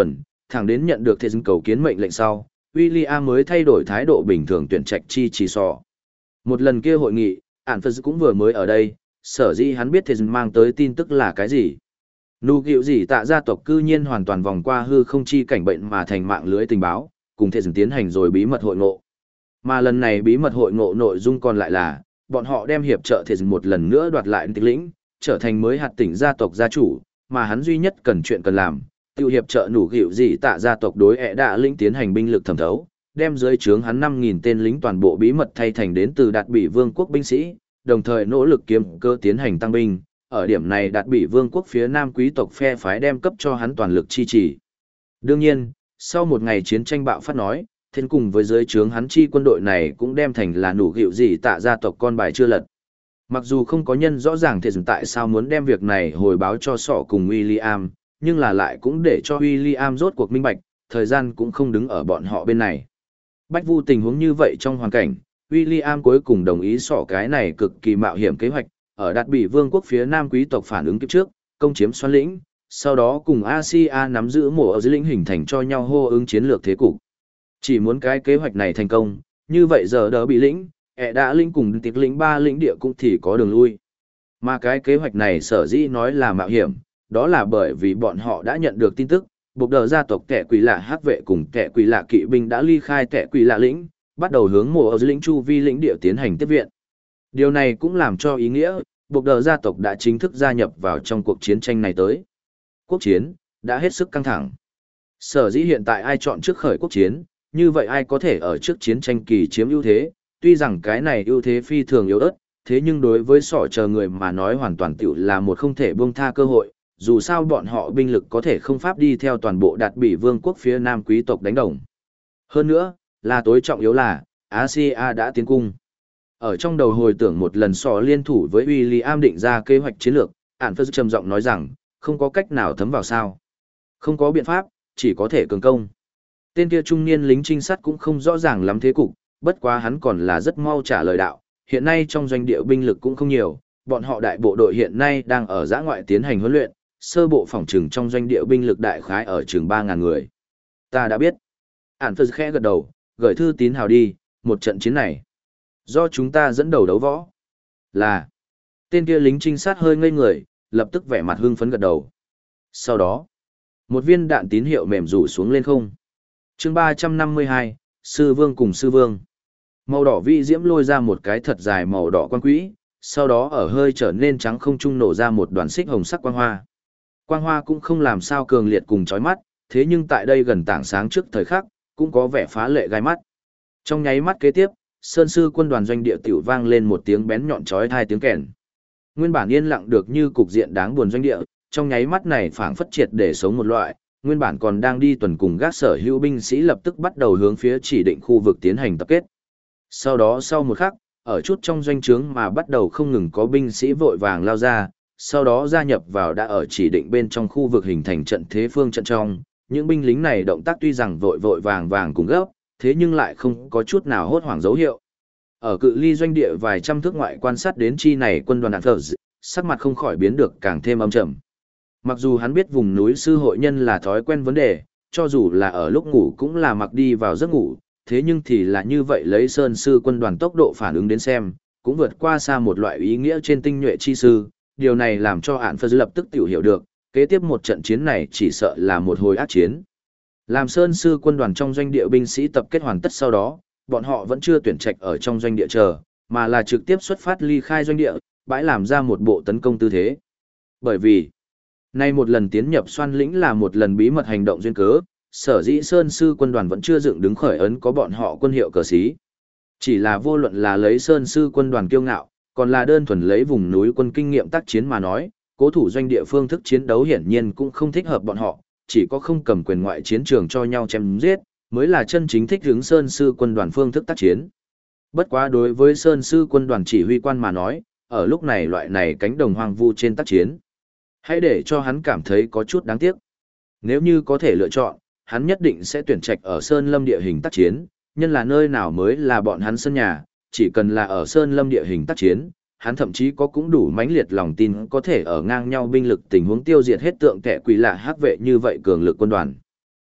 thẳng đến nhận được thế dân cầu kiến mệnh lệnh sau, William mới thay đổi thái độ bình thường tuyển trạch chi chỉ sò. Một lần kia hội nghị, ản Phật cũng vừa mới ở đây, sở dĩ hắn biết thế dân mang tới tin tức là cái gì. Nụ gịu gì tạ gia tộc cư nhiên hoàn toàn vòng qua hư không chi cảnh bệnh mà thành mạng lưới tình báo, cùng thế dân tiến hành rồi bí mật hội ngộ. Mà lần này bí mật hội ngộ nội dung còn lại là, bọn họ đem hiệp trợ thế dân một lần nữa đoạt lại tịch lĩnh, trở thành mới hạt tỉnh gia tộc gia chủ, mà hắn duy nhất cần chuyện cần làm, tiêu hiệp trợ nụ gịu gì tạ gia tộc đối ẹ đạ lĩnh tiến hành binh lực thẩm thấu, đem dưới trướng hắn 5.000 tên lính toàn bộ bí mật thay thành đến từ Đạt Bỉ Vương quốc binh sĩ, đồng thời nỗ lực kiếm cơ tiến hành tăng binh. Ở điểm này Đạt Bỉ Vương quốc phía Nam quý tộc phe phái đem cấp cho hắn toàn lực chi trì. Đương nhiên, sau một ngày chiến tranh bạo phát nói, thiên cùng với dưới trướng hắn chi quân đội này cũng đem thành là nụ gịu gì tạ gia tộc con bài chưa lật. Mặc dù không có nhân rõ ràng thế tại sao muốn đem việc này hồi báo cho sọ cùng William, nhưng là lại cũng để cho William rốt cuộc minh bạch, thời gian cũng không đứng ở bọn họ bên này. Bách vu tình huống như vậy trong hoàn cảnh, William cuối cùng đồng ý sọ cái này cực kỳ mạo hiểm kế hoạch, ở Đạt Bỉ Vương quốc phía Nam quý tộc phản ứng kiếp trước, công chiếm xoan lĩnh, sau đó cùng Asia nắm giữ mổ ở dưới lĩnh hình thành cho nhau hô ứng chiến lược thế cục. Chỉ muốn cái kế hoạch này thành công, như vậy giờ đỡ bị lĩnh, đã lĩnh cùng tiệc lĩnh 3 lĩnh địa cũng thì có đường lui. Mà cái kế hoạch này sở dĩ nói là mạo hiểm, đó là bởi vì bọn họ đã nhận được tin tức, buộc đờ gia tộc kẻ quỷ lạ hắc vệ cùng kẻ quỷ lạ kỵ binh đã ly khai kẻ quỷ lạ lĩnh, bắt đầu hướng mùa ở dưới lĩnh chu vi lĩnh địa tiến hành tiếp viện. Điều này cũng làm cho ý nghĩa, buộc đờ gia tộc đã chính thức gia nhập vào trong cuộc chiến tranh này tới. Quốc chiến, đã hết sức căng thẳng. Sở dĩ hiện tại ai chọn trước khởi quốc chiến, như vậy ai có thể ở trước chiến tranh kỳ chiếm ưu thế, tuy rằng cái này ưu thế phi thường yếu ớt, thế nhưng đối với sỏ chờ người mà nói hoàn toàn tiểu là một không thể buông tha cơ hội, dù sao bọn họ binh lực có thể không pháp đi theo toàn bộ Đạt Bỉ Vương quốc phía Nam quý tộc đánh đồng. Hơn nữa, là tối trọng yếu là, Asia đã tiến cung. Ở trong đầu hồi tưởng một lần sỏ liên thủ với William định ra kế hoạch chiến lược, ản Phật trầm giọng nói rằng, không có cách nào thấm vào sao. Không có biện pháp, chỉ có thể cường công. Tên kia trung niên lính trinh sát cũng không rõ ràng lắm thế cục, bất quá hắn còn là rất mau trả lời đạo, hiện nay trong doanh địa binh lực cũng không nhiều, bọn họ đại bộ đội hiện nay đang ở giã ngoại tiến hành huấn luyện, sơ bộ phỏng trừng trong doanh địa binh lực đại khái ở chừng 3.000 người. Ta đã biết. Ản Phật khẽ gật đầu, gửi thư tín hào đi, một trận chiến này. Do chúng ta dẫn đầu đấu võ. Là. Tên kia lính trinh sát hơi ngây người, lập tức vẻ mặt hưng phấn gật đầu. Sau đó, một viên đạn tín hiệu mềm rủ xuống lên không. Chương 352, Sư Vương cùng Sư Vương. Màu đỏ vi diễm lôi ra một cái thật dài màu đỏ quang quỹ, sau đó ở hơi trở nên trắng không trung nổ ra một đoàn xích hồng sắc quang hoa. Quang hoa cũng không làm sao cường liệt cùng chói mắt, thế nhưng tại đây gần tảng sáng trước thời khắc, cũng có vẻ phá lệ gai mắt. Trong nháy mắt kế tiếp, Sơn Sư quân đoàn doanh địa tiểu vang lên một tiếng bén nhọn chói tai tiếng kèn. Nguyên bản yên lặng được như cục diện đáng buồn doanh địa, trong nháy mắt này phảng phất triệt để sống một loại, nguyên bản còn đang đi tuần cùng gác sở hữu binh sĩ lập tức bắt đầu hướng phía chỉ định khu vực tiến hành tập kết. Sau đó sau một khắc, ở chút trong doanh trướng mà bắt đầu không ngừng có binh sĩ vội vàng lao ra, sau đó gia nhập vào đã ở chỉ định bên trong khu vực hình thành trận thế phương trận trong. Những binh lính này động tác tuy rằng vội vội vàng vàng cùng gấp, thế nhưng lại không có chút nào hốt hoảng dấu hiệu. Ở cự ly doanh địa vài trăm thước ngoại quan sát đến chi này quân đoàn đạn thờ, sắc mặt không khỏi biến được càng thêm âm trầm. Mặc dù hắn biết vùng núi sư hội nhân là thói quen vấn đề, cho dù là ở lúc ngủ cũng là mặc đi vào giấc ngủ, thế nhưng thì là như vậy lấy Sơn Sư quân đoàn tốc độ phản ứng đến xem, cũng vượt qua xa một loại ý nghĩa trên tinh nhuệ chi sư, điều này làm cho ản Phật lập tức tiểu hiểu được, kế tiếp một trận chiến này chỉ sợ là một hồi ác chiến. Làm Sơn Sư quân đoàn trong doanh địa binh sĩ tập kết hoàn tất sau đó, bọn họ vẫn chưa tuyển trạch ở trong doanh địa chờ, mà là trực tiếp xuất phát ly khai doanh địa, bãi làm ra một bộ tấn công tư thế. Bởi vì, nay một lần tiến nhập xoan lĩnh là một lần bí mật hành động duyên cớ, sở dĩ Sơn Sư quân đoàn vẫn chưa dựng đứng khởi ấn có bọn họ quân hiệu cờ xí. Chỉ là vô luận là lấy Sơn Sư quân đoàn kiêu ngạo, còn là đơn thuần lấy vùng núi quân kinh nghiệm tác chiến mà nói, cố thủ doanh địa phương thức chiến đấu hiển nhiên cũng không thích hợp bọn họ, chỉ có không cầm quyền ngoại chiến trường cho nhau chém giết, mới là chân chính thích hướng Sơn Sư quân đoàn phương thức tác chiến. Bất quá đối với Sơn Sư quân đoàn chỉ huy quan mà nói, ở lúc này loại này cánh đồng hoang vu trên tác chiến, hãy để cho hắn cảm thấy có chút đáng tiếc. Nếu như có thể lựa chọn, hắn nhất định sẽ tuyển trạch ở Sơn Lâm địa hình tác chiến, nhân là nơi nào mới là bọn hắn sân nhà, chỉ cần là ở Sơn Lâm địa hình tác chiến, hắn thậm chí có cũng đủ mãnh liệt lòng tin có thể ở ngang nhau binh lực tình huống tiêu diệt hết tượng kẻ quỷ lạ hắc vệ như vậy cường lực quân đoàn.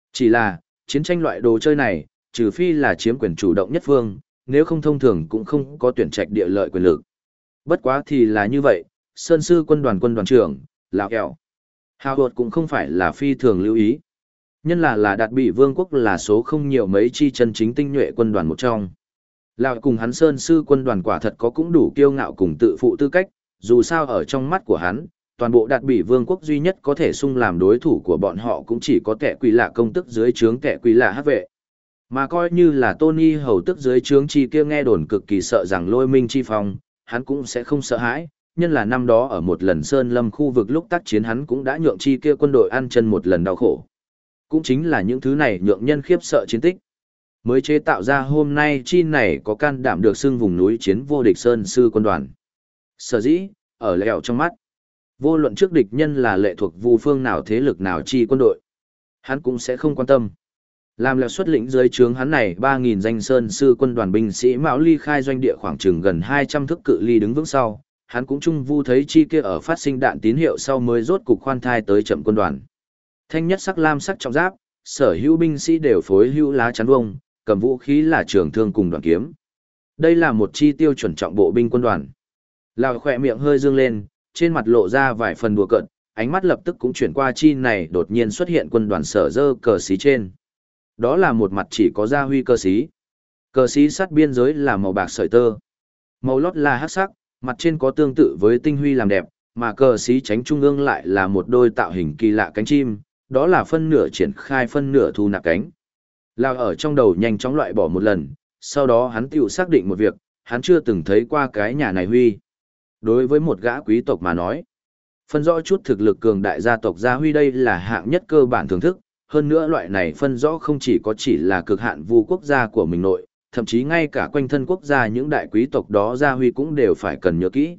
Chỉ là, chiến tranh loại đồ chơi này, trừ phi là chiếm quyền chủ động nhất phương, nếu không thông thường cũng không có tuyển trạch địa lợi quyền lực. Bất quá thì là như vậy, Sơn Sư quân đoàn trưởng, lão kẹo. Hào hột cũng không phải là phi thường lưu ý. Nhân là đạt bị vương quốc là số không nhiều mấy chi chân chính tinh nhuệ quân đoàn một trong. Lão cùng hắn Sơn Sư quân đoàn quả thật có cũng đủ kiêu ngạo cùng tự phụ tư cách, dù sao ở trong mắt của hắn, toàn bộ đạt bị vương quốc duy nhất có thể xung làm đối thủ của bọn họ cũng chỉ có kẻ quỷ lạ công tức dưới trướng kẻ quỷ lạ hát vệ. Mà coi như là Tony hầu tức dưới trướng chi kia nghe đồn cực kỳ sợ rằng lôi minh chi phong, hắn cũng sẽ không sợ hãi, nhân là năm đó ở một lần sơn lâm khu vực lúc tác chiến hắn cũng đã nhượng chi kia quân đội ăn chân một lần đau khổ. Cũng chính là những thứ này nhượng nhân khiếp sợ chiến tích, mới chế tạo ra hôm nay chi này có can đảm được xưng vùng núi chiến vô địch Sơn Sư quân đoàn. Sở dĩ, ở lẹo trong mắt, vô luận trước địch nhân là lệ thuộc vu phương nào thế lực nào chi quân đội, hắn cũng sẽ không quan tâm. Làm lẹo xuất lĩnh dưới trướng hắn này 3.000 danh Sơn Sư quân đoàn binh sĩ mão ly khai doanh địa khoảng chừng gần 200 thước cự ly đứng vững sau, hắn cũng chung vu thấy chi kia ở phát sinh đạn tín hiệu sau mới rốt cục khoan thai tới chậm quân đoàn. Thanh nhất sắc lam sắc trọng giáp, sở hữu binh sĩ đều phối hữu lá chắn vông, cầm vũ khí là trường thương cùng đoàn kiếm. Đây là một chi tiêu chuẩn trọng bộ binh quân đoàn. Lão khỏe miệng hơi dương lên, trên mặt lộ ra vài phần đùa cợt, ánh mắt lập tức cũng chuyển qua chi này đột nhiên xuất hiện quân đoàn sở dơ cờ xí trên. Đó là một mặt chỉ có gia huy cờ xí. Cờ xí sát biên giới là màu bạc sợi tơ. Màu lót là hắc sắc, mặt trên có tương tự với tinh huy làm đẹp, mà cờ xí tránh trung ương lại là một đôi tạo hình kỳ lạ cánh chim, đó là phân nửa triển khai phân nửa thu nạp cánh. Lão ở trong đầu nhanh chóng loại bỏ một lần, sau đó hắn tiểu xác định một việc, hắn chưa từng thấy qua cái nhà này huy. Đối với một gã quý tộc mà nói, phân rõ chút thực lực cường đại gia tộc gia huy đây là hạng nhất cơ bản thưởng thức, hơn nữa loại này phân rõ không chỉ là cực hạn vu quốc gia của mình nội, thậm chí ngay cả quanh thân quốc gia những đại quý tộc đó gia huy cũng đều phải cần nhớ kỹ.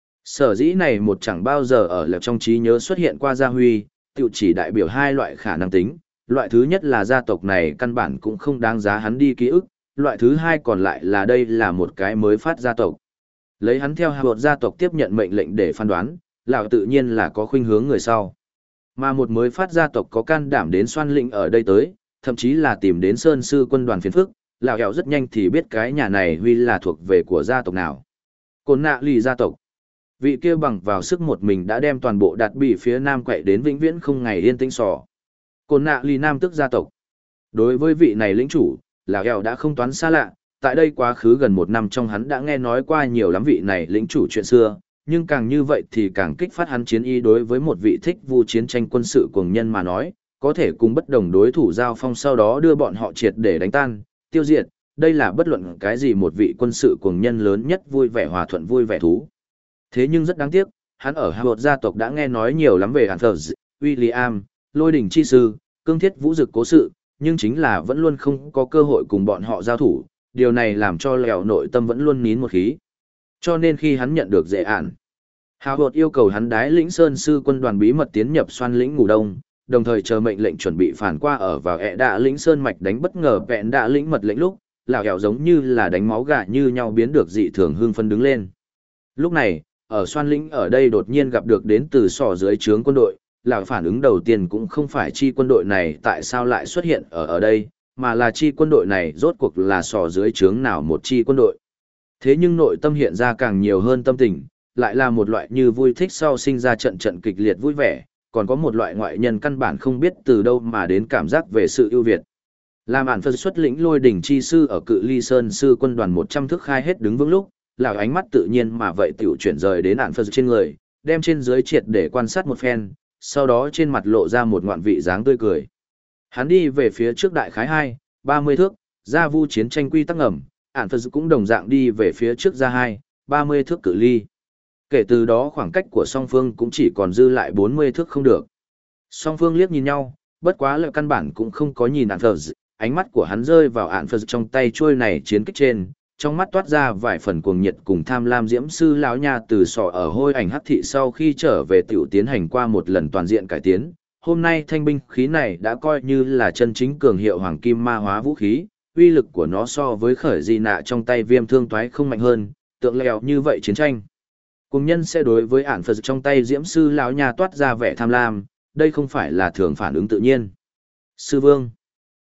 Sở dĩ này một chẳng bao giờ ở lẹp trong trí nhớ xuất hiện qua gia huy, tiểu chỉ đại biểu hai loại khả năng tính, loại thứ nhất là gia tộc này căn bản cũng không đáng giá hắn đi ký ức, loại thứ hai còn lại là đây là một cái mới phát gia tộc. Lấy hắn theo hạ bột gia tộc tiếp nhận mệnh lệnh để phán đoán, lão tự nhiên là có khuynh hướng người sau. Mà một mới phát gia tộc có can đảm đến xoan lĩnh ở đây tới, thậm chí là tìm đến Sơn Sư quân đoàn phiền phức, lão hẹo rất nhanh thì biết cái nhà này huy là thuộc về của gia tộc nào. Côn nạ lì gia tộc. Vị kia bằng vào sức một mình đã đem toàn bộ đạt bị phía nam quậy đến vĩnh viễn không ngày yên tĩnh sò. Côn nạ lì nam tức gia tộc. Đối với vị này lĩnh chủ, lão hẹo đã không toán xa lạ, tại đây quá khứ gần một năm trong hắn đã nghe nói qua nhiều lắm vị này lĩnh chủ chuyện xưa, nhưng càng như vậy thì càng kích phát hắn chiến ý đối với một vị thích vu chiến tranh quân sự cuồng nhân mà nói, có thể cùng bất đồng đối thủ giao phong sau đó đưa bọn họ triệt để đánh tan, tiêu diệt, đây là bất luận cái gì một vị quân sự cuồng nhân lớn nhất vui vẻ hòa thuận vui vẻ thú. Thế nhưng rất đáng tiếc, hắn ở Howard gia tộc đã nghe nói nhiều lắm về Anthers, William, Lôi đỉnh chi sư, cương thiết vũ dực cố sự, nhưng chính là vẫn luôn không có cơ hội cùng bọn họ giao thủ, điều này làm cho lèo nội tâm vẫn luôn nín một khí. Cho nên khi hắn nhận được dễ ản, Howard yêu cầu hắn đái lĩnh Sơn Sư quân đoàn bí mật tiến nhập xoan lĩnh ngủ đông, đồng thời chờ mệnh lệnh chuẩn bị phản qua ở vào đạ lĩnh Sơn mạch đánh bất ngờ vẹn đạ lĩnh mật lệnh lúc, lão hẻo giống như là đánh máu gà như nhau biến được dị thường hưng phân đứng lên. Lúc này, ở xoan lĩnh ở đây đột nhiên gặp được đến từ sỏ dưới trướng quân đội, lão phản ứng đầu tiên cũng không phải chi quân đội này tại sao lại xuất hiện ở đây, mà là chi quân đội này rốt cuộc là sỏ dưới trướng nào một chi quân đội. Thế nhưng nội tâm hiện ra càng nhiều hơn tâm tình, lại là một loại như vui thích sau sinh ra trận trận kịch liệt vui vẻ, còn có một loại ngoại nhân căn bản không biết từ đâu mà đến cảm giác về sự ưu việt. Làm ản phân xuất lĩnh Lôi đỉnh chi sư ở cự ly Sơn Sư quân đoàn 100 thước khai hết đứng vững lúc, lão ánh mắt tự nhiên mà vậy tiểu chuyển rời đến ản phân trên người, đem trên dưới triệt để quan sát một phen, sau đó trên mặt lộ ra một ngoạn vị dáng tươi cười. Hắn đi về phía trước đại khái 30 thước, ra vu chiến tranh quy tắc ngầm, ản phân cũng đồng dạng đi về phía trước ra 30 thước cự ly. Kể từ đó khoảng cách của song phương cũng chỉ còn dư lại 40 thước không được. Song phương liếc nhìn nhau, bất quá lợi căn bản cũng không có nhìn ản phân, ánh mắt của hắn rơi vào ản phân trong tay chuôi này chiến kích trên, trong mắt toát ra vài phần cuồng nhiệt cùng tham lam diễm sư lão nha từ sọ ở hôi ảnh hắc thị sau khi trở về tiểu tiến hành qua một lần toàn diện cải tiến. Hôm nay thanh binh khí này đã coi như là chân chính cường hiệu hoàng kim ma hóa vũ khí, uy lực của nó so với khởi di nạ trong tay viêm thương toái không mạnh hơn, tượng lèo như vậy chiến tranh. Cùng nhân sẽ đối với ản phật trong tay diễm sư lão nha toát ra vẻ tham lam, đây không phải là thường phản ứng tự nhiên. Sư vương,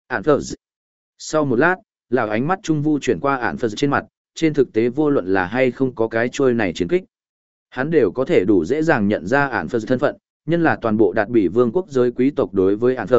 Ản phờ. Sau một lát, lão ánh mắt trung vu chuyển qua Ản phờ trên mặt, trên thực tế vô luận là hay không có cái trôi này chiến kích. Hắn đều có thể đủ dễ dàng nhận ra Ản phờ thân phận, nhân là toàn bộ đạt bị vương quốc giới quý tộc đối với Ản phờ.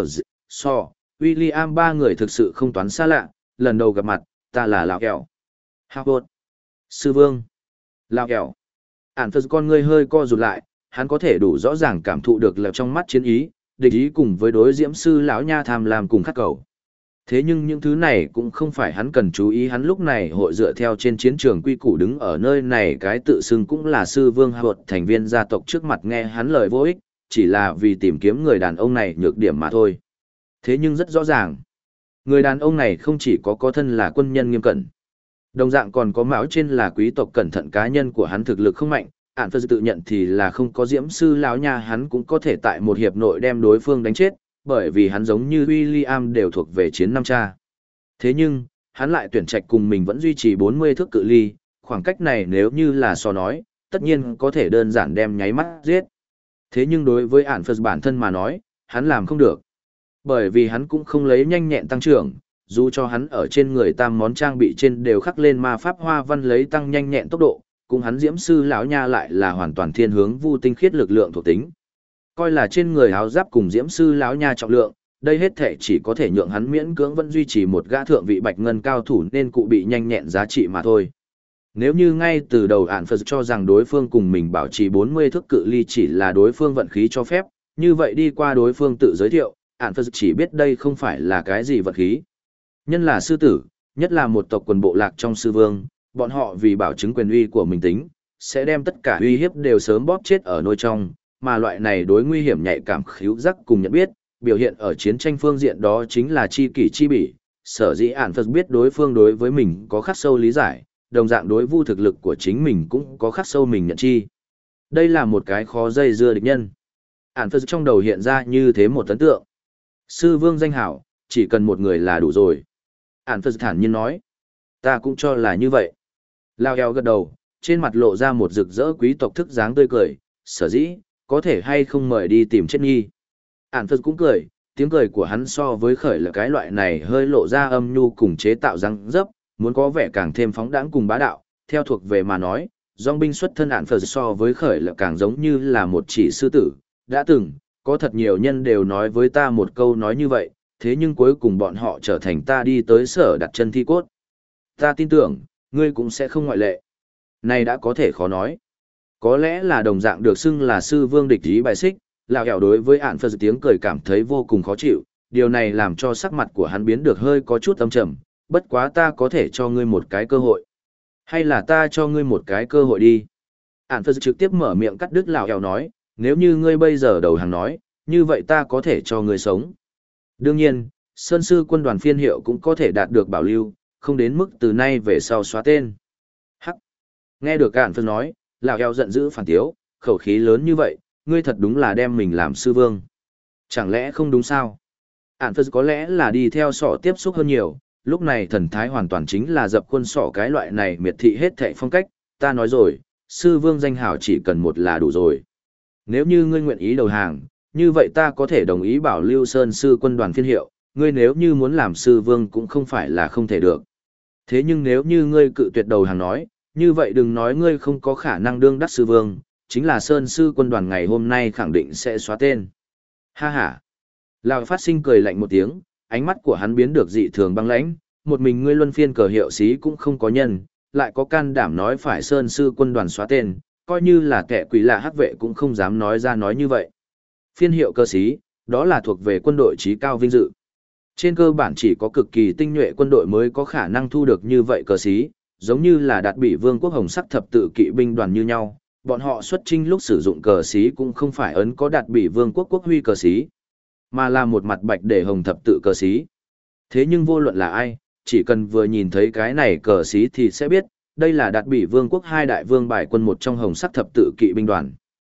William ba người thực sự không toán xa lạ, lần đầu gặp mặt, ta là lão kẹo. Howard. Sư vương. Lão kẹo. Ản phật con ngươi hơi co rụt lại, hắn có thể đủ rõ ràng cảm thụ được là trong mắt chiến ý, địch ý cùng với đối diễm sư lão nha tham lam cùng khát cầu. Thế nhưng những thứ này cũng không phải hắn cần chú ý, hắn lúc này hội dựa theo trên chiến trường quy củ đứng ở nơi này, cái tự xưng cũng là sư vương Howard thành viên gia tộc trước mặt nghe hắn lời vô ích, chỉ là vì tìm kiếm người đàn ông này nhược điểm mà thôi. Thế nhưng rất rõ ràng, người đàn ông này không chỉ có thân là quân nhân nghiêm cẩn, đồng dạng còn có máu trên là quý tộc cẩn thận, cá nhân của hắn thực lực không mạnh, Ản phật tự nhận thì là không có diễm sư lão nha hắn cũng có thể tại một hiệp nội đem đối phương đánh chết, bởi vì hắn giống như William đều thuộc về chiến năm cha. Thế nhưng, hắn lại tuyển trạch cùng mình vẫn duy trì 40 thước cự ly, khoảng cách này nếu như là so nói, tất nhiên có thể đơn giản đem nháy mắt giết. Thế nhưng đối với Ản phật bản thân mà nói, hắn làm không được. Bởi vì hắn cũng không lấy nhanh nhẹn tăng trưởng, dù cho hắn ở trên người tam món trang bị trên đều khắc lên ma pháp hoa văn lấy tăng nhanh nhẹn tốc độ, cùng hắn diễm sư lão nha lại là hoàn toàn thiên hướng vu tinh khiết lực lượng thuộc tính. Coi là trên người áo giáp cùng diễm sư lão nha trọng lượng, đây hết thể chỉ có thể nhượng hắn miễn cưỡng vẫn duy trì một gã thượng vị bạch ngân cao thủ nên cụ bị nhanh nhẹn giá trị mà thôi. Nếu như ngay từ đầu Ản phật cho rằng đối phương cùng mình bảo trì 40 thước cự ly chỉ là đối phương vận khí cho phép, như vậy đi qua đối phương tự giới thiệu, Ản phật chỉ biết đây không phải là cái gì vận khí. Nhân là sư tử, nhất là một tộc quần bộ lạc trong sư vương, bọn họ vì bảo chứng quyền uy của mình tính, sẽ đem tất cả uy hiếp đều sớm bóp chết ở nôi trong, mà loại này đối nguy hiểm nhạy cảm khíu giác cùng nhận biết, biểu hiện ở chiến tranh phương diện đó chính là chi kỷ chi bỉ. Sở dĩ Ản phật biết đối phương đối với mình có khắc sâu lý giải, đồng dạng đối vu thực lực của chính mình cũng có khắc sâu mình nhận chi. Đây là một cái khó dây dưa địch nhân. Ản phật trong đầu hiện ra như thế một ấn tượng. Sư vương danh hảo, chỉ cần một người là đủ rồi. Ản phật thản nhiên nói. Ta cũng cho là như vậy. Lao eo gật đầu, trên mặt lộ ra một rực rỡ quý tộc thức dáng tươi cười. Sở dĩ, có thể hay không mời đi tìm chết nghi. Ản phật cũng cười, tiếng cười của hắn so với khởi là cái loại này hơi lộ ra âm nhu cùng chế tạo răng dấp, muốn có vẻ càng thêm phóng đãng cùng bá đạo. Theo thuộc về mà nói, dòng binh xuất thân Ản phật so với khởi là càng giống như là một chỉ sư tử. Đã từng, có thật nhiều nhân đều nói với ta một câu nói như vậy, thế nhưng cuối cùng bọn họ trở thành ta đi tới sở đặt chân thi cốt. Ta tin tưởng, ngươi cũng sẽ không ngoại lệ. Này đã có thể khó nói. Có lẽ là đồng dạng được xưng là sư vương địch ý bài xích, lão hẻo đối với Ản phật tiếng cười cảm thấy vô cùng khó chịu, điều này làm cho sắc mặt của hắn biến được hơi có chút âm trầm, bất quá ta có thể cho ngươi một cái cơ hội. Hay là ta cho ngươi một cái cơ hội đi. Ản phật trực tiếp mở miệng cắt đứt lão hẻo nói, nếu như ngươi bây giờ đầu hàng nói, như vậy ta có thể cho ngươi sống. Đương nhiên, Sơn sư quân đoàn phiên hiệu cũng có thể đạt được bảo lưu, không đến mức từ nay về sau xóa tên. Hắc. Nghe được Ản phật nói, lão heo giận dữ phản tiếu, khẩu khí lớn như vậy, ngươi thật đúng là đem mình làm sư vương. Chẳng lẽ không đúng sao? Ản phật có lẽ là đi theo sọ tiếp xúc hơn nhiều, lúc này thần thái hoàn toàn chính là dập khuôn sọ cái loại này miệt thị hết thệ phong cách, ta nói rồi, sư vương danh hào chỉ cần một là đủ rồi. Nếu như ngươi nguyện ý đầu hàng, như vậy ta có thể đồng ý bảo lưu Sơn sư quân đoàn phiên hiệu, ngươi nếu như muốn làm sư vương cũng không phải là không thể được. Thế nhưng nếu như ngươi cự tuyệt đầu hàng nói, như vậy đừng nói ngươi không có khả năng đương đắc sư vương, chính là Sơn sư quân đoàn ngày hôm nay khẳng định sẽ xóa tên. Ha ha. Lão phát sinh cười lạnh một tiếng, ánh mắt của hắn biến được dị thường băng lãnh, một mình ngươi luân phiên cờ hiệu sĩ cũng không có nhân, lại có can đảm nói phải Sơn sư quân đoàn xóa tên, coi như là kẻ quỷ lạ hắc vệ cũng không dám nói ra nói như vậy. Phiên hiệu cơ sĩ, đó là thuộc về quân đội trí cao vinh dự. Trên cơ bản chỉ có cực kỳ tinh nhuệ quân đội mới có khả năng thu được như vậy cờ sĩ, giống như là đạt bị vương quốc hồng sắc thập tự kỵ binh đoàn như nhau, bọn họ xuất chinh lúc sử dụng cờ sĩ cũng không phải ấn có đạt bị vương quốc quốc huy cờ sĩ, mà là một mặt bạch để hồng thập tự cờ sĩ. Thế nhưng vô luận là ai, chỉ cần vừa nhìn thấy cái này cờ sĩ thì sẽ biết, đây là đạt bị vương quốc hai đại vương bài quân một trong hồng sắc thập tự kỵ binh đoàn.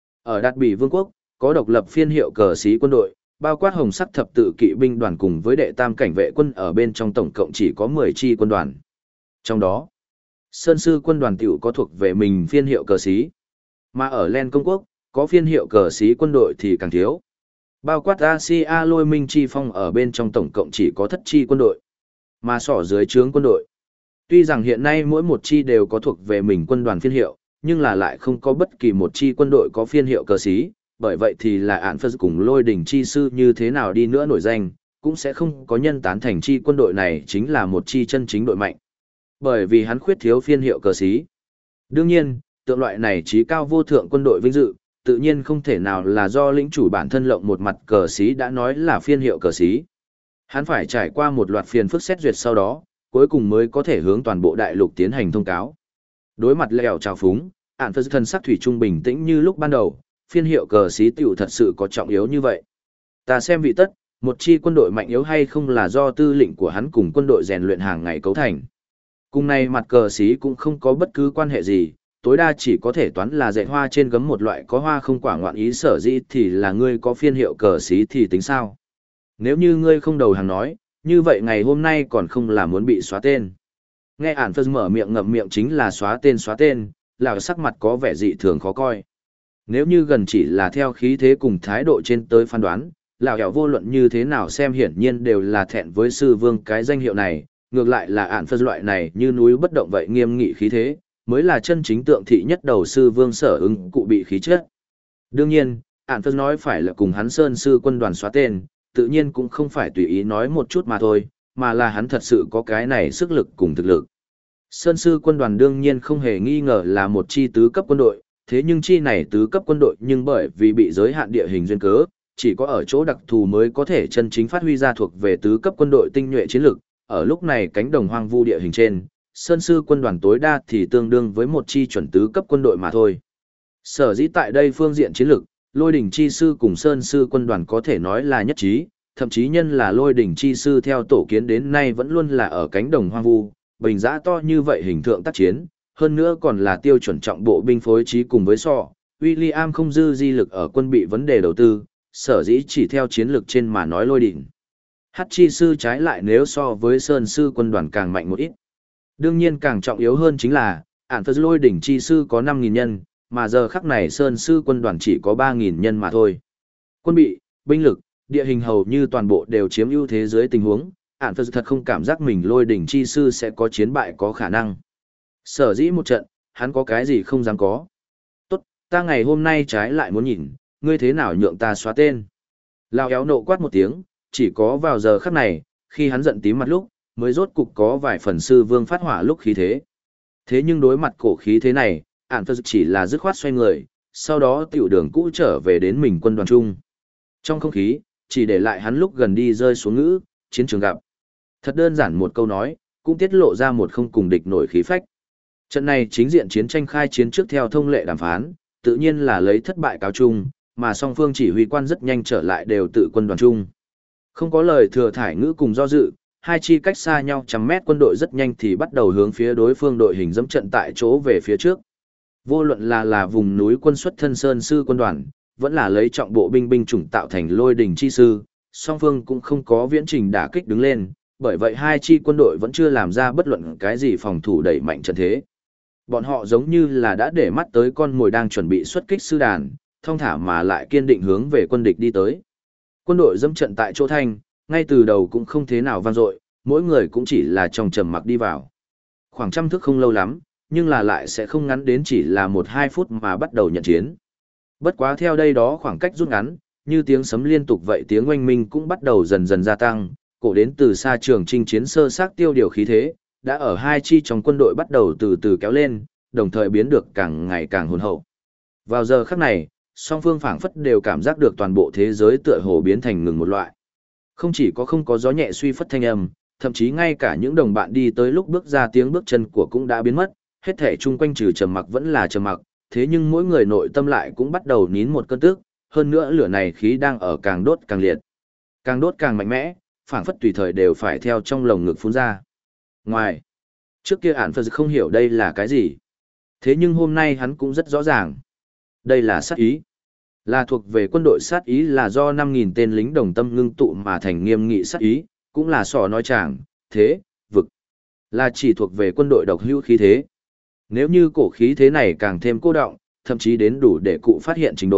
Ở đạt bị vương quốc, có độc lập phiên hiệu cờ sĩ quân đội, bao quát hồng sắc thập tự kỵ binh đoàn cùng với đệ tam cảnh vệ quân ở bên trong tổng cộng chỉ có 10 chi quân đoàn. Trong đó, Sơn sư quân đoàn tiểu có thuộc về mình phiên hiệu cờ sĩ. Mà ở Len công quốc, có phiên hiệu cờ sĩ quân đội thì càng thiếu. Bao quát Asia Lôi Minh Chi Phong ở bên trong tổng cộng chỉ có thất chi quân đội, mà sỏ dưới trướng quân đội. Tuy rằng hiện nay mỗi một chi đều có thuộc về mình quân đoàn phiên hiệu, nhưng là lại không có bất kỳ một chi quân đội có phiên hiệu cờ xí, bởi vậy thì là án phật cùng Lôi Đỉnh chi sư như thế nào đi nữa nổi danh, cũng sẽ không có nhân tán thành chi quân đội này chính là một chi chân chính đội mạnh. Bởi vì hắn khuyết thiếu phiên hiệu cờ xí. Đương nhiên, tượng loại này trí cao vô thượng quân đội vinh dự, tự nhiên không thể nào là do lĩnh chủ bản thân lộng một mặt cờ xí đã nói là phiên hiệu cờ xí. Hắn phải trải qua một loạt phiền phức xét duyệt sau đó, cuối cùng mới có thể hướng toàn bộ đại lục tiến hành thông cáo. Đối mặt lèo trào phúng, ản phật thần sắc thủy trung bình tĩnh như lúc ban đầu, phiên hiệu cờ xí tiểu thật sự có trọng yếu như vậy. Ta xem vị tất, một chi quân đội mạnh yếu hay không là do tư lệnh của hắn cùng quân đội rèn luyện hàng ngày cấu thành. Cùng này mặt cờ xí cũng không có bất cứ quan hệ gì, tối đa chỉ có thể toán là dạy hoa trên gấm một loại có hoa không quả ngoạn ý sở dĩ thì là ngươi có phiên hiệu cờ xí thì tính sao. Nếu như ngươi không đầu hàng nói, như vậy ngày hôm nay còn không là muốn bị xóa tên. Nghe ản phật mở miệng ngậm miệng chính là xóa tên, lão sắc mặt có vẻ dị thường khó coi. Nếu như gần chỉ là theo khí thế cùng thái độ trên tới phán đoán, lão hẻo vô luận như thế nào xem hiển nhiên đều là thẹn với sư vương cái danh hiệu này, ngược lại là ản phật loại này như núi bất động vậy nghiêm nghị khí thế, mới là chân chính tượng thị nhất đầu sư vương sở ứng cụ bị khí chất. Đương nhiên, ản phật nói phải là cùng hắn sơn sư quân đoàn xóa tên, tự nhiên cũng không phải tùy ý nói một chút mà thôi, mà là hắn thật sự có cái này sức lực cùng thực lực. Sơn sư quân đoàn đương nhiên không hề nghi ngờ là một chi tứ cấp quân đội, thế nhưng chi này tứ cấp quân đội nhưng bởi vì bị giới hạn địa hình duyên cớ, chỉ có ở chỗ đặc thù mới có thể chân chính phát huy ra thuộc về tứ cấp quân đội tinh nhuệ chiến lực. Ở lúc này cánh đồng hoang vu địa hình trên, Sơn sư quân đoàn tối đa thì tương đương với một chi chuẩn tứ cấp quân đội mà thôi. Sở dĩ tại đây phương diện chiến lực, Lôi Đỉnh chi sư cùng Sơn sư quân đoàn có thể nói là nhất trí, thậm chí nhân là Lôi Đỉnh chi sư theo tổ kiến đến nay vẫn luôn là ở cánh đồng hoang vu, bình giã to như vậy hình tượng tác chiến, hơn nữa còn là tiêu chuẩn trọng bộ binh phối trí cùng với William không dư di lực ở quân bị vấn đề đầu tư, sở dĩ chỉ theo chiến lược trên mà nói Lôi Đỉnh. Hát chi sư trái lại nếu so với Sơn sư quân đoàn càng mạnh một ít. Đương nhiên càng trọng yếu hơn chính là, ản phật Lôi Đỉnh chi sư có 5.000 nhân, mà giờ khắc này Sơn sư quân đoàn chỉ có 3.000 nhân mà thôi. Quân bị, binh lực, địa hình hầu như toàn bộ đều chiếm ưu thế dưới tình huống, ản phật thật không cảm giác mình Lôi Đỉnh chi sư sẽ có chiến bại có khả năng. Sở dĩ một trận, hắn có cái gì không dám có. Tốt, ta ngày hôm nay trái lại muốn nhìn, ngươi thế nào nhượng ta xóa tên. Lao éo nộ quát một tiếng, chỉ có vào giờ khắc này, khi hắn giận tím mặt lúc, mới rốt cục có vài phần sư vương phát hỏa lúc khí thế. Thế nhưng đối mặt cổ khí thế này, ản phật chỉ là dứt khoát xoay người, sau đó tiểu đường cũ trở về đến mình quân đoàn chung. Trong không khí, chỉ để lại hắn lúc gần đi rơi xuống ngữ, chiến trường gặp. Thật đơn giản một câu nói, cũng tiết lộ ra một không cùng địch nổi khí phách. Trận này chính diện chiến tranh khai chiến trước theo thông lệ đàm phán, tự nhiên là lấy thất bại cáo chung, mà song phương chỉ huy quan rất nhanh trở lại đều tự quân đoàn chung. Không có lời thừa thải ngữ cùng do dự, hai chi cách xa nhau trăm mét quân đội rất nhanh thì bắt đầu hướng phía đối phương đội hình dẫm trận tại chỗ về phía trước. Vô luận là vùng núi quân xuất thân Sơn sư quân đoàn, vẫn là lấy trọng bộ binh chủng tạo thành Lôi Đỉnh chi sư, song phương cũng không có viễn trình đả kích đứng lên, bởi vậy hai chi quân đội vẫn chưa làm ra bất luận cái gì phòng thủ đẩy mạnh trận thế. Bọn họ giống như là đã để mắt tới con mồi đang chuẩn bị xuất kích sư đàn, thong thả mà lại kiên định hướng về quân địch đi tới. Quân đội dẫm trận tại chỗ thanh, ngay từ đầu cũng không thế nào vang dội, mỗi người cũng chỉ là trong trầm mặc đi vào. Khoảng trăm thước không lâu lắm, nhưng là lại sẽ không ngắn đến chỉ là 1-2 phút mà bắt đầu nhận chiến. Bất quá theo đây đó khoảng cách rút ngắn, như tiếng sấm liên tục vậy tiếng oanh minh cũng bắt đầu dần dần gia tăng, cổ đến từ xa trường chinh chiến sơ xác tiêu điều khí thế, đã ở hai chi trong quân đội bắt đầu từ từ kéo lên, đồng thời biến được càng ngày càng hồn hậu. Vào giờ khắc này, song phương phảng phất đều cảm giác được toàn bộ thế giới tựa hồ biến thành ngừng một loại. Không chỉ có không có gió nhẹ suy phất thanh âm, thậm chí ngay cả những đồng bạn đi tới lúc bước ra tiếng bước chân của cũng đã biến mất, hết thể chung quanh trừ trầm mặc vẫn là trầm mặc, thế nhưng mỗi người nội tâm lại cũng bắt đầu nín một cơn tức, hơn nữa lửa này khí đang ở càng đốt càng liệt. Càng đốt càng mạnh mẽ, phảng phất tùy thời đều phải theo trong lồng ngực phun ra. Ngoài, trước kia ản phật không hiểu đây là cái gì. Thế nhưng hôm nay hắn cũng rất rõ ràng. Đây là sát ý. Là thuộc về quân đội sát ý, là do 5.000 tên lính đồng tâm ngưng tụ mà thành nghiêm nghị sát ý, cũng là sò nói chàng, thế, vực. Là chỉ thuộc về quân đội độc hữu khí thế. Nếu như cổ khí thế này càng thêm cô động, thậm chí đến đủ để cụ phát hiện trình độ,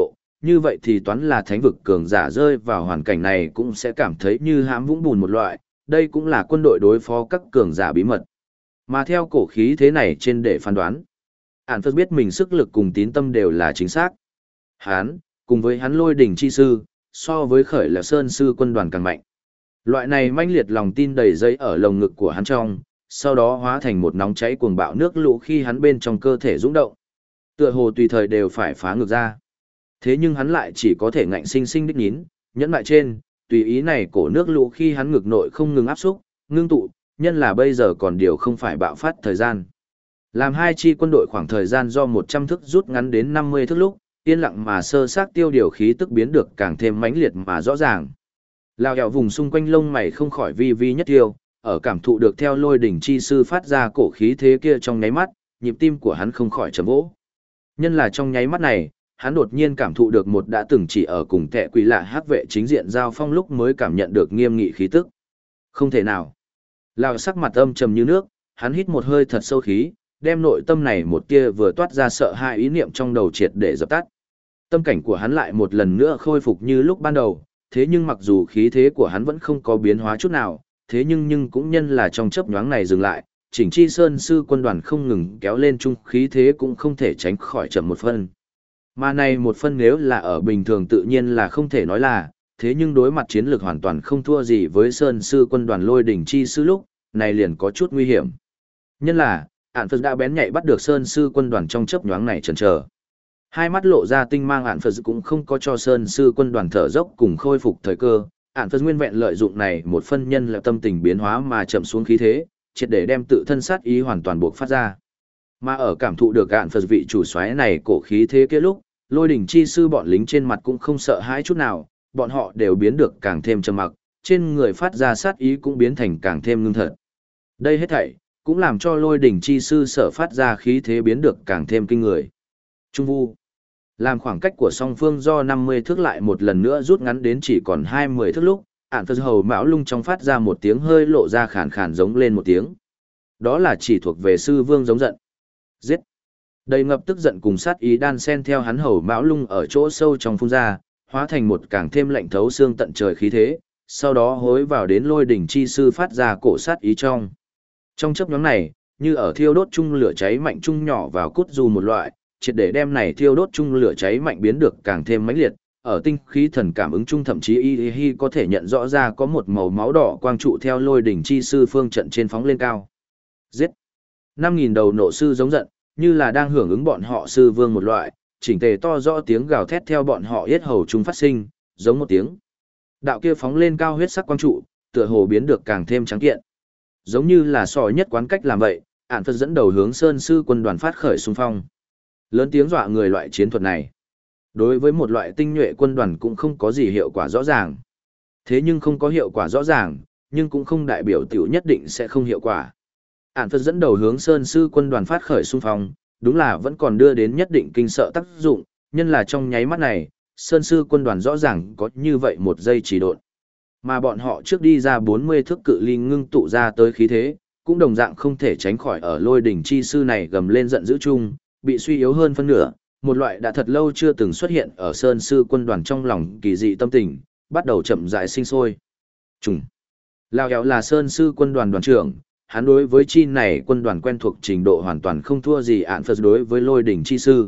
như vậy thì toán là thánh vực cường giả rơi vào hoàn cảnh này cũng sẽ cảm thấy như hãm vũng bùn một loại, đây cũng là quân đội đối phó các cường giả bí mật. Mà theo cổ khí thế này trên để phán đoán, ản phật biết mình sức lực cùng tín tâm đều là chính xác. Hắn, cùng với hắn lôi đỉnh chi sư, so với khởi là sơn sư quân đoàn càng mạnh. Loại này manh liệt lòng tin đầy dây ở lồng ngực của hắn trong, sau đó hóa thành một nóng cháy cuồng bạo nước lũ khi hắn bên trong cơ thể dũng động. Tựa hồ tùy thời đều phải phá ngược ra. Thế nhưng hắn lại chỉ có thể ngạnh sinh sinh đích nhín, nhẫn lại trên, tùy ý này cổ nước lũ khi hắn ngực nội không ngừng áp xúc, ngưng tụ, nhân là bây giờ còn điều không phải bạo phát thời gian. Làm hai chi quân đội khoảng thời gian do 100 thước rút ngắn đến 50 thước lúc, yên lặng mà sơ xác tiêu điều khí tức biến được càng thêm mãnh liệt mà rõ ràng. Lao hẹo vùng xung quanh lông mày không khỏi vi vi nhất tiêu, ở cảm thụ được theo lôi đỉnh chi sư phát ra cổ khí thế kia trong nháy mắt, nhịp tim của hắn không khỏi chấm vỗ. Nhân là trong nháy mắt này, hắn đột nhiên cảm thụ được một đã từng chỉ ở cùng kẻ quỷ lạ hắc vệ chính diện giao phong lúc mới cảm nhận được nghiêm nghị khí tức. Không thể nào. Lao sắc mặt âm trầm như nước, hắn hít một hơi thật sâu khí, đem nội tâm này một tia vừa toát ra sợ hãi ý niệm trong đầu triệt để dập tắt. Tâm cảnh của hắn lại một lần nữa khôi phục như lúc ban đầu, thế nhưng mặc dù khí thế của hắn vẫn không có biến hóa chút nào, thế nhưng cũng nhân là trong chớp nhoáng này dừng lại, chỉnh chi sơn sư quân đoàn không ngừng kéo lên chung khí thế cũng không thể tránh khỏi chậm một phân. Mà này một phân nếu là ở bình thường tự nhiên là không thể nói là, thế nhưng đối mặt chiến lược hoàn toàn không thua gì với sơn sư quân đoàn lôi đỉnh chi sư lúc, này liền có chút nguy hiểm. Nhân là, ản phật đã bén nhạy bắt được sơn sư quân đoàn trong chớp nhoáng này chần chờ. Hai mắt lộ ra tinh mang ản phật cũng không có cho sơn sư quân đoàn thở dốc cùng khôi phục thời cơ, ản phật nguyên vẹn lợi dụng này một phân nhân là tâm tình biến hóa mà chậm xuống khí thế, triệt để đem tự thân sát ý hoàn toàn buộc phát ra. Mà ở cảm thụ được ản phật vị chủ soái này cổ khí thế kia lúc, lôi đỉnh chi sư bọn lính trên mặt cũng không sợ hãi chút nào, bọn họ đều biến được càng thêm trầm mặc, trên người phát ra sát ý cũng biến thành càng thêm ngưng thật. Đây hết thảy cũng làm cho lôi đỉnh chi sư sở phát ra khí thế biến được càng thêm kinh người. Trung vu. Làm khoảng cách của song phương do 50 thước lại một lần nữa rút ngắn đến chỉ còn 20 thước lúc, ản phật hầu mão lung trong phát ra một tiếng hơi lộ ra khàn khàn giống lên một tiếng. Đó là chỉ thuộc về sư vương giống giận. Giết. Đầy ngập tức giận cùng sát ý đan sen theo hắn hầu mão lung ở chỗ sâu trong phun ra, hóa thành một càng thêm lạnh thấu xương tận trời khí thế, sau đó hối vào đến lôi đỉnh chi sư phát ra cổ sát ý trong. Trong chớp nhoáng này, như ở thiêu đốt chung lửa cháy mạnh chung nhỏ vào cút dù một loại, triệt để đem này thiêu đốt chung lửa cháy mạnh biến được càng thêm mãnh liệt, ở tinh khí thần cảm ứng chung thậm chí y có thể nhận rõ ra có một màu máu đỏ quang trụ theo lôi đỉnh chi sư phương trận trên phóng lên cao. Giết! 5.000 đầu nộ sư giống giận, như là đang hưởng ứng bọn họ sư vương một loại, chỉnh tề to rõ tiếng gào thét theo bọn họ yết hầu chung phát sinh, giống một tiếng. Đạo kia phóng lên cao huyết sắc quang trụ, tựa hồ biến được càng thêm trắng kiện. Giống như là sỏi nhất quán cách làm vậy, ản phật dẫn đầu hướng sơn sư quân đoàn phát khởi xung phong. Lớn tiếng dọa người loại chiến thuật này. Đối với một loại tinh nhuệ quân đoàn cũng không có gì hiệu quả rõ ràng. Thế nhưng không có hiệu quả rõ ràng, nhưng cũng không đại biểu tiểu nhất định sẽ không hiệu quả. Ản phật dẫn đầu hướng sơn sư quân đoàn phát khởi xung phong, đúng là vẫn còn đưa đến nhất định kinh sợ tác dụng, nhân là trong nháy mắt này, sơn sư quân đoàn rõ ràng có như vậy một giây trì độn. Mà bọn họ trước đi ra 40 thước cự ly ngưng tụ ra tới khí thế, cũng đồng dạng không thể tránh khỏi ở lôi đỉnh chi sư này gầm lên giận dữ chung, bị suy yếu hơn phân nửa, một loại đã thật lâu chưa từng xuất hiện ở sơn sư quân đoàn trong lòng kỳ dị tâm tình, bắt đầu chậm rãi sinh sôi. Trùng. Lao Kéo là sơn sư quân đoàn đoàn trưởng, hắn đối với chi này quân đoàn quen thuộc trình độ hoàn toàn không thua gì ạn phật đối với lôi đỉnh chi sư.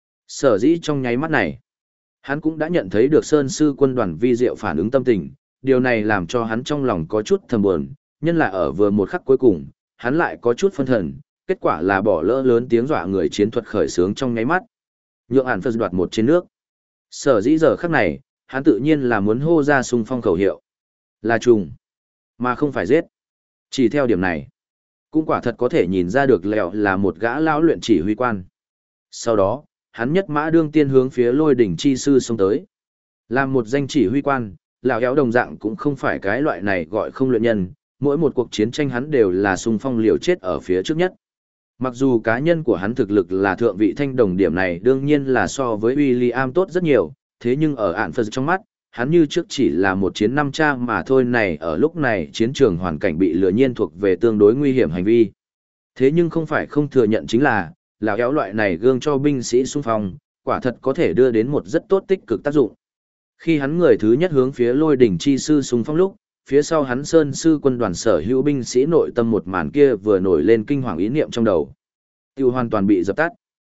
Sở dĩ trong nháy mắt này, hắn cũng đã nhận thấy được sơn sư quân đoàn vi diệu phản ứng tâm tình, điều này làm cho hắn trong lòng có chút thầm buồn, nhân là ở vừa một khắc cuối cùng, hắn lại có chút phân thần, kết quả là bỏ lỡ lớn tiếng dọa người chiến thuật khởi xướng trong nháy mắt. Nhượng ản phật đoạt một trên nước. Sở dĩ giờ khắc này, hắn tự nhiên là muốn hô ra xung phong khẩu hiệu. Là trùng, mà không phải giết. Chỉ theo điểm này, cũng quả thật có thể nhìn ra được Lẹo là một gã lão luyện chỉ huy quan. Sau đó, hắn nhất mã đương tiên hướng phía lôi đỉnh chi sư xông tới. Làm một danh chỉ huy quan, lão kéo đồng dạng cũng không phải cái loại này gọi không luyện nhân, mỗi một cuộc chiến tranh hắn đều là xung phong liều chết ở phía trước nhất. Mặc dù cá nhân của hắn thực lực là thượng vị thanh đồng điểm này đương nhiên là so với William tốt rất nhiều, thế nhưng ở ạn phật trong mắt, hắn như trước chỉ là một chiến năm cha mà thôi này ở lúc này chiến trường hoàn cảnh bị lừa nhiên thuộc về tương đối nguy hiểm hành vi. Thế nhưng không phải không thừa nhận chính là, lão kéo loại này gương cho binh sĩ xung phong, quả thật có thể đưa đến một rất tốt tích cực tác dụng. Khi hắn người thứ nhất hướng phía lôi đỉnh chi sư xung phong lúc, phía sau hắn sơn sư quân đoàn sở hữu binh sĩ nội tâm một màn kia vừa nổi lên kinh hoàng ý niệm trong đầu. Tiêu hoàn toàn bị dập tắt.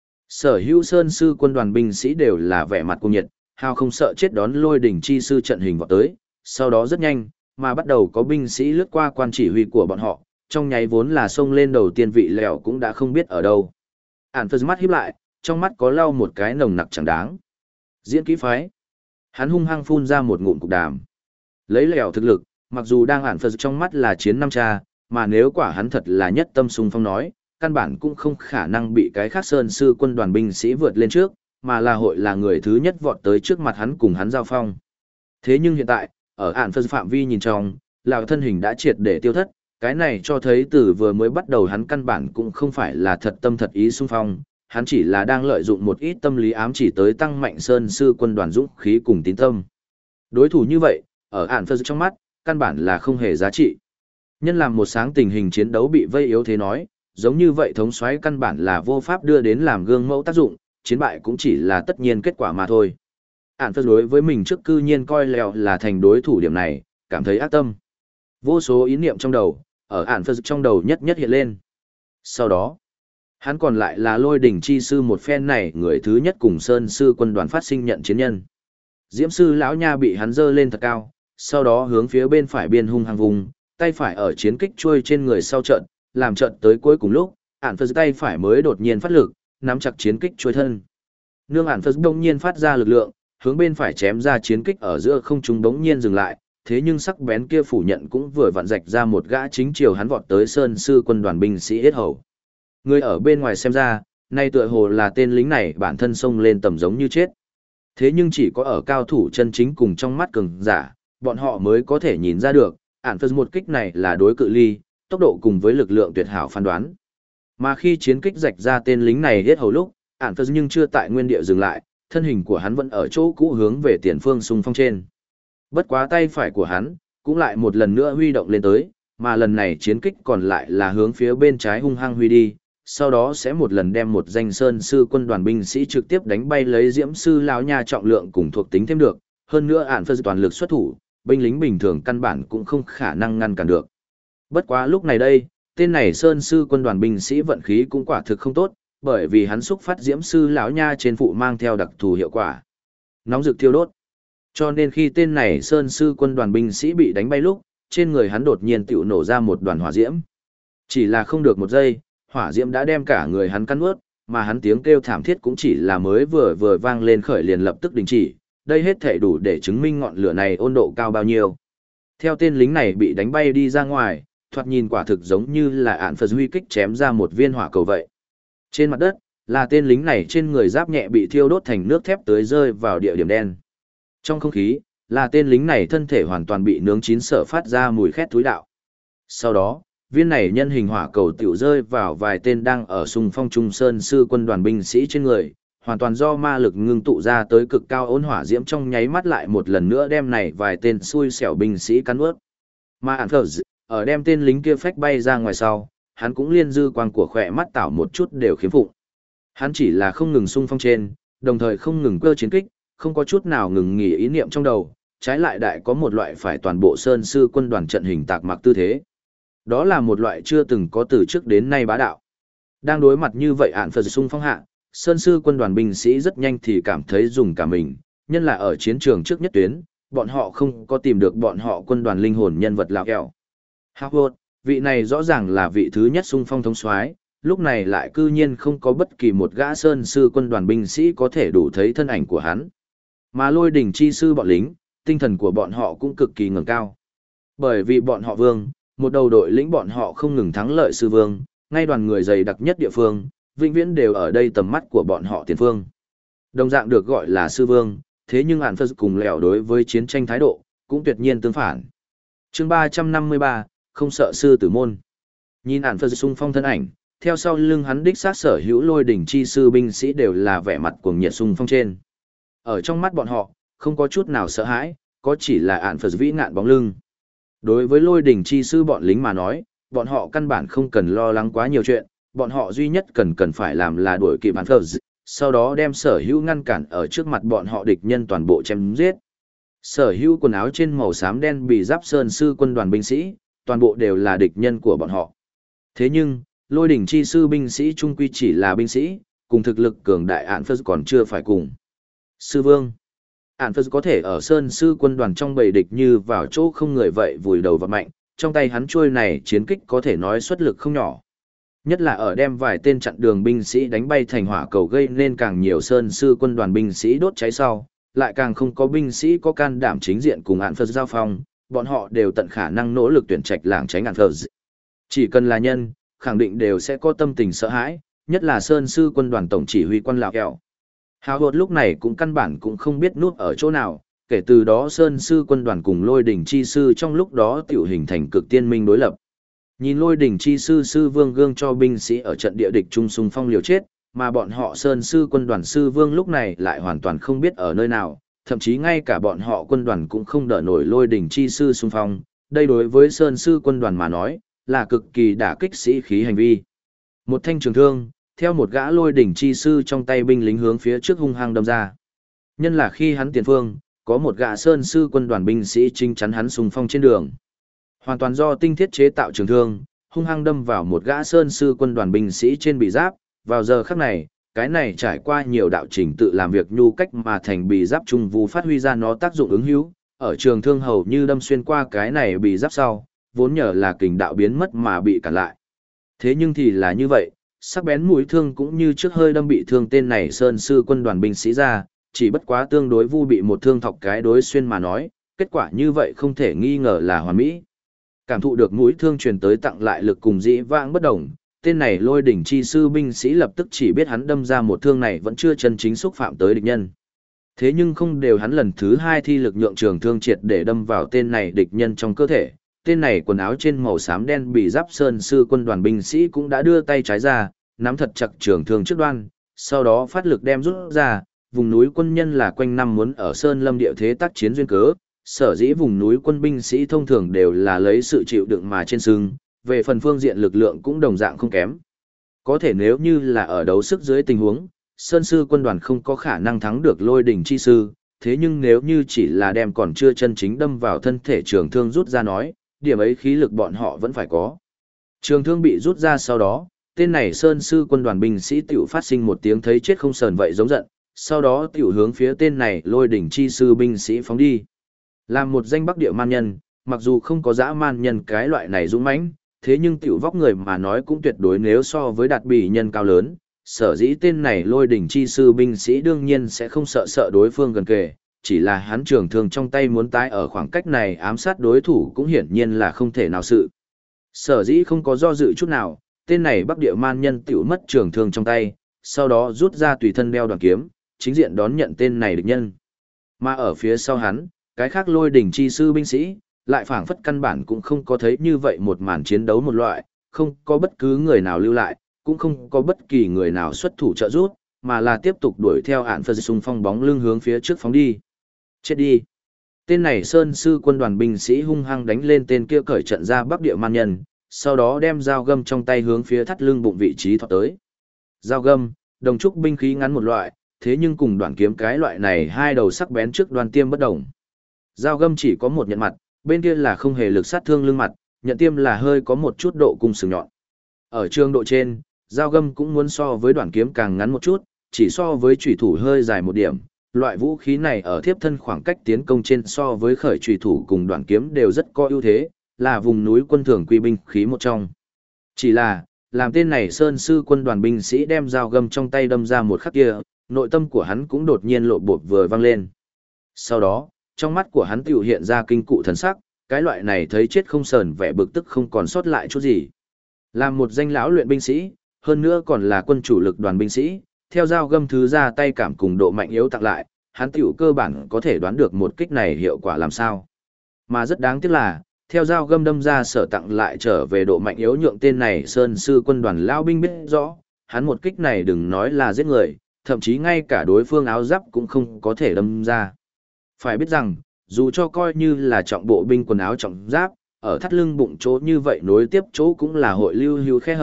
Sở hữu sơn sư quân đoàn binh sĩ đều là vẻ mặt cuồng nhiệt, hào không sợ chết đón lôi đỉnh chi sư trận hình vọt tới, sau đó rất nhanh, mà bắt đầu có binh sĩ lướt qua quan chỉ huy của bọn họ, trong nháy vốn là xông lên đầu tiên vị lẹo cũng đã không biết ở đâu. Ản Phật mắt híp lại, trong mắt có lau một cái nồng nặc chẳng đáng. Diễn kỹ phái. Hắn hung hăng phun ra một ngụm cục đàm. Lấy lẹo thực lực, mặc dù đang Ản Phật trong mắt là chiến năm cha, mà nếu quả hắn thật là nhất tâm xung phong nói, căn bản cũng không khả năng bị cái khác sơn sư quân đoàn binh sĩ vượt lên trước, mà là hội là người thứ nhất vọt tới trước mặt hắn cùng hắn giao phong. Thế nhưng hiện tại, ở Ản Phật phạm vi nhìn trong, lão thân hình đã triệt để tiêu thất, cái này cho thấy từ vừa mới bắt đầu hắn căn bản cũng không phải là thật tâm thật ý xung phong, hắn chỉ là đang lợi dụng một ít tâm lý ám chỉ tới tăng mạnh sơn sư quân đoàn dũng khí cùng tín tâm. Đối thủ như vậy, ở Ản Phật trong mắt, căn bản là không hề giá trị. Nhân làm một sáng tình hình chiến đấu bị vây yếu thế nói, giống như vậy thống soái căn bản là vô pháp đưa đến làm gương mẫu tác dụng, chiến bại cũng chỉ là tất nhiên kết quả mà thôi. Ản Phật đối với mình trước cư nhiên coi lèo là thành đối thủ điểm này, cảm thấy ác tâm. Vô số ý niệm trong đầu, ở Ản Phật trong đầu nhất nhất hiện lên. Sau đó, hắn còn lại là lôi đỉnh chi sư một phen này người thứ nhất cùng sơn sư quân đoàn phát sinh nhận chiến nhân. Diễm sư lão nha bị hắn dơ lên thật cao, sau đó hướng phía bên phải biên hung hăng vùng, tay phải ở chiến kích chuôi trên người sau trận, làm trận tới cuối cùng lúc, Ản Phật tay phải mới đột nhiên phát lực, nắm chặt chiến kích chuôi thân. Nương Ản Phật đông nhiên phát ra lực lượng, hướng bên phải chém ra chiến kích ở giữa không trung đống nhiên dừng lại, thế nhưng sắc bén kia phủ nhận cũng vừa vặn rạch ra một gã chính chiều hắn vọt tới sơn sư quân đoàn binh sĩ yết hầu. Người ở bên ngoài xem ra, nay tựa hồ là tên lính này bản thân xông lên tầm giống như chết. Thế nhưng chỉ có ở cao thủ chân chính cùng trong mắt cường giả, bọn họ mới có thể nhìn ra được, Ản Phật một kích này là đối cự ly, tốc độ cùng với lực lượng tuyệt hảo phán đoán. Mà khi chiến kích rạch ra tên lính này hết hầu lúc, Ản Phật nhưng chưa tại nguyên địa dừng lại, thân hình của hắn vẫn ở chỗ cũ hướng về tiền phương xung phong trên. Bất quá tay phải của hắn, cũng lại một lần nữa huy động lên tới, mà lần này chiến kích còn lại là hướng phía bên trái hung hăng huy đi, sau đó sẽ một lần đem một danh sơn sư quân đoàn binh sĩ trực tiếp đánh bay lấy diễm sư lão nha trọng lượng cùng thuộc tính thêm được, hơn nữa Ản Phật toàn lực xuất thủ, binh lính bình thường căn bản cũng không khả năng ngăn cản được. Bất quá lúc này đây, tên này sơn sư quân đoàn binh sĩ vận khí cũng quả thực không tốt, bởi vì hắn xúc phát diễm sư lão nha trên phụ mang theo đặc thù hiệu quả. Nóng rực thiêu đốt. Cho nên khi tên này sơn sư quân đoàn binh sĩ bị đánh bay lúc, trên người hắn đột nhiên tiểu nổ ra một đoàn hỏa diễm. Chỉ là không được một giây, hỏa diễm đã đem cả người hắn căn ướt, mà hắn tiếng kêu thảm thiết cũng chỉ là mới vừa vang lên khởi liền lập tức đình chỉ. Đây hết thể đủ để chứng minh ngọn lửa này ôn độ cao bao nhiêu. Theo tên lính này bị đánh bay đi ra ngoài, thoạt nhìn quả thực giống như là Ản Phật huy kích chém ra một viên hỏa cầu vậy. Trên mặt đất, là tên lính này trên người giáp nhẹ bị thiêu đốt thành nước thép tưới rơi vào địa điểm đen. Trong không khí, là tên lính này thân thể hoàn toàn bị nướng chín sở phát ra mùi khét thúi đạo. Sau đó, viên này nhân hình hỏa cầu tiểu rơi vào vài tên đang ở xung phong trung sơn sư quân đoàn binh sĩ trên người, hoàn toàn do ma lực ngưng tụ ra tới cực cao ôn hỏa diễm trong nháy mắt lại một lần nữa đem này vài tên xui xẻo binh sĩ cắn ướt. Mà Ản Phật ở đem tên lính kia phách bay ra ngoài sau, hắn cũng liên dư quang của khỏe mắt tảo một chút đều khiếm phụng. Hắn chỉ là không ngừng xung phong trên, đồng thời không ngừng cơ chiến kích, không có chút nào ngừng nghỉ ý niệm trong đầu, trái lại đại có một loại phải toàn bộ sơn sư quân đoàn trận hình tạc mặc tư thế. Đó là một loại chưa từng có từ trước đến nay bá đạo. Đang đối mặt như vậy Ản Phật xung phong hạ, sơn sư quân đoàn binh sĩ rất nhanh thì cảm thấy dùng cả mình, nhân là ở chiến trường trước nhất tuyến, bọn họ không có tìm được bọn họ quân đoàn linh hồn nhân vật lão kẹo. Howard, vị này rõ ràng là vị thứ nhất xung phong thống soái, lúc này lại cư nhiên không có bất kỳ một gã sơn sư quân đoàn binh sĩ có thể đủ thấy thân ảnh của hắn. Mà lôi đỉnh chi sư bọn lính, tinh thần của bọn họ cũng cực kỳ ngẩng cao. Bởi vì bọn họ vương, một đầu đội lĩnh bọn họ không ngừng thắng lợi sư vương, ngay đoàn người dày đặc nhất địa phương, vĩnh viễn đều ở đây tầm mắt của bọn họ tiền phương. Đồng dạng được gọi là sư vương, thế nhưng Ản Phật cùng lẻo đối với chiến tranh thái độ, cũng tuyệt nhiên tương phản. Chương 353, không sợ sư tử môn. Nhìn Ản Phật xung phong thân ảnh, theo sau lưng hắn đích xác sở hữu lôi đỉnh chi sư binh sĩ đều là vẻ mặt cuồng nhiệt xung phong trên. Ở trong mắt bọn họ, không có chút nào sợ hãi, có chỉ là Ản Phật vĩ ngạn bóng lưng. Đối với lôi đỉnh chi sư bọn lính mà nói, bọn họ căn bản không cần lo lắng quá nhiều chuyện, bọn họ duy nhất cần phải làm là đuổi kịp Ản Phật, sau đó đem sở hữu ngăn cản ở trước mặt bọn họ địch nhân toàn bộ chém giết. Sở hữu quần áo trên màu xám đen bị giáp sơn sư quân đoàn binh sĩ, toàn bộ đều là địch nhân của bọn họ. Thế nhưng, lôi đỉnh chi sư binh sĩ trung quy chỉ là binh sĩ, cùng thực lực cường đại Ản Phật còn chưa phải cùng. Sư vương. Ản Phật có thể ở sơn sư quân đoàn trong bầy địch như vào chỗ không người vậy vùi đầu vào mạnh, trong tay hắn chuôi này chiến kích có thể nói xuất lực không nhỏ. Nhất là ở đem vài tên chặn đường binh sĩ đánh bay thành hỏa cầu gây nên càng nhiều sơn sư quân đoàn binh sĩ đốt cháy sau, lại càng không có binh sĩ có can đảm chính diện cùng Ản Phật giao phong, bọn họ đều tận khả năng nỗ lực tuyển trạch lảng tránh Ản Phật. Chỉ cần là nhân, khẳng định đều sẽ có tâm tình sợ hãi, nhất là sơn sư quân đoàn tổng chỉ huy quân Lào Kẹo. Hào hột lúc này cũng căn bản cũng không biết núp ở chỗ nào, kể từ đó sơn sư quân đoàn cùng lôi đỉnh chi sư trong lúc đó tiểu hình thành cực tiên minh đối lập. Nhìn lôi đỉnh chi sư sư vương gương cho binh sĩ ở trận địa địch trung xung phong liều chết, mà bọn họ sơn sư quân đoàn sư vương lúc này lại hoàn toàn không biết ở nơi nào, thậm chí ngay cả bọn họ quân đoàn cũng không đỡ nổi lôi đỉnh chi sư xung phong, đây đối với sơn sư quân đoàn mà nói, là cực kỳ đả kích sĩ khí hành vi. Một thanh trường thương, theo một gã lôi đỉnh chi sư trong tay binh lính hướng phía trước hung hăng đâm ra. Nhân là khi hắn tiền phương, có một gã sơn sư quân đoàn binh sĩ chính chắn hắn xung phong trên đường. Hoàn toàn do tinh thiết chế tạo trường thương, hung hăng đâm vào một gã sơn sư quân đoàn binh sĩ trên bị giáp, vào giờ khắc này, cái này trải qua nhiều đạo trình tự làm việc nhu cách mà thành bị giáp trung vu phát huy ra nó tác dụng ứng hữu, ở trường thương hầu như đâm xuyên qua cái này bị giáp sau, vốn nhờ là kình đạo biến mất mà bị cản lại. Thế nhưng thì là như vậy, sắc bén mũi thương cũng như trước hơi đâm bị thương tên này sơn sư quân đoàn binh sĩ ra, chỉ bất quá tương đối vu bị một thương thọc cái đối xuyên mà nói, kết quả như vậy không thể nghi ngờ là hoàn mỹ. Cảm thụ được mũi thương truyền tới tặng lại lực cùng dĩ vãng bất đồng, tên này lôi đỉnh chi sư binh sĩ lập tức chỉ biết hắn đâm ra một thương này vẫn chưa chân chính xúc phạm tới địch nhân. Thế nhưng không đều hắn lần thứ hai thi lực nhượng trường thương triệt để đâm vào tên này địch nhân trong cơ thể. Tên này quần áo trên màu xám đen bị giáp sơn sư quân đoàn binh sĩ cũng đã đưa tay trái ra, nắm thật chặt trường thương trước đoan, sau đó phát lực đem rút ra, vùng núi quân nhân là quanh năm muốn ở sơn lâm địa thế tác chiến duyên cớ, sở dĩ vùng núi quân binh sĩ thông thường đều là lấy sự chịu đựng mà trên sưng, về phần phương diện lực lượng cũng đồng dạng không kém. Có thể nếu như là ở đấu sức dưới tình huống, sơn sư quân đoàn không có khả năng thắng được lôi đỉnh chi sư, thế nhưng nếu như chỉ là đem còn chưa chân chính đâm vào thân thể trường thương rút ra nói, điểm ấy khí lực bọn họ vẫn phải có. Trường thương bị rút ra sau đó, tên này sơn sư quân đoàn binh sĩ tiểu phát sinh một tiếng thấy chết không sờn vậy giống giận, sau đó tiểu hướng phía tên này lôi đỉnh chi sư binh sĩ phóng đi. Làm một danh bắc địa man nhân, mặc dù không có dã man nhân cái loại này dũng mãnh, thế nhưng tiểu vóc người mà nói cũng tuyệt đối nếu so với đạt bỉ nhân cao lớn, sở dĩ tên này lôi đỉnh chi sư binh sĩ đương nhiên sẽ không sợ đối phương gần kề, chỉ là hắn trường thương trong tay muốn tái ở khoảng cách này ám sát đối thủ cũng hiển nhiên là không thể nào sự. Sở dĩ không có do dự chút nào, tên này bắc địa man nhân tiểu mất trường thương trong tay, sau đó rút ra tùy thân đeo đoàn kiếm, chính diện đón nhận tên này địch nhân. Mà ở phía sau hắn, cái khác lôi đỉnh chi sư binh sĩ, lại phảng phất căn bản cũng không có thấy như vậy một màn chiến đấu một loại, không có bất cứ người nào lưu lại, cũng không có bất kỳ người nào xuất thủ trợ giúp, mà là tiếp tục đuổi theo Ản Phật xung phong bóng lưng hướng phía trước phóng đi. Chết đi! Tên này sơn sư quân đoàn binh sĩ hung hăng đánh lên tên kia cởi trận ra bắc địa man nhân, sau đó đem dao găm trong tay hướng phía thắt lưng bụng vị trí thọt tới. Dao găm, đồng trúc binh khí ngắn một loại, thế nhưng cùng đoạn kiếm cái loại này hai đầu sắc bén trước đoan tiêm bất đồng. Dao găm chỉ có một nhận mặt, bên kia là không hề lực sát thương lưng mặt, nhận tiêm là hơi có một chút độ cung sừng nhọn. Ở trường độ trên, dao găm cũng muốn so với đoạn kiếm càng ngắn một chút, chỉ so với chủy thủ hơi dài một điểm. Loại vũ khí này ở thiếp thân khoảng cách tiến công trên so với khởi chủy thủ cùng đoạn kiếm đều rất có ưu thế, là vùng núi quân thường quy binh khí một trong. Chỉ là, làm tên này sơn sư quân đoàn binh sĩ đem dao găm trong tay đâm ra một khắc kia, nội tâm của hắn cũng đột nhiên lộ bột vừa vang lên. Sau đó, trong mắt của hắn tiểu hiện ra kinh cụ thần sắc, cái loại này thấy chết không sờn vẻ bực tức không còn sót lại chút gì. Làm một danh lão luyện binh sĩ, hơn nữa còn là quân chủ lực đoàn binh sĩ, theo dao găm thứ ra tay cảm cùng độ mạnh yếu tặng lại, hắn tiểu cơ bản có thể đoán được một kích này hiệu quả làm sao. Mà rất đáng tiếc là, theo dao găm đâm ra sở tặng lại trở về độ mạnh yếu nhượng tên này sơn sư quân đoàn lão binh biết rõ, hắn một kích này đừng nói là giết người, thậm chí ngay cả đối phương áo giáp cũng không có thể đâm ra. Phải biết rằng, dù cho coi như là trọng bộ binh quần áo trọng giáp, ở thắt lưng bụng chỗ như vậy nối tiếp chỗ cũng là hội lưu hưu khe hở,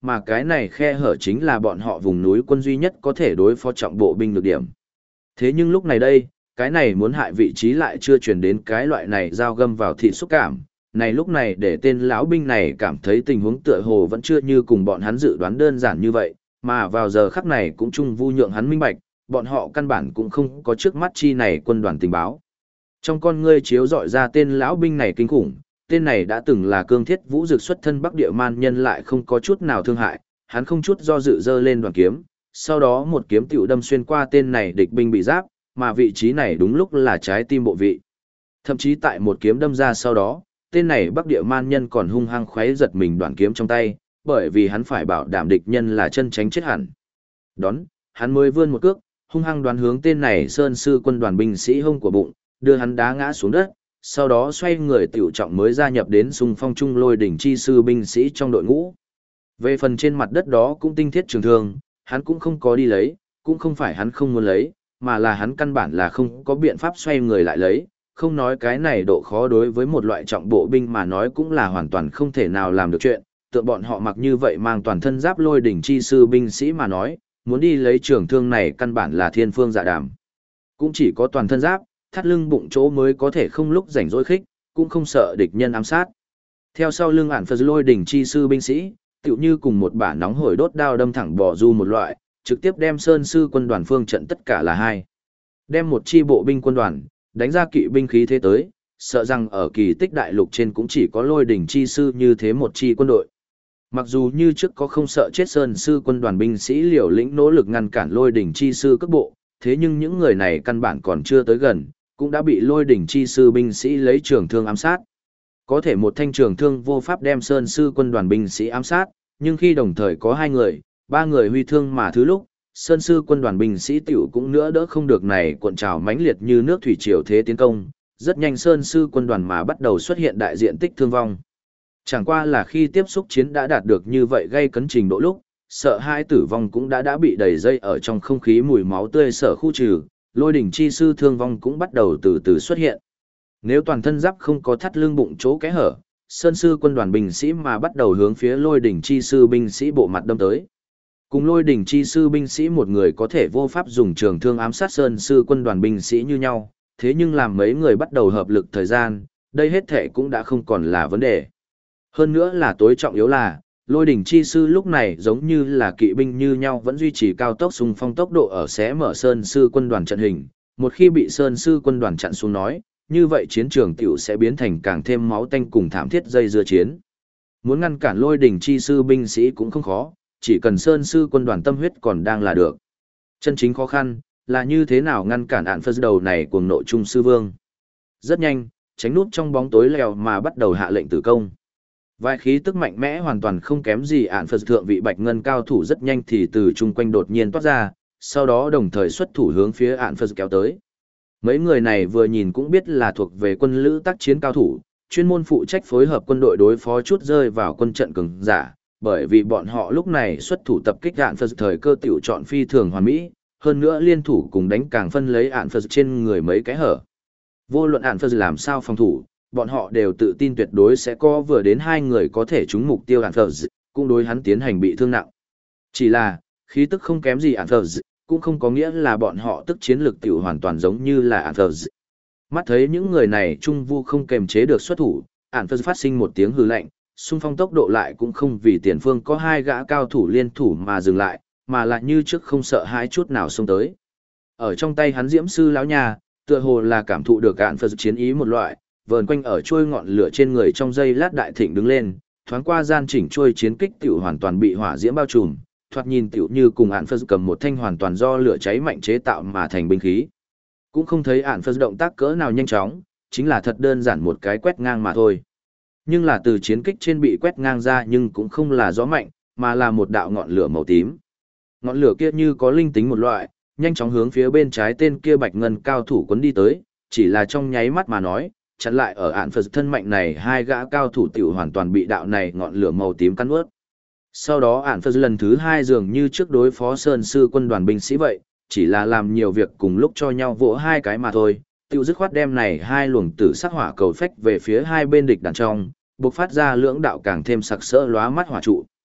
mà cái này khe hở chính là bọn họ vùng núi quân duy nhất có thể đối phó trọng bộ binh được điểm. Thế nhưng lúc này đây, cái này muốn hại vị trí lại chưa chuyển đến cái loại này dao găm vào thịt xúc cảm. Này lúc này để tên lão binh này cảm thấy tình huống tựa hồ vẫn chưa như cùng bọn hắn dự đoán đơn giản như vậy, mà vào giờ khắc này cũng chung vu nhượng hắn minh bạch, bọn họ căn bản cũng không có trước mắt chi này quân đoàn tình báo. Trong con ngươi chiếu dọi ra tên lão binh này kinh khủng, tên này đã từng là cương thiết vũ dực xuất thân Bắc Địa Man nhân lại không có chút nào thương hại, hắn không chút do dự giơ lên đoàn kiếm, sau đó một kiếm tiểu đâm xuyên qua tên này địch binh bị giáp, mà vị trí này đúng lúc là trái tim bộ vị. Thậm chí tại một kiếm đâm ra sau đó, tên này Bắc Địa Man nhân còn hung hăng khoáy giật mình đoàn kiếm trong tay, bởi vì hắn phải bảo đảm địch nhân là chân tránh chết hẳn. Đón, hắn mới vươn một cước, hung hăng đoán hướng tên này sơn sư quân đoàn binh sĩ hông của bụng, đưa hắn đá ngã xuống đất, sau đó xoay người tiểu trọng mới gia nhập đến xung phong trung lôi đỉnh chi sư binh sĩ trong đội ngũ. Về phần trên mặt đất đó cũng tinh thiết trường thương, hắn cũng không có đi lấy, cũng không phải hắn không muốn lấy, mà là hắn căn bản là không có biện pháp xoay người lại lấy, không nói cái này độ khó đối với một loại trọng bộ binh mà nói cũng là hoàn toàn không thể nào làm được chuyện, tượng bọn họ mặc như vậy mang toàn thân giáp lôi đỉnh chi sư binh sĩ mà nói, muốn đi lấy trường thương này căn bản là thiên phương dạ đàm. Cũng chỉ có toàn thân giáp, thắt lưng bụng chỗ mới có thể không lúc rảnh rỗi khích, cũng không sợ địch nhân ám sát. Theo sau lưng ản phật lôi đỉnh chi sư binh sĩ, tựu như cùng một bả nóng hổi đốt đao đâm thẳng bỏ du một loại, trực tiếp đem sơn sư quân đoàn phương trận tất cả là hai. Đem một chi bộ binh quân đoàn, đánh ra kỵ binh khí thế tới, sợ rằng ở kỳ tích đại lục trên cũng chỉ có lôi đỉnh chi sư như thế một chi quân đội. Mặc dù như trước có không sợ chết sơn sư quân đoàn binh sĩ liều lĩnh nỗ lực ngăn cản lôi đỉnh chi sư cấp bộ, thế nhưng những người này căn bản còn chưa tới gần, cũng đã bị lôi đỉnh chi sư binh sĩ lấy trường thương ám sát. Có thể một thanh trường thương vô pháp đem sơn sư quân đoàn binh sĩ ám sát, nhưng khi đồng thời có 2 người, 3 người huy thương mà thứ lúc, sơn sư quân đoàn binh sĩ tiểu cũng nữa đỡ không được này cuộn trào mãnh liệt như nước thủy triều thế tiến công, rất nhanh sơn sư quân đoàn mà bắt đầu xuất hiện đại diện tích thương vong. Chẳng qua là khi tiếp xúc chiến đã đạt được như vậy gây cấn trình độ lúc, sợ hai tử vong cũng đã bị đầy dây ở trong không khí mùi máu tươi sở khu trừ, lôi đỉnh chi sư thương vong cũng bắt đầu từ từ xuất hiện. Nếu toàn thân giáp không có thắt lưng bụng chỗ kẽ hở, sơn sư quân đoàn binh sĩ mà bắt đầu hướng phía lôi đỉnh chi sư binh sĩ bộ mặt đâm tới. Cùng lôi đỉnh chi sư binh sĩ một người có thể vô pháp dùng trường thương ám sát sơn sư quân đoàn binh sĩ như nhau, thế nhưng làm mấy người bắt đầu hợp lực thời gian, đây hết thể cũng đã không còn là vấn đề. Hơn nữa là tối trọng yếu là, lôi đỉnh chi sư lúc này giống như là kỵ binh như nhau vẫn duy trì cao tốc xung phong tốc độ ở xé mở sơn sư quân đoàn trận hình, một khi bị sơn sư quân đoàn chặn xuống nói, như vậy chiến trường tiểu sẽ biến thành càng thêm máu tanh cùng thảm thiết dây dưa chiến. Muốn ngăn cản lôi đỉnh chi sư binh sĩ cũng không khó, chỉ cần sơn sư quân đoàn tâm huyết còn đang là được. Chân chính khó khăn, là như thế nào ngăn cản ạn phật đầu này cuồng nộ trung sư vương. Rất nhanh, tránh núp trong bóng tối lèo mà bắt đầu hạ lệnh tử công. Vài khí tức mạnh mẽ hoàn toàn không kém gì ạn phật thượng vị bạch ngân cao thủ rất nhanh thì từ chung quanh đột nhiên toát ra, sau đó đồng thời xuất thủ hướng phía ạn phật kéo tới. Mấy người này vừa nhìn cũng biết là thuộc về quân lữ tác chiến cao thủ, chuyên môn phụ trách phối hợp quân đội đối phó chút rơi vào quân trận cường giả, bởi vì bọn họ lúc này xuất thủ tập kích ạn phật thời cơ tiểu chọn phi thường hoàn mỹ, hơn nữa liên thủ cùng đánh càng phân lấy ạn phật trên người mấy cái hở. Vô luận ạn phật làm sao phòng thủ, bọn họ đều tự tin tuyệt đối sẽ có vừa đến 2 người có thể trúng mục tiêu ạn phật, cũng đối hắn tiến hành bị thương nặng. Chỉ là, khí tức không kém gì ạn phật, cũng không có nghĩa là bọn họ tức chiến lực tiểu hoàn toàn giống như là ạn phật. Mắt thấy những người này trung vu không kềm chế được xuất thủ, ạn phật phát sinh một tiếng hừ lạnh, xung phong tốc độ lại cũng không vì tiền phương có 2 gã cao thủ liên thủ mà dừng lại, mà lại như trước không sợ hãi chút nào xông tới. Ở trong tay hắn diễm sư lão nhà, tựa hồ là cảm thụ được ạn phật chiến ý một loại, vờn quanh ở chuôi ngọn lửa trên người trong giây lát đại thịnh đứng lên, thoáng qua gian chỉnh chuôi chiến kích tiểu hoàn toàn bị hỏa diễm bao trùm, thoạt nhìn tiểu như cùng ạn phật cầm một thanh hoàn toàn do lửa cháy mạnh chế tạo mà thành binh khí. Cũng không thấy ạn phật động tác cỡ nào nhanh chóng, chính là thật đơn giản một cái quét ngang mà thôi. Nhưng là từ chiến kích trên bị quét ngang ra nhưng cũng không là gió mạnh, mà là một đạo ngọn lửa màu tím. Ngọn lửa kia như có linh tính một loại, nhanh chóng hướng phía bên trái tên kia bạch ngân cao thủ quấn đi tới, chỉ là trong nháy mắt mà nói, chặn lại ở ạn phật thân mạnh này 2 gã cao thủ tiểu hoàn toàn bị đạo này ngọn lửa màu tím cắn nuốt. Sau đó ạn phật lần thứ 2 dường như trước đối phó sơn sư quân đoàn binh sĩ vậy, chỉ là làm nhiều việc cùng lúc cho nhau vỗ 2 cái mà thôi, tiểu dứt khoát đem này 2 luồng tử sắc hỏa cầu phách về phía 2 bên địch đàn trong, bộc phát ra lưỡng đạo càng thêm sặc sỡ lóa mắt hỏa trụ.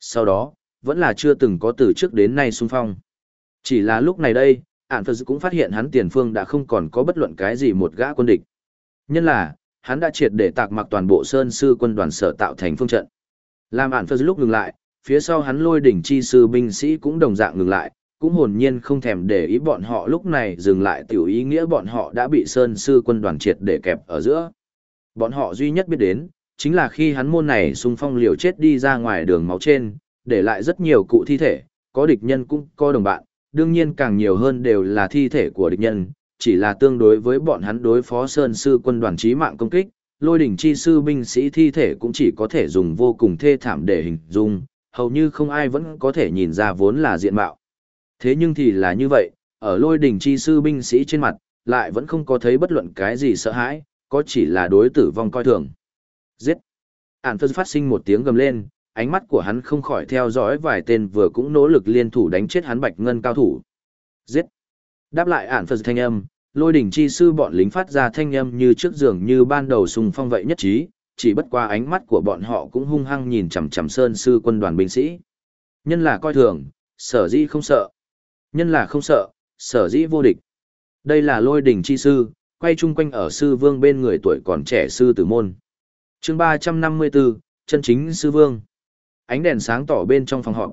sau đó, vẫn là chưa từng có từ trước đến nay xung phong. Chỉ là lúc này đây, ản Phật cũng phát hiện hắn tiền phương đã không còn có bất luận cái gì một gã quân địch. Nhân là, hắn đã triệt để tạc mặc toàn bộ sơn sư quân đoàn sở tạo thành phương trận. Làm ản Phật lúc ngừng lại, phía sau hắn lôi đỉnh chi sư binh sĩ cũng đồng dạng ngừng lại, cũng hồn nhiên không thèm để ý bọn họ lúc này dừng lại tiểu ý nghĩa bọn họ đã bị sơn sư quân đoàn triệt để kẹp ở giữa. Bọn họ duy nhất biết đến, chính là khi hắn môn này xung phong liều chết đi ra ngoài đường máu trên, để lại rất nhiều cụ thi thể, có địch nhân cũng có đồng bạn, đương nhiên càng nhiều hơn đều là thi thể của địch nhân, chỉ là tương đối với bọn hắn đối phó sơn sư quân đoàn chí mạng công kích, lôi đỉnh chi sư binh sĩ thi thể cũng chỉ có thể dùng vô cùng thê thảm để hình dung, hầu như không ai vẫn có thể nhìn ra vốn là diện mạo. Thế nhưng thì là như vậy, ở lôi đỉnh chi sư binh sĩ trên mặt, lại vẫn không có thấy bất luận cái gì sợ hãi, có chỉ là đối tử vong coi thường. Giết! Ản Phật phát sinh một tiếng gầm lên, ánh mắt của hắn không khỏi theo dõi vài tên vừa cũng nỗ lực liên thủ đánh chết hắn bạch ngân cao thủ. Giết! Đáp lại Ản Phật thanh âm, lôi đỉnh chi sư bọn lính phát ra thanh âm như trước giường như ban đầu xung phong vậy nhất trí, chỉ bất qua ánh mắt của bọn họ cũng hung hăng nhìn chằm chằm sơn sư quân đoàn binh sĩ. Nhân là coi thường, sở dĩ không sợ. Nhân là không sợ, sở dĩ vô địch. Đây là lôi đỉnh chi sư, quay chung quanh ở sư vương bên người tuổi còn trẻ sư tử môn. Chương 354, chân chính sư vương. Ánh đèn sáng tỏ bên trong phòng họp,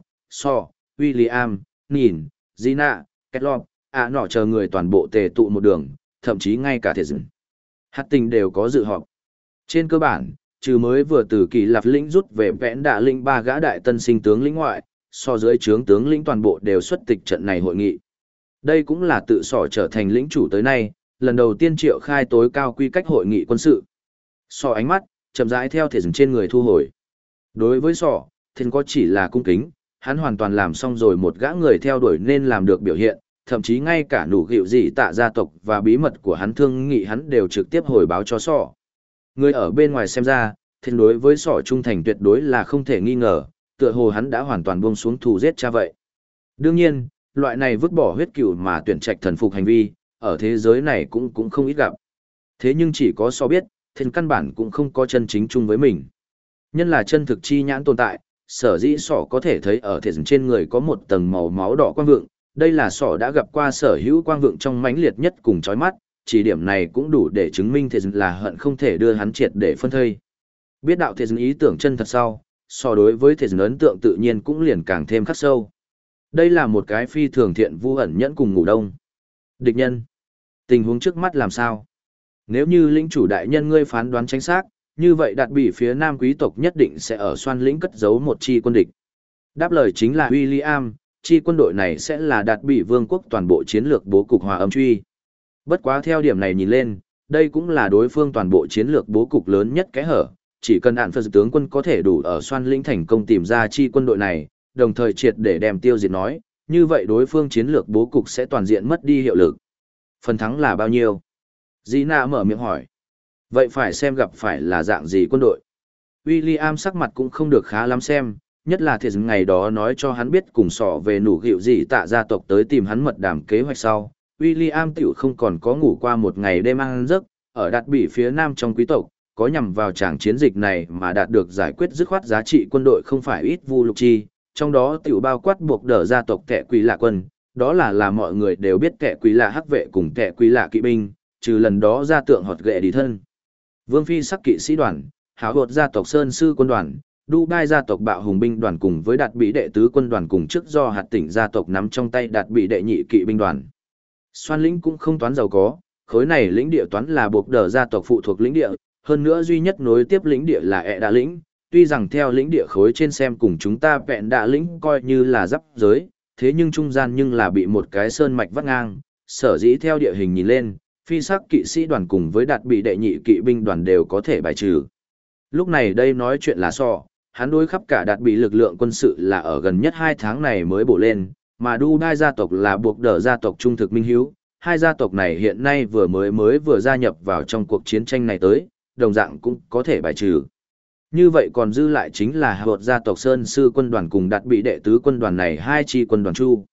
William, nhìn, Gina, Ketlop, nọ chờ người toàn bộ tề tụ một đường, thậm chí ngay cả thể dựng. Hạt tình đều có dự họp. Trên cơ bản, trừ mới vừa từ kỳ lạp lĩnh rút về vẽn đạ lĩnh 3 gã đại tân sinh tướng lĩnh ngoại, dưới trướng tướng lĩnh toàn bộ đều xuất tịch trận này hội nghị. Đây cũng là tự trở thành lĩnh chủ tới nay, lần đầu tiên triệu khai tối cao quy cách hội nghị quân sự. Ánh mắt, chậm rãi theo thể dựng trên người thu hồi. Đối với thiên có chỉ là cung kính, hắn hoàn toàn làm xong rồi một gã người theo đuổi nên làm được biểu hiện, thậm chí ngay cả nụ gịu gì tạ gia tộc và bí mật của hắn thương nghị hắn đều trực tiếp hồi báo cho Người ở bên ngoài xem ra, thiên đối với trung thành tuyệt đối là không thể nghi ngờ, tựa hồ hắn đã hoàn toàn buông xuống thù giết cha vậy. Đương nhiên, loại này vứt bỏ huyết cừu mà tuyển trạch thần phục hành vi, ở thế giới này cũng không ít gặp. Thế nhưng chỉ có biết, thiên căn bản cũng không có chân chính chung với mình. Nhân là chân thực chi nhãn tồn tại, sở dĩ có thể thấy ở thể dựng trên người có một tầng màu máu đỏ quang vượng, đây là đã gặp qua sở hữu quang vượng trong mãnh liệt nhất cùng chói mắt, chỉ điểm này cũng đủ để chứng minh thể dựng là hận không thể đưa hắn triệt để phân thây. Biết đạo thể dựng ý tưởng chân thật sau, đối với thể dựng ấn tượng tự nhiên cũng liền càng thêm khắc sâu. Đây là một cái phi thường thiện vu ẩn nhẫn cùng ngủ đông. Địch nhân, tình huống trước mắt làm sao? Nếu như lĩnh chủ đại nhân ngươi phán đoán chính xác, như vậy đạt bị phía nam quý tộc nhất định sẽ ở xoan lĩnh cất giấu một chi quân địch. Đáp lời chính là William, chi quân đội này sẽ là đạt bị vương quốc toàn bộ chiến lược bố cục hòa âm truy. Bất quá theo điểm này nhìn lên, đây cũng là đối phương toàn bộ chiến lược bố cục lớn nhất cái hở, chỉ cần Ản Phật tướng quân có thể đủ ở xoan lĩnh thành công tìm ra chi quân đội này, đồng thời triệt để đem tiêu diệt nói, như vậy đối phương chiến lược bố cục sẽ toàn diện mất đi hiệu lực. Phần thắng là bao nhiêu? Gina mở miệng hỏi. Vậy phải xem gặp phải là dạng gì quân đội. William sắc mặt cũng không được khá lắm xem, nhất là thiệt ngày đó nói cho hắn biết cùng về nụ gịu gì tạ gia tộc tới tìm hắn mật đàm kế hoạch sau. William tiểu không còn có ngủ qua một ngày đêm ăn giấc, ở đạt bị phía nam trong quý tộc, có nhằm vào tràng chiến dịch này mà đạt được giải quyết dứt khoát giá trị quân đội không phải ít vu lục chi, trong đó tiểu bao quát buộc đỡ gia tộc kẻ quỷ lạ quân, đó là mọi người đều biết kẻ quỷ lạ hắc vệ cùng kẻ quỷ lạ kỵ binh, trừ lần đó ra tượng hột ghệ đi thân. Vương phi sắc kỵ sĩ đoàn, háo hột gia tộc sơn sư quân đoàn, Dubai gia tộc bạo hùng binh đoàn cùng với đạt bị đệ tứ quân đoàn cùng trước do hạt tỉnh gia tộc nắm trong tay đạt bị đệ nhị kỵ binh đoàn. Xoan lĩnh cũng không toán giàu có, khối này lĩnh địa toán là buộc đỡ gia tộc phụ thuộc lĩnh địa, hơn nữa duy nhất nối tiếp lĩnh địa là đa lĩnh, tuy rằng theo lĩnh địa khối trên xem cùng chúng ta vẹn đa lĩnh coi như là giáp giới, thế nhưng trung gian nhưng là bị một cái sơn mạch vắt ngang, sở dĩ theo địa hình nhìn lên, phi sắc kỵ sĩ đoàn cùng với đạt bị đệ nhị kỵ binh đoàn đều có thể bài trừ. Lúc này đây nói chuyện là hắn đối khắp cả đạt bị lực lượng quân sự là ở gần nhất 2 tháng này mới bổ lên, mà Dubai gia tộc là buộc đỡ gia tộc trung thực minh hiếu, hai gia tộc này hiện nay vừa gia nhập vào trong cuộc chiến tranh này tới, đồng dạng cũng có thể bài trừ. Như vậy còn dư lại chính là hợp gia tộc Sơn Sư quân đoàn cùng đạt bị đệ tứ quân đoàn này 2 chi quân đoàn chu.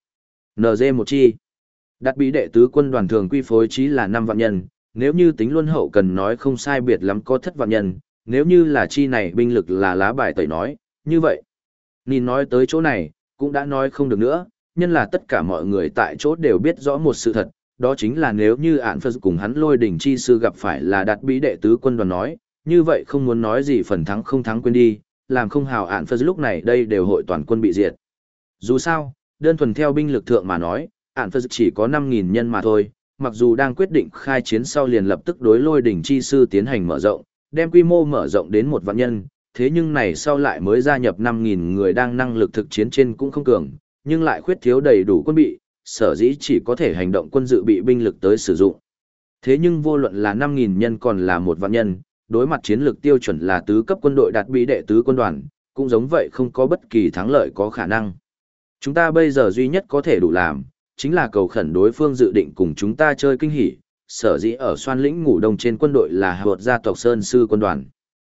NG 1 chi. Đạt bị đệ tứ quân đoàn thường quy phối trí là 5 vạn nhân, nếu như tính luân hậu cần nói không sai biệt lắm có thất vạn nhân, nếu như là chi này binh lực là lá bài tẩy nói, như vậy. Nhìn nói tới chỗ này, cũng đã nói không được nữa, nhân là tất cả mọi người tại chỗ đều biết rõ một sự thật, đó chính là nếu như ản Phật cùng hắn lôi đỉnh chi sư gặp phải là đạt bí đệ tứ quân đoàn nói, như vậy không muốn nói gì phần thắng không thắng quên đi, làm không hào ản Phật lúc này đây đều hội toàn quân bị diệt. Dù sao, đơn thuần theo binh lực thượng mà nói, ản Phật chỉ có 5.000 nhân mà thôi, mặc dù đang quyết định khai chiến sau liền lập tức đối lôi đỉnh chi sư tiến hành mở rộng, đem quy mô mở rộng đến 1 vạn nhân, thế nhưng này sau lại mới gia nhập 5.000 người đang năng lực thực chiến trên cũng không cường, nhưng lại khuyết thiếu đầy đủ quân bị, sở dĩ chỉ có thể hành động quân dự bị binh lực tới sử dụng. Thế nhưng vô luận là 5.000 nhân còn là 1 vạn nhân, đối mặt chiến lược tiêu chuẩn là tứ cấp quân đội đạt bí đệ tứ quân đoàn, cũng giống vậy không có bất kỳ thắng lợi có khả năng. Chúng ta bây giờ duy nhất có thể đủ làm, chính là cầu khẩn đối phương dự định cùng chúng ta chơi kinh hỉ, sở dĩ ở xoan lĩnh ngủ đông trên quân đội là hợp gia tộc Sơn Sư quân đoàn.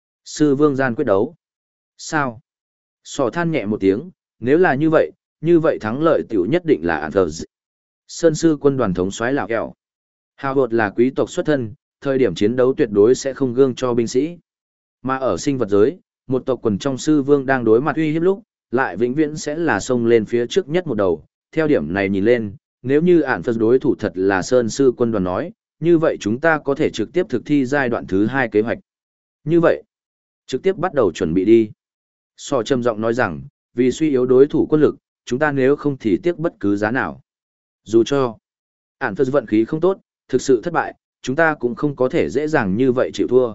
Sư Vương gian quyết đấu. Sao? Sò than nhẹ một tiếng, nếu là như vậy thắng lợi tiểu nhất định là An Thờ. Sơn Sư quân đoàn thống soái lão kẹo. Hào hột là quý tộc xuất thân, thời điểm chiến đấu tuyệt đối sẽ không gương cho binh sĩ. Mà ở sinh vật giới, một tộc quần trong Sư Vương đang đối mặt uy hiếp lúc, lại vĩnh viễn sẽ là xông lên phía trước nhất một đầu. Theo điểm này nhìn lên, nếu như An Thờ đối thủ thật là Sơn Sư quân đoàn nói, như vậy chúng ta có thể trực tiếp thực thi giai đoạn thứ 2 kế hoạch. Như vậy, trực tiếp bắt đầu chuẩn bị đi. Sò trầm giọng nói rằng, vì suy yếu đối thủ quân lực, chúng ta nếu không thì tiếc bất cứ giá nào. Dù cho ản Phật vận khí không tốt, thực sự thất bại, chúng ta cũng không có thể dễ dàng như vậy chịu thua.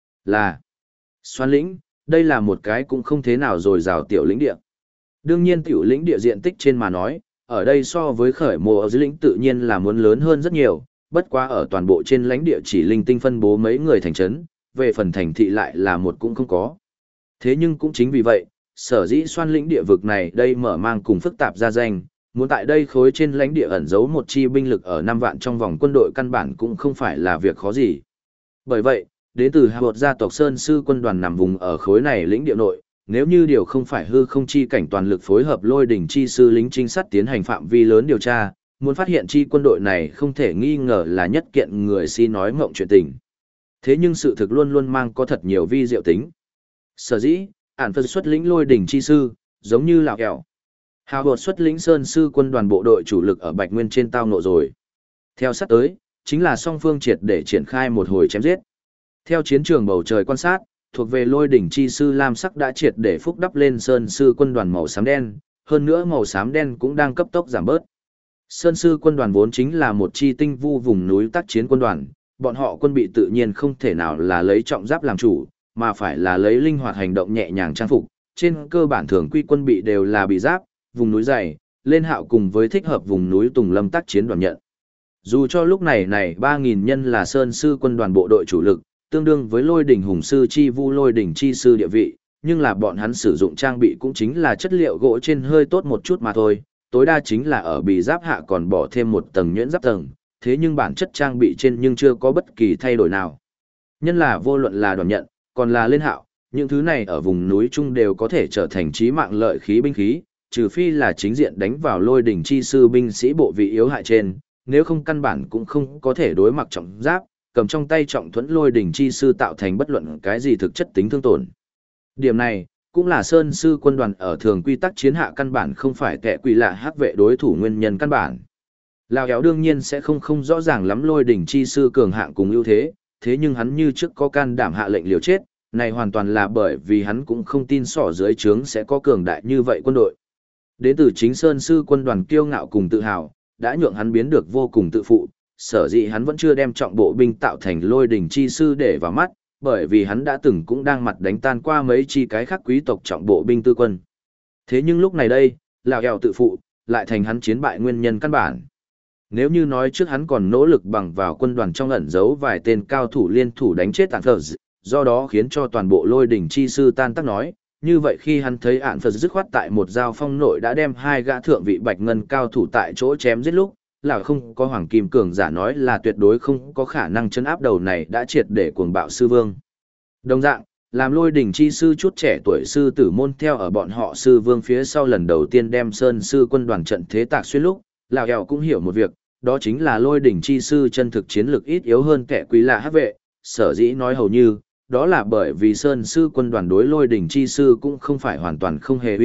Là Xoan lĩnh, đây là một cái cũng không thế nào rồi rào tiểu lĩnh địa. Đương nhiên tiểu lĩnh địa diện tích trên mà nói, ở đây so với khởi mộ ở dưới lĩnh tự nhiên là muốn lớn hơn rất nhiều, bất quá ở toàn bộ trên lãnh địa chỉ linh tinh phân bố mấy người thành trấn, về phần thành thị lại là một cũng không có. Thế nhưng cũng chính vì vậy, sở dĩ xoan lĩnh địa vực này đây mở mang cùng phức tạp ra danh, muốn tại đây khối trên lãnh địa ẩn giấu một chi binh lực ở 5 vạn trong vòng quân đội căn bản cũng không phải là việc khó gì. Bởi vậy, đến từ hạ gia tộc Sơn Sư quân đoàn nằm vùng ở khối này lĩnh địa nội, nếu như điều không phải hư không chi cảnh toàn lực phối hợp lôi đỉnh chi sư lính trinh sát tiến hành phạm vi lớn điều tra, muốn phát hiện chi quân đội này không thể nghi ngờ là nhất kiện người si nói mộng chuyện tình. Thế nhưng sự thực luôn luôn mang có thật nhiều vi diệu tính. Sở dĩ, ản Phật xuất lĩnh lôi đỉnh chi sư, giống như lão kẹo. Hào hột xuất lĩnh Sơn Sư quân đoàn bộ đội chủ lực ở Bạch Nguyên trên tao ngộ rồi. Theo sát tới, chính là song phương triệt để triển khai một hồi chém giết. Theo chiến trường bầu trời quan sát, thuộc về lôi đỉnh chi sư lam sắc đã triệt để phúc đắp lên Sơn Sư quân đoàn màu xám đen, hơn nữa màu xám đen cũng đang cấp tốc giảm bớt. Sơn Sư quân đoàn vốn chính là một chi tinh vu vùng núi tác chiến quân đoàn, bọn họ quân bị tự nhiên không thể nào là lấy trọng giáp làm chủ, mà phải là lấy linh hoạt hành động nhẹ nhàng trang phục. Trên cơ bản thường quy quân bị đều là bị giáp, vùng núi dày, lên hạo cùng với thích hợp vùng núi Tùng Lâm tác chiến đoàn nhận. Dù cho lúc này 3.000 nhân là Sơn Sư quân đoàn bộ đội chủ lực, tương đương với lôi đỉnh hùng sư chi vu lôi đỉnh chi sư địa vị, nhưng là bọn hắn sử dụng trang bị cũng chính là chất liệu gỗ trên hơi tốt một chút mà thôi, tối đa chính là ở bị giáp hạ còn bỏ thêm một tầng nhuyễn giáp tầng, thế nhưng bản chất trang bị trên nhưng chưa có bất kỳ thay đổi nào. Nhân là vô luận là đoàn nhận, còn là lên hạo, những thứ này ở vùng núi chung đều có thể trở thành chí mạng lợi khí binh khí, trừ phi là chính diện đánh vào lôi đỉnh chi sư binh sĩ bộ vị yếu hại trên, nếu không căn bản cũng không có thể đối mặt trọng giáp, cầm trong tay trọng thuẫn lôi đỉnh chi sư tạo thành bất luận cái gì thực chất tính thương tổn. Điểm này, cũng là Sơn Sư quân đoàn ở thường quy tắc chiến hạ căn bản không phải kẻ quỷ lạ hắc vệ đối thủ nguyên nhân căn bản. Lão kéo đương nhiên sẽ không rõ ràng lắm lôi đỉnh chi sư cường hạng cùng ưu thế, thế nhưng hắn như trước có can đảm hạ lệnh liều chết, này hoàn toàn là bởi vì hắn cũng không tin sỏ dưới trướng sẽ có cường đại như vậy quân đội. Đến từ chính Sơn Sư quân đoàn kiêu ngạo cùng tự hào, đã nhượng hắn biến được vô cùng tự phụ, sở dĩ hắn vẫn chưa đem trọng bộ binh tạo thành lôi đỉnh chi sư để vào mắt, bởi vì hắn đã từng cũng đang mặt đánh tan qua mấy chi cái khác quý tộc trọng bộ binh tư quân. Thế nhưng lúc này đây, lão kẹo tự phụ, lại thành hắn chiến bại nguyên nhân căn bản. Nếu như nói trước hắn còn nỗ lực bằng vào quân đoàn trong ẩn giấu vài tên cao thủ liên thủ đánh chết Ản Phật, do đó khiến cho toàn bộ lôi đỉnh chi sư tan tác nói, như vậy khi hắn thấy Ản Phật dứt khoát tại một giao phong nội đã đem 2 gã thượng vị bạch ngân cao thủ tại chỗ chém giết lúc, là không có hoàng kim cường giả nói là tuyệt đối không có khả năng chấn áp đầu này đã triệt để cuồng bạo sư vương. Đồng dạng, làm lôi đỉnh chi sư chút trẻ tuổi sư tử môn theo ở bọn họ sư vương phía sau lần đầu tiên đem Sơn Sư quân đoàn trận thế tạc xuyên lúc, lão kẹo cũng hiểu một việc, đó chính là lôi đỉnh chi sư chân thực chiến lực ít yếu hơn kẻ quý lạ hắc vệ, sở dĩ nói hầu như, đó là bởi vì Sơn Sư quân đoàn đối lôi đỉnh chi sư cũng không phải hoàn toàn không hề uy hiếp,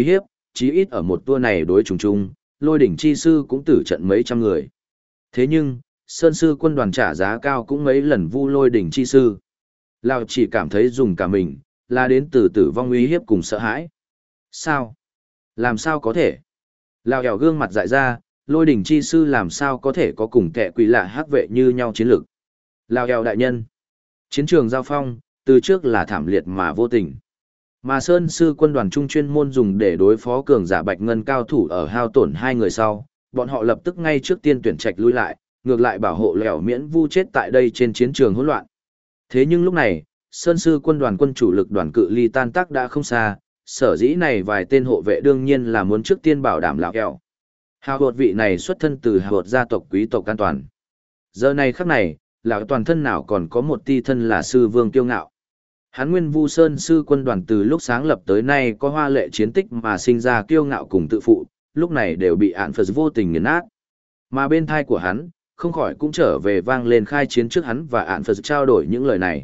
chí ít ở một tour này đối trùng chung, lôi đỉnh chi sư cũng tử trận mấy trăm người. Thế nhưng, Sơn sư quân đoàn trả giá cao cũng mấy lần vu lôi đỉnh chi sư. Lão chỉ cảm thấy dùng cả mình, là đến từ tử vong uy hiếp cùng sợ hãi. Sao? Làm sao có thể? Lão hẻo gương mặt dại ra, lôi đỉnh chi sư làm sao có thể có cùng kẻ quỷ lạ hắc vệ như nhau chiến lược. Lão hẻo đại nhân. Chiến trường giao phong, từ trước là thảm liệt mà vô tình. Mà Sơn sư quân đoàn trung chuyên môn dùng để đối phó cường giả bạch ngân cao thủ ở hao tổn hai người sau, bọn họ lập tức ngay trước tiên tuyển trạch lui lại, ngược lại bảo hộ lẻo miễn vu chết tại đây trên chiến trường hỗn loạn. Thế nhưng lúc này, Sơn sư quân đoàn quân chủ lực đoàn cự ly tan tác đã không xa, sở dĩ này vài tên hộ vệ đương nhiên là muốn trước tiên bảo đảm lão kẹo. Hào hột vị này xuất thân từ hào hột gia tộc quý tộc an toàn. Giờ này khắc này, lão toàn thân nào còn có một ti thân là sư vương kiêu ngạo. Hắn nguyên vu Sơn sư quân đoàn từ lúc sáng lập tới nay có hoa lệ chiến tích mà sinh ra kiêu ngạo cùng tự phụ, lúc này đều bị ạn Phật vô tình nghiền nát. Mà bên thai của hắn, không khỏi cũng trở về vang lên khai chiến trước hắn và ạn Phật trao đổi những lời này.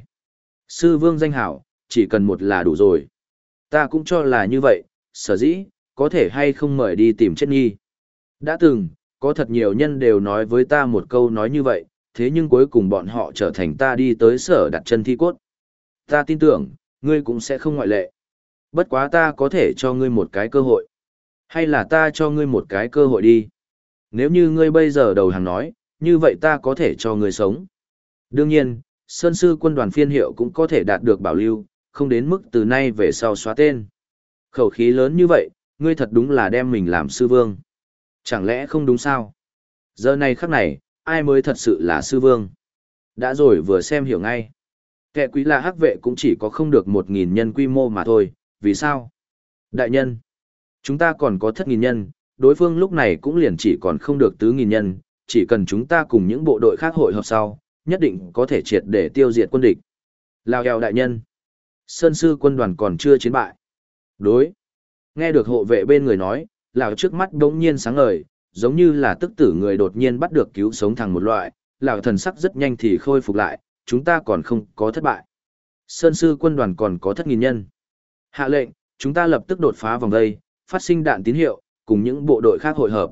Sư vương danh hảo, chỉ cần một là đủ rồi. Ta cũng cho là như vậy, sở dĩ, có thể hay không mời đi tìm chết nghi. Đã từng, có thật nhiều nhân đều nói với ta một câu nói như vậy, thế nhưng cuối cùng bọn họ trở thành ta đi tới sở đặt chân thi cốt. Ta tin tưởng, ngươi cũng sẽ không ngoại lệ. Bất quá ta có thể cho ngươi một cái cơ hội. Hay là ta cho ngươi một cái cơ hội đi. Nếu như ngươi bây giờ đầu hàng nói, như vậy ta có thể cho ngươi sống. Đương nhiên, Sơn sư quân đoàn phiên hiệu cũng có thể đạt được bảo lưu, không đến mức từ nay về sau xóa tên. Khẩu khí lớn như vậy, ngươi thật đúng là đem mình làm sư vương. Chẳng lẽ không đúng sao? Giờ này khắc này, ai mới thật sự là sư vương? Đã rồi vừa xem hiểu ngay. Kẻ quý là hắc vệ cũng chỉ có không được 1.000 nhân quy mô mà thôi, vì sao? Đại nhân, chúng ta còn có 7.000 nhân, đối phương lúc này cũng liền chỉ còn không được 4.000 nhân, chỉ cần chúng ta cùng những bộ đội khác hội hợp sau, nhất định có thể triệt để tiêu diệt quân địch. Lao eo đại nhân, Sơn sư quân đoàn còn chưa chiến bại. Đối. Nghe được hộ vệ bên người nói, Lão trước mắt đống nhiên sáng ngời, giống như là tức tử người đột nhiên bắt được cứu sống thằng một loại, Lão thần sắc rất nhanh thì khôi phục lại, chúng ta còn không có thất bại. Sơn sư quân đoàn còn có 7.000 nhân. Hạ lệnh, chúng ta lập tức đột phá vòng vây, phát sinh đạn tín hiệu, cùng những bộ đội khác hội hợp.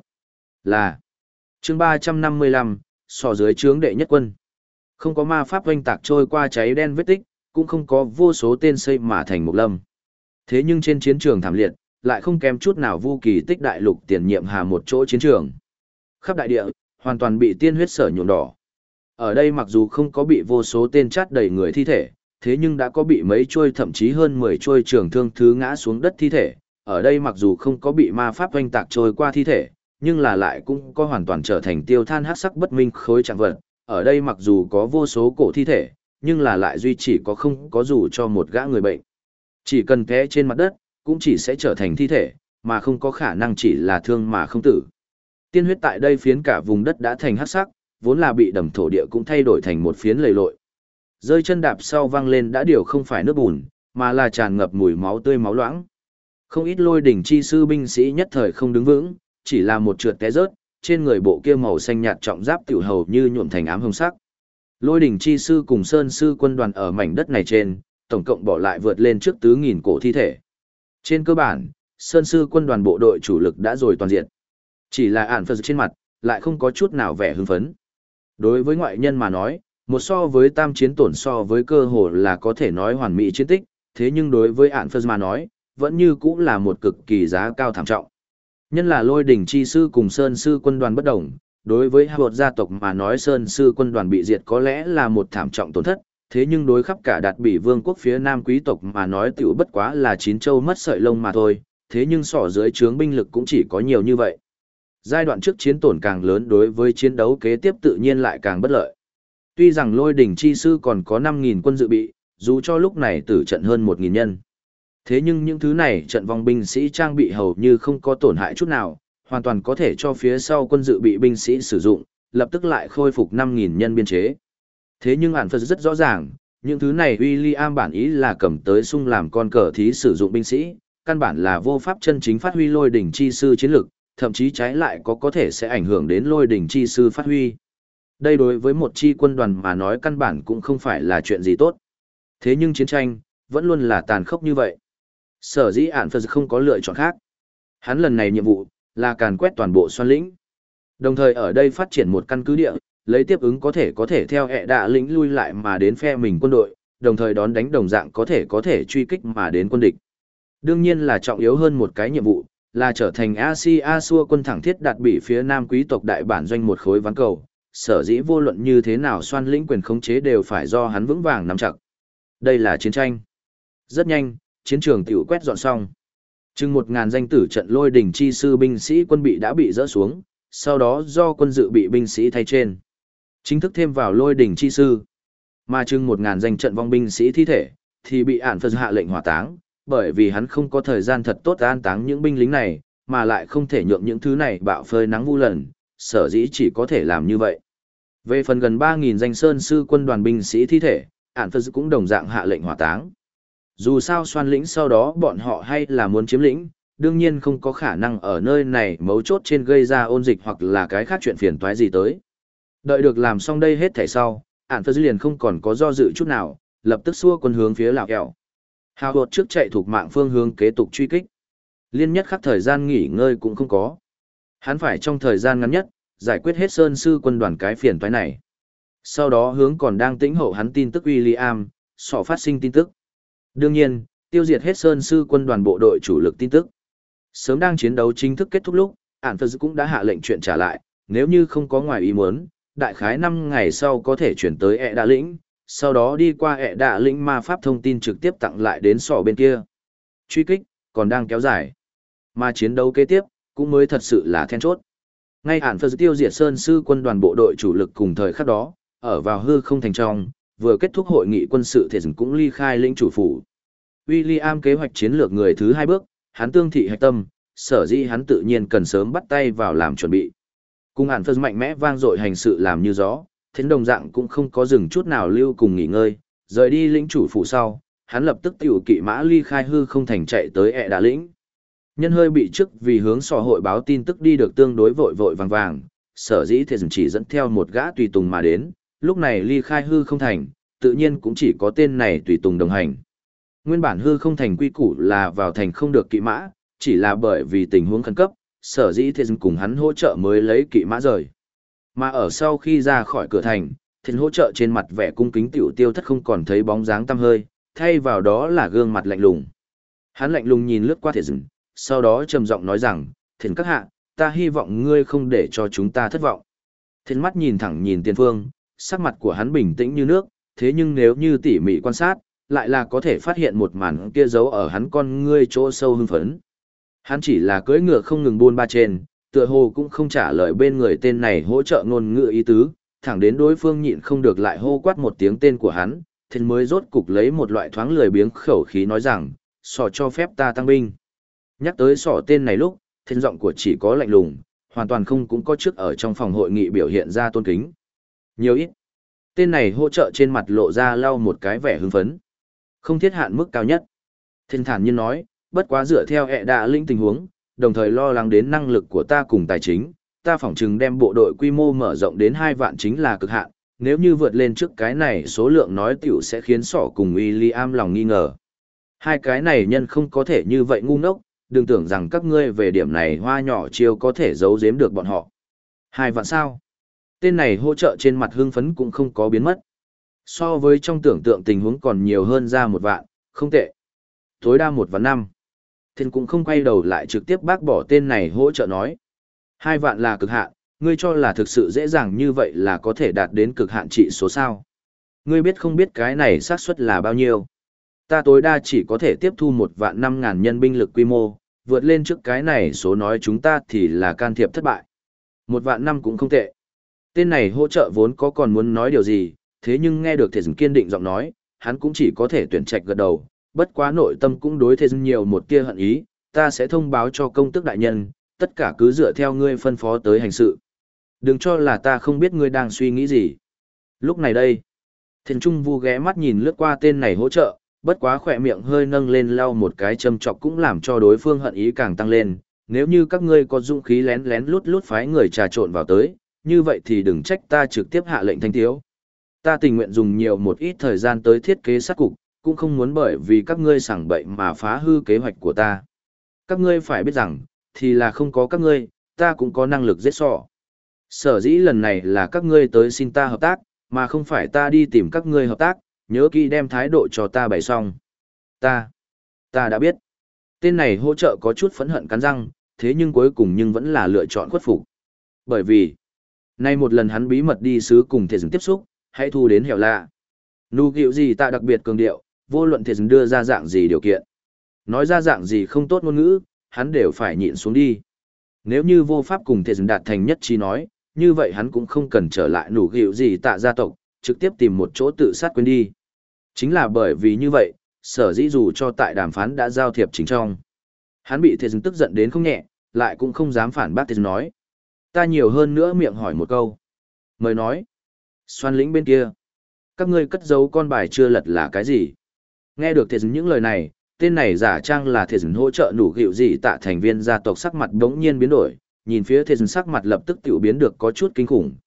Là chương 355, so dưới trướng đệ nhất quân. Không có ma pháp oanh tạc trôi qua cháy đen vết tích, cũng không có vô số tên xây mà thành một lâm. Thế nhưng trên chiến trường thảm liệt, lại không kém chút nào vu kỳ tích đại lục tiền nhiệm hà một chỗ chiến trường. Khắp đại địa, hoàn toàn bị tiên huyết sở nhuộm đỏ. Ở đây mặc dù không có bị vô số tên chát đầy người thi thể, thế nhưng đã có bị mấy chuôi thậm chí hơn 10 chuôi trường thương thứ ngã xuống đất thi thể. Ở đây mặc dù không có bị ma pháp oanh tạc trôi qua thi thể, nhưng là lại cũng có hoàn toàn trở thành tiêu than hắc sắc bất minh khối trạng vật. Ở đây mặc dù có vô số cổ thi thể, nhưng là lại duy chỉ có không có dù cho một gã người bệnh. Chỉ cần té trên mặt đất, cũng chỉ sẽ trở thành thi thể, mà không có khả năng chỉ là thương mà không tử. Tiên huyết tại đây phiến cả vùng đất đã thành hắc sắc, vốn là bị đầm thổ địa cũng thay đổi thành một phiến lầy lội. Rơi chân đạp sau văng lên đã điều không phải nước bùn, mà là tràn ngập mùi máu tươi máu loãng. Không ít lôi đỉnh chi sư binh sĩ nhất thời không đứng vững, chỉ là một trượt té rớt, trên người bộ kia màu xanh nhạt trọng giáp tiểu hầu như nhuộm thành ám hồng sắc. Lôi đỉnh chi sư cùng sơn sư quân đoàn ở mảnh đất này trên, tổng cộng bỏ lại vượt lên trước 4.000 cổ thi thể. Trên cơ bản, sơn sư quân đoàn bộ đội chủ lực đã rồi toàn diện. Chỉ là ản Phật trên mặt, lại không có chút nào vẻ hưng phấn. Đối với ngoại nhân mà nói, một so với tam chiến tổn so với cơ hồ là có thể nói hoàn mỹ chiến tích, thế nhưng đối với ản Phật mà nói, vẫn như cũng là một cực kỳ giá cao thảm trọng. Nhân là lôi đỉnh chi sư cùng sơn sư quân đoàn bất đồng, đối với hai gia tộc mà nói sơn sư quân đoàn bị diệt có lẽ là một thảm trọng tổn thất, thế nhưng đối khắp cả đạt bỉ vương quốc phía nam quý tộc mà nói tiểu bất quá là chín châu mất sợi lông mà thôi, thế nhưng sỏ dưới trướng binh lực cũng chỉ có nhiều như vậy. Giai đoạn trước chiến tổn càng lớn đối với chiến đấu kế tiếp tự nhiên lại càng bất lợi. Tuy rằng lôi đỉnh chi sư còn có 5.000 quân dự bị, dù cho lúc này tử trận hơn 1.000 nhân. Thế nhưng những thứ này trận vong binh sĩ trang bị hầu như không có tổn hại chút nào, hoàn toàn có thể cho phía sau quân dự bị binh sĩ sử dụng, lập tức lại khôi phục 5.000 nhân biên chế. Thế nhưng ản Phật rất rõ ràng, những thứ này William bản ý là cầm tới sung làm con cờ thí sử dụng binh sĩ, căn bản là vô pháp chân chính phát huy lôi đỉnh chi sư chiến lực, thậm chí trái lại có thể sẽ ảnh hưởng đến lôi đỉnh chi sư phát huy. Đây đối với một chi quân đoàn mà nói căn bản cũng không phải là chuyện gì tốt. Thế nhưng chiến tranh, vẫn luôn là tàn khốc như vậy. Sở dĩ ản Phật không có lựa chọn khác. Hắn lần này nhiệm vụ là càn quét toàn bộ xoan lĩnh. Đồng thời ở đây phát triển một căn cứ địa, lấy tiếp ứng có thể theo hệ đạ lĩnh lui lại mà đến phe mình quân đội, đồng thời đón đánh đồng dạng có thể truy kích mà đến quân địch. Đương nhiên là trọng yếu hơn một cái nhiệm vụ, là trở thành Asia xua quân thẳng thiết đạt bị phía nam quý tộc đại bản doanh một khối ván cầu, sở dĩ vô luận như thế nào xoan lĩnh quyền khống chế đều phải do hắn vững vàng nắm chặt. Đây là chiến tranh. Rất nhanh, chiến trường tiểu quét dọn xong. Chừng 1000 danh tử trận lôi đỉnh chi sư binh sĩ quân bị đã bị dỡ xuống, sau đó do quân dự bị binh sĩ thay trên. Chính thức thêm vào lôi đỉnh chi sư. Mà chừng 1000 danh trận vong binh sĩ thi thể, thì bị ản phật hạ lệnh hỏa táng, bởi vì hắn không có thời gian thật tốt an táng những binh lính này, mà lại không thể nhượng những thứ này bạo phơi nắng vu lần, sở dĩ chỉ có thể làm như vậy. Về phần gần 3000 danh sơn sư quân đoàn binh sĩ thi thể, ản phật cũng đồng dạng hạ lệnh hỏa táng. Dù sao xoan lĩnh sau đó bọn họ hay là muốn chiếm lĩnh, đương nhiên không có khả năng ở nơi này mấu chốt trên gây ra ôn dịch hoặc là cái khác chuyện phiền toái gì tới. Đợi được làm xong đây hết thảy sau, ản phật liền không còn có do dự chút nào, lập tức xua quân hướng phía Lào Kẹo. Hào hột trước chạy thuộc mạng phương hướng kế tục truy kích. Liên nhất khắc thời gian nghỉ ngơi cũng không có. Hắn phải trong thời gian ngắn nhất, giải quyết hết sơn sư quân đoàn cái phiền toái này. Sau đó hướng còn đang tĩnh hậu hắn tin tức William, sọ phát sinh tin tức. Đương nhiên, tiêu diệt hết sơn sư quân đoàn bộ đội chủ lực tin tức. Sớm đang chiến đấu chính thức kết thúc lúc, ản phật cũng đã hạ lệnh chuyện trả lại, nếu như không có ngoài ý muốn, đại khái 5 ngày sau có thể chuyển tới ẹ đạ lĩnh, sau đó đi qua ẹ đạ lĩnh ma pháp thông tin trực tiếp tặng lại đến sọ bên kia. Truy kích, còn đang kéo dài. Mà chiến đấu kế tiếp, cũng mới thật sự là then chốt. Ngay ản phật tiêu diệt sơn sư quân đoàn bộ đội chủ lực cùng thời khắc đó, ở vào hư không thành trong, vừa kết thúc hội nghị quân sự thể dừng cũng ly khai lĩnh chủ phủ. William kế hoạch chiến lược người thứ 2 bước, hắn tương thị hạch tâm, sở dĩ hắn tự nhiên cần sớm bắt tay vào làm chuẩn bị. Cùng ản phật mạnh mẽ vang dội hành sự làm như gió, thiến đồng dạng cũng không có dừng chút nào lưu cùng nghỉ ngơi, rời đi lĩnh chủ phủ sau, hắn lập tức tiểu kỵ mã ly khai hư không thành chạy tới ẹ đạ lĩnh. Nhân hơi bị trước vì hướng sò hội báo tin tức đi được tương đối vội vội vàng vàng, sở dĩ thiền chỉ dẫn theo một gã tùy tùng mà đến, lúc này ly khai hư không thành, tự nhiên cũng chỉ có tên này tùy tùng đồng hành. Nguyên bản hư không thành quy củ là vào thành không được kỵ mã, chỉ là bởi vì tình huống khẩn cấp, sở dĩ thiền cùng hắn hỗ trợ mới lấy kỵ mã rời. Mà ở sau khi ra khỏi cửa thành, thiền hỗ trợ trên mặt vẻ cung kính tiểu tiêu thất không còn thấy bóng dáng tăm hơi, thay vào đó là gương mặt lạnh lùng. Hắn lạnh lùng nhìn lướt qua thiền, sau đó trầm giọng nói rằng, thiền các hạ, ta hy vọng ngươi không để cho chúng ta thất vọng. Thiền mắt nhìn thẳng nhìn tiền phương, sắc mặt của hắn bình tĩnh như nước, thế nhưng nếu như tỉ mỉ quan sát, lại là có thể phát hiện một màn kia giấu ở hắn con ngươi chỗ sâu hưng phấn. Hắn chỉ là cưỡi ngựa không ngừng buôn ba trên, tựa hồ cũng không trả lời bên người tên này hỗ trợ ngôn ngữ ý tứ, thẳng đến đối phương nhịn không được lại hô quát một tiếng tên của hắn, thì mới rốt cục lấy một loại thoáng lười biếng khẩu khí nói rằng, sỏ cho phép ta tăng binh. Nhắc tới sỏ tên này lúc, thiên giọng của chỉ có lạnh lùng, hoàn toàn không cũng có trước ở trong phòng hội nghị biểu hiện ra tôn kính. Nhiều ít. Tên này hỗ trợ trên mặt lộ ra lau một cái vẻ hưng phấn. Không thiết hạn mức cao nhất. Thiên thản nhiên nói, bất quá dựa theo ẹ đạ lĩnh tình huống, đồng thời lo lắng đến năng lực của ta cùng tài chính, ta phỏng chừng đem bộ đội quy mô mở rộng đến 2 vạn chính là cực hạn, nếu như vượt lên trước cái này số lượng nói tiểu sẽ khiến sỏ cùng William lòng nghi ngờ. Hai cái này nhân không có thể như vậy ngu ngốc, đừng tưởng rằng các ngươi về điểm này hoa nhỏ chiêu có thể giấu giếm được bọn họ. 2 vạn sao? Tên này hỗ trợ trên mặt hưng phấn cũng không có biến mất. So với trong tưởng tượng tình huống còn nhiều hơn ra 1 vạn, không tệ. Tối đa 1 vạn 5. Thiên cũng không quay đầu lại trực tiếp bác bỏ tên này hỗ trợ nói. 2 vạn là cực hạn, ngươi cho là thực sự dễ dàng như vậy là có thể đạt đến cực hạn trị số sao. Ngươi biết không biết cái này xác suất là bao nhiêu? Ta tối đa chỉ có thể tiếp thu 1 vạn 5.000 nhân binh lực quy mô, vượt lên trước cái này số nói chúng ta thì là can thiệp thất bại. 1 vạn 5 cũng không tệ. Tên này hỗ trợ vốn có còn muốn nói điều gì, thế nhưng nghe được Thể Dừng kiên định giọng nói, hắn cũng chỉ có thể tuyển trạch gật đầu, bất quá nội tâm cũng đối Thể Dừng nhiều một tia hận ý, ta sẽ thông báo cho công tước đại nhân, tất cả cứ dựa theo ngươi phân phó tới hành sự. Đừng cho là ta không biết ngươi đang suy nghĩ gì. Lúc này đây, Thiền Trung Vu ghé mắt nhìn lướt qua tên này hỗ trợ, bất quá khỏe miệng hơi nâng lên lau một cái châm chọc cũng làm cho đối phương hận ý càng tăng lên. Nếu như các ngươi có dũng khí lén lén lút lút phái người trà trộn vào tới, như vậy thì đừng trách ta trực tiếp hạ lệnh thanh thiếu. Ta tình nguyện dùng nhiều một ít thời gian tới thiết kế sát cục, cũng không muốn bởi vì các ngươi sảng bậy mà phá hư kế hoạch của ta. Các ngươi phải biết rằng, thì là không có các ngươi, ta cũng có năng lực giết sỏ. Sở dĩ lần này là các ngươi tới xin ta hợp tác, mà không phải ta đi tìm các ngươi hợp tác, nhớ kỹ đem thái độ cho ta bày xong. Ta đã biết. Tên này hỗ trợ có chút phẫn hận cắn răng, thế nhưng cuối cùng nhưng vẫn là lựa chọn khuất phục. Bởi vì, nay một lần hắn bí mật đi sứ cùng thể dừng tiếp xúc, hãy thu đến hẻo lạ. Nụ gịu gì ta đặc biệt cường điệu, vô luận thể dừng đưa ra dạng gì điều kiện. Nói ra dạng gì không tốt ngôn ngữ, hắn đều phải nhịn xuống đi. Nếu như vô pháp cùng thể dừng đạt thành nhất trí nói, như vậy hắn cũng không cần trở lại nụ gịu gì tạ gia tộc, trực tiếp tìm một chỗ tự sát quên đi. Chính là bởi vì như vậy, sở dĩ dù cho tại đàm phán đã giao thiệp chính trong. Hắn bị thể dừng tức giận đến không nhẹ, lại cũng không dám phản bác thể dừng nói. Ta nhiều hơn nữa miệng hỏi một câu. Mời nói. Xoan lĩnh bên kia. Các ngươi cất giấu con bài chưa lật là cái gì? Nghe được thể dừng những lời này, tên này giả trang là thể dừng hỗ trợ nụ gịu gì tạ thành viên gia tộc sắc mặt đống nhiên biến đổi, nhìn phía thể dừng sắc mặt lập tức tiểu biến được có chút kinh khủng.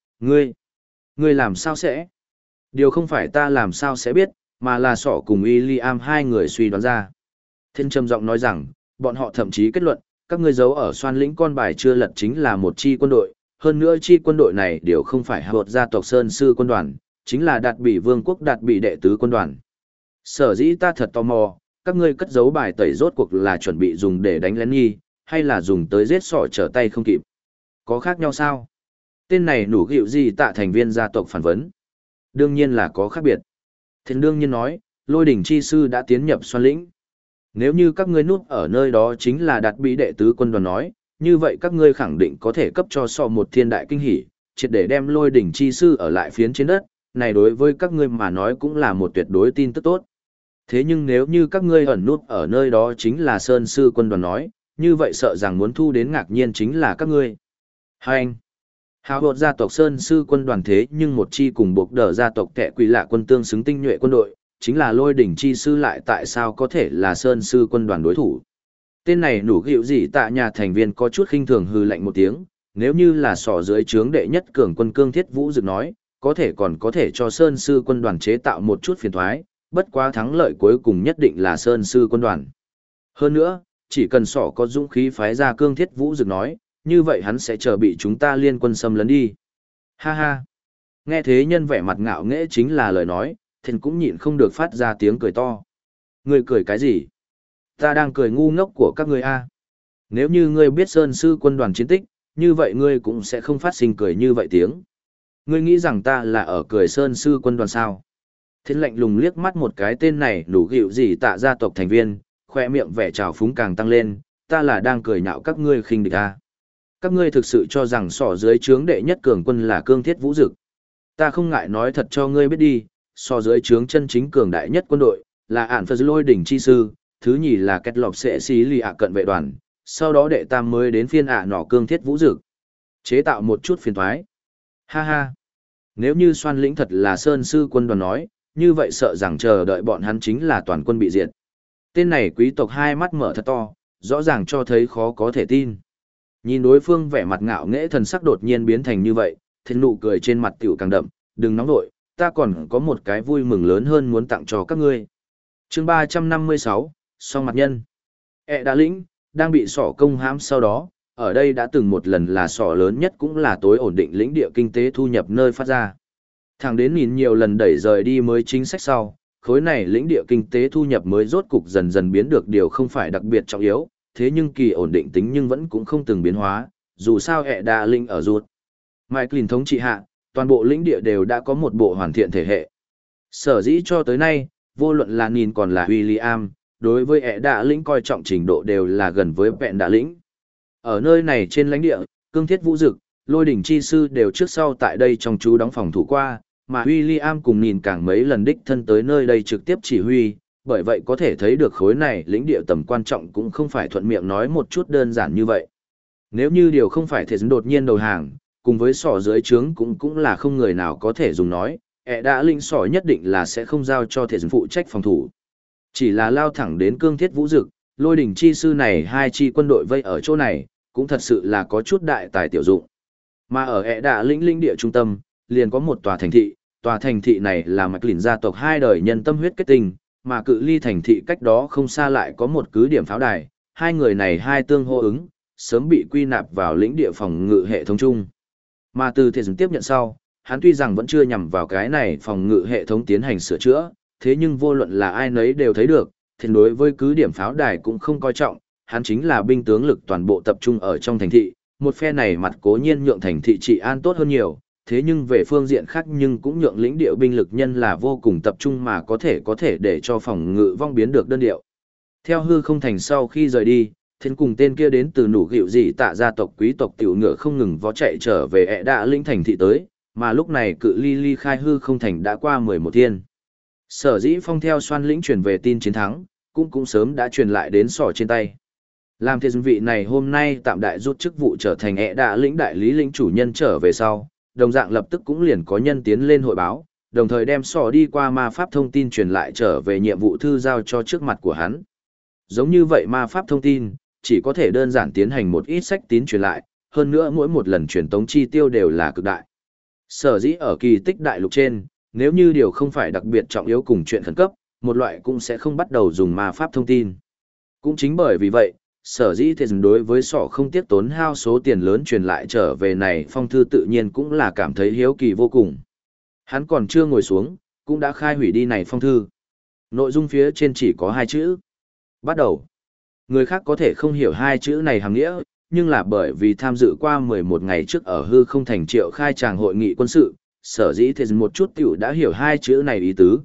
Ngươi làm sao sẽ? Điều không phải ta làm sao sẽ biết, mà là sỏ cùng William hai người suy đoán ra. Thiên trầm giọng nói rằng, bọn họ thậm chí kết luận, các ngươi giấu ở xoan lĩnh con bài chưa lật chính là một chi quân đội, hơn nữa chi quân đội này đều không phải hợp gia tộc Sơn Sư quân đoàn, chính là Đạt Bỉ Vương quốc Đạt Bỉ đệ tứ quân đoàn. Sở dĩ ta thật tò mò, các ngươi cất giấu bài tẩy rốt cuộc là chuẩn bị dùng để đánh lén nghi, hay là dùng tới giết sỏ trở tay không kịp. Có khác nhau sao? Tên này nủ gịu gì tạ thành viên gia tộc phản vấn. Đương nhiên là có khác biệt. Thiên đương nhiên nói, Lôi đỉnh chi sư đã tiến nhập xoan lĩnh. Nếu như các ngươi núp ở nơi đó chính là Đạt Bỉ đệ tứ quân đoàn nói, như vậy các ngươi khẳng định có thể cấp cho sọ một thiên đại kinh hỉ, triệt để đem Lôi đỉnh chi sư ở lại phiến trên đất, này đối với các ngươi mà nói cũng là một tuyệt đối tin tức tốt. Thế nhưng nếu như các ngươi ẩn núp ở nơi đó chính là Sơn Sư quân đoàn nói, như vậy sợ rằng muốn thu đến ngạc nhiên chính là các ngươi. Hành! Hào hột gia tộc Sơn Sư quân đoàn thế nhưng một chi cùng buộc đỡ gia tộc kẻ quỷ lạ quân tương xứng tinh nhuệ quân đội, chính là Lôi đỉnh chi sư lại tại sao có thể là Sơn Sư quân đoàn đối thủ. Tên này nủ gịu gì tạ nhà thành viên có chút khinh thường hư lạnh một tiếng, nếu như là sỏ dưới trướng đệ nhất cường quân Cương Thiết Vũ Dực nói, có thể còn có thể cho Sơn Sư quân đoàn chế tạo một chút phiền thoái, bất quá thắng lợi cuối cùng nhất định là Sơn Sư quân đoàn. Hơn nữa, chỉ cần sỏ có dũng khí phái ra Cương Thiết Vũ Dực nói, như vậy hắn sẽ chờ bị chúng ta liên quân xâm lấn đi. Ha ha! Nghe thế nhân vẻ mặt ngạo nghễ chính là lời nói, thiên cũng nhịn không được phát ra tiếng cười to. Ngươi cười cái gì? Ta đang cười ngu ngốc của các ngươi a. Nếu như ngươi biết Sơn Sư quân đoàn chiến tích, như vậy ngươi cũng sẽ không phát sinh cười như vậy tiếng. Ngươi nghĩ rằng ta là ở cười Sơn Sư quân đoàn sao? Thiên lạnh lùng liếc mắt một cái tên này đủ gịu gì tạ gia tộc thành viên, khoe miệng vẻ trào phúng càng tăng lên, ta là đang cười nhạo các ngươi khinh địch a. Các ngươi thực sự cho rằng sỏ dưới trướng đệ nhất cường quân là Cương Thiết Vũ Dực. Ta không ngại nói thật cho ngươi biết đi, so dưới trướng chân chính cường đại nhất quân đội, là ản phật Lôi đỉnh chi sư, thứ nhì là kết lọc sẽ xí lì ạ cận vệ đoàn, sau đó đệ tam mới đến phiên ạ nọ Cương Thiết Vũ Dực. Chế tạo một chút phiền thoái. Ha ha. Nếu như xoan lĩnh thật là Sơn Sư quân đoàn nói, như vậy sợ rằng chờ đợi bọn hắn chính là toàn quân bị diệt. Tên này quý tộc hai mắt mở thật to, rõ ràng cho thấy khó có thể tin. Nhìn đối phương vẻ mặt ngạo nghễ thần sắc đột nhiên biến thành như vậy, thiên nụ cười trên mặt tiểu càng đậm, đừng nóng nội, ta còn có một cái vui mừng lớn hơn muốn tặng cho các ngươi. Chương 356, song mặt nhân. Đá lĩnh, đang bị sỏ công hãm sau đó, ở đây đã từng một lần là sỏ lớn nhất cũng là tối ổn định lĩnh địa kinh tế thu nhập nơi phát ra. Thẳng đến nhìn nhiều lần đẩy rời đi mới chính sách sau, khối này lĩnh địa kinh tế thu nhập mới rốt cục dần dần biến được điều không phải đặc biệt trọng yếu, thế nhưng kỳ ổn định tính nhưng vẫn cũng không từng biến hóa, dù sao đá lĩnh ở ruột. Mike thống trị hạ, toàn bộ lĩnh địa đều đã có một bộ hoàn thiện thể hệ. Sở dĩ cho tới nay, vô luận là nhìn còn là William, đối với đá lĩnh coi trọng trình độ đều là gần với vẹn đá lĩnh. Ở nơi này trên lãnh địa, Cương Thiết Vũ Dực, Lôi đỉnh chi sư đều trước sau tại đây trong chú đóng phòng thủ qua, mà William cùng nhìn càng mấy lần đích thân tới nơi đây trực tiếp chỉ huy, bởi vậy có thể thấy được khối này lĩnh địa tầm quan trọng cũng không phải thuận miệng nói một chút đơn giản như vậy. Nếu như điều không phải thể dân đột nhiên đầu hàng, cùng với sỏ dưới trướng cũng là không người nào có thể dùng nói, đã linh sỏ nhất định là sẽ không giao cho thể dân phụ trách phòng thủ. Chỉ là lao thẳng đến Cương Thiết Vũ Dực, Lôi đỉnh chi sư này hai chi quân đội vây ở chỗ này, cũng thật sự là có chút đại tài tiểu dụng. Mà ở đạ lĩnh địa trung tâm, liền có một tòa thành thị này là mạch lìn gia tộc hai đời nhân tâm huyết kết tinh, mà cự ly thành thị cách đó không xa lại có một cứ điểm pháo đài, hai người này hai tương hô ứng, sớm bị quy nạp vào lĩnh địa phòng ngự hệ thống chung. Mà từ thể tiếp nhận sau, hắn tuy rằng vẫn chưa nhằm vào cái này phòng ngự hệ thống tiến hành sửa chữa, thế nhưng vô luận là ai nấy đều thấy được, thì đối với cứ điểm pháo đài cũng không coi trọng, hắn chính là binh tướng lực toàn bộ tập trung ở trong thành thị, một phe này mặt cố nhiên nhượng thành thị trị an tốt hơn nhiều, thế nhưng về phương diện khác nhưng cũng nhượng lĩnh địa binh lực nhân là vô cùng tập trung mà có thể để cho phòng ngự vong biến được đơn điệu. Theo hư không thành sau khi rời đi, thiên cùng tên kia đến từ nụ gịu gì tạ gia tộc quý tộc tiểu ngựa không ngừng vó chạy trở về ẹ đạ lĩnh thành thị tới, mà lúc này cự ly ly khai hư không thành đã qua 11 thiên. Sở dĩ phong theo xoan lĩnh truyền về tin chiến thắng, cũng sớm đã truyền lại đến sỏ trên tay. Làm thế vị này hôm nay tạm đại rút chức vụ trở thành ẹ đạ lĩnh đại lý lĩnh chủ nhân trở về sau, đồng dạng lập tức cũng liền có nhân tiến lên hội báo, đồng thời đem sỏ đi qua ma pháp thông tin truyền lại trở về nhiệm vụ thư giao cho trước mặt của hắn. Giống như vậy ma pháp thông tin, chỉ có thể đơn giản tiến hành một ít sách tín truyền lại, hơn nữa mỗi một lần truyền tống chi tiêu đều là cực đại. Sở dĩ ở kỳ tích đại lục trên, nếu như điều không phải đặc biệt trọng yếu cùng chuyện khẩn cấp, một loại cũng sẽ không bắt đầu dùng ma pháp thông tin. Cũng chính bởi vì vậy, sở dĩ thì đối với sỏ không tiếc tốn hao số tiền lớn truyền lại trở về này phong thư tự nhiên cũng là cảm thấy hiếu kỳ vô cùng. Hắn còn chưa ngồi xuống, cũng đã khai hủy đi này phong thư. Nội dung phía trên chỉ có 2 chữ. Bắt đầu. Người khác có thể không hiểu 2 chữ này hàm nghĩa, nhưng là bởi vì tham dự qua 11 ngày trước ở hư không thành triệu khai tràng hội nghị quân sự, sở dĩ thì một chút tiểu đã hiểu 2 chữ này ý tứ.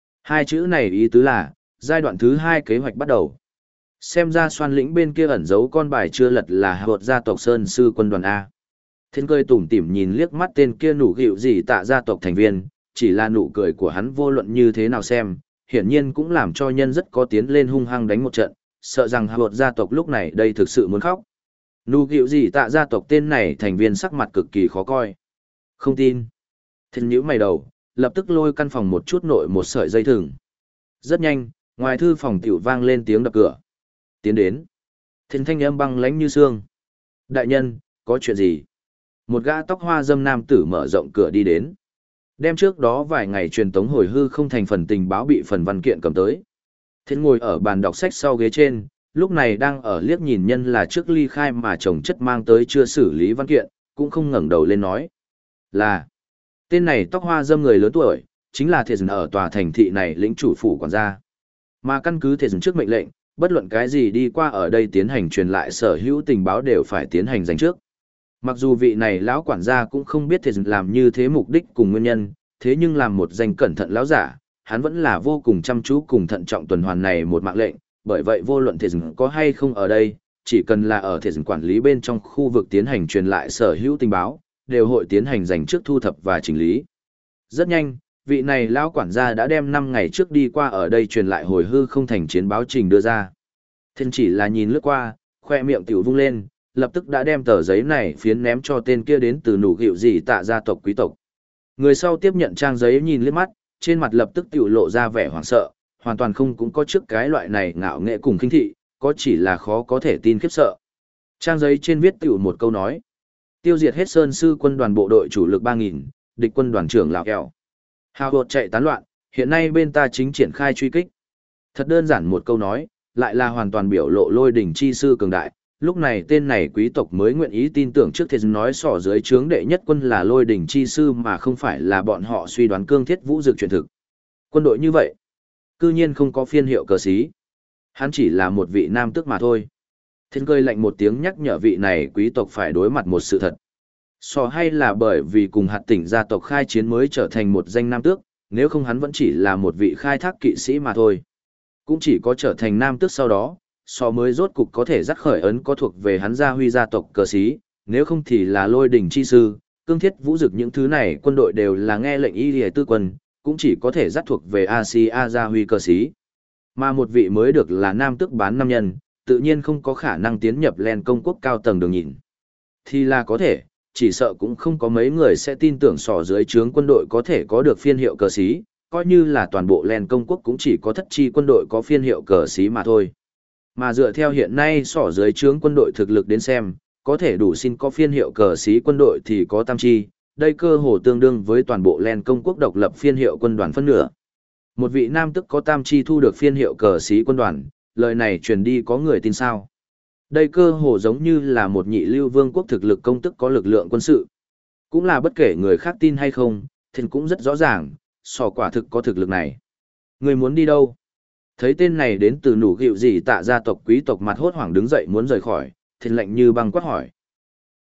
2 chữ này ý tứ là, giai đoạn thứ 2 kế hoạch bắt đầu. Xem ra xoan lĩnh bên kia ẩn giấu con bài chưa lật là hợp gia tộc Sơn Sư quân đoàn A. Thiên cười tủm tỉm nhìn liếc mắt tên kia nụ gịu gì tạ gia tộc thành viên, chỉ là nụ cười của hắn vô luận như thế nào xem, hiển nhiên cũng làm cho nhân rất có tiến lên hung hăng đánh một trận, sợ rằng hợp gia tộc lúc này đây thực sự muốn khóc. Nụ gịu gì tạ gia tộc tên này thành viên sắc mặt cực kỳ khó coi. Không tin. Thiên nhíu mày đầu, lập tức lôi căn phòng một chút nội một sợi dây thừng. Rất nhanh, ngoài thư phòng tiểu vang lên tiếng đập cửa. Tiến đến. Thiên thanh âm băng lãnh như xương. Đại nhân, có chuyện gì? Một gã tóc hoa dâm nam tử mở rộng cửa đi đến. Đem trước đó vài ngày truyền tống hồi hư không thành phần tình báo bị phần văn kiện cầm tới. Thiên ngồi ở bàn đọc sách sau ghế trên, lúc này đang ở liếc nhìn nhân là trước ly khai mà chồng chất mang tới chưa xử lý văn kiện, cũng không ngẩng đầu lên nói. Là, tên này tóc hoa dâm người lớn tuổi, chính là Thể Dần ở tòa thành thị này lĩnh chủ phủ quản gia. Mà căn cứ Thể Dần trước mệnh lệnh, bất luận cái gì đi qua ở đây tiến hành truyền lại sở hữu tình báo đều phải tiến hành dành trước. Mặc dù vị này lão quản gia cũng không biết Thể Dần làm như thế mục đích cùng nguyên nhân, thế nhưng làm một danh cẩn thận lão giả, hắn vẫn là vô cùng chăm chú cùng thận trọng tuần hoàn này một mạng lệnh, bởi vậy vô luận Thể Dần có hay không ở đây, chỉ cần là ở Thể Dần quản lý bên trong khu vực tiến hành truyền lại sở hữu tình báo, đều hội tiến hành dành trước thu thập và chỉnh lý. Rất nhanh, vị này lão quản gia đã đem 5 ngày trước đi qua ở đây truyền lại hồi hư không thành chiến báo trình đưa ra. Thiên chỉ là nhìn lướt qua, khoe miệng tiểu vung lên, lập tức đã đem tờ giấy này phiến ném cho tên kia đến từ nụ gịu gì tạ gia tộc quý tộc. Người sau tiếp nhận trang giấy nhìn liếc mắt, trên mặt lập tức tiểu lộ ra vẻ hoảng sợ, hoàn toàn không cũng có trước cái loại này ngạo nghệ cùng khinh thị, có chỉ là khó có thể tin khiếp sợ. Trang giấy trên viết tiểu một câu nói: tiêu diệt hết Sơn Sư quân đoàn bộ đội chủ lực 3000, địch quân đoàn trưởng Lào Kẹo. Hào hột chạy tán loạn, hiện nay bên ta chính triển khai truy kích. Thật đơn giản một câu nói, lại là hoàn toàn biểu lộ lôi đỉnh chi sư cường đại. Lúc này tên này quý tộc mới nguyện ý tin tưởng trước thế nói sỏ dưới trướng đệ nhất quân là lôi đỉnh chi sư mà không phải là bọn họ suy đoán cương thiết vũ dược truyền thực. Quân đội như vậy, cư nhiên không có phiên hiệu cờ xí. Hắn chỉ là một vị nam tước mà thôi. Thiên cười lạnh một tiếng nhắc nhở vị này quý tộc phải đối mặt một sự thật. Sò hay là bởi vì cùng hạt tỉnh gia tộc khai chiến mới trở thành một danh nam tước, nếu không hắn vẫn chỉ là một vị khai thác kỵ sĩ mà thôi. Cũng chỉ có trở thành nam tước sau đó, Sò mới rốt cục có thể dắt khởi ấn có thuộc về hắn gia huy gia tộc cờ sĩ, nếu không thì là lôi đỉnh chi sư, cương thiết vũ dực những thứ này quân đội đều là nghe lệnh y lìa tư quân, cũng chỉ có thể dắt thuộc về Asia gia huy cờ sĩ. Mà một vị mới được là nam tước bán nam nhân, tự nhiên không có khả năng tiến nhập len công quốc cao tầng đường nhìn. Thì là có thể, chỉ sợ cũng không có mấy người sẽ tin tưởng sò dưới trướng quân đội có thể có được phiên hiệu cờ xí, coi như là toàn bộ len công quốc cũng chỉ có thất chi quân đội có phiên hiệu cờ xí mà thôi. Mà dựa theo hiện nay sỏ dưới trướng quân đội thực lực đến xem, có thể đủ xin có phiên hiệu cờ xí quân đội thì có tam chi, đây cơ hồ tương đương với toàn bộ len công quốc độc lập phiên hiệu quân đoàn phân nửa. Một vị nam tức có tam chi thu được phiên hiệu cờ xí quân đoàn, lời này truyền đi có người tin sao? Đây cơ hồ giống như là một nhị lưu vương quốc thực lực công tức có lực lượng quân sự. Cũng là bất kể người khác tin hay không, thì cũng rất rõ ràng, sò quả thực có thực lực này. Người muốn đi đâu? Thấy tên này đến từ nủ gịu gì tạ gia tộc quý tộc mặt hốt hoảng đứng dậy muốn rời khỏi, thì lạnh như băng quát hỏi.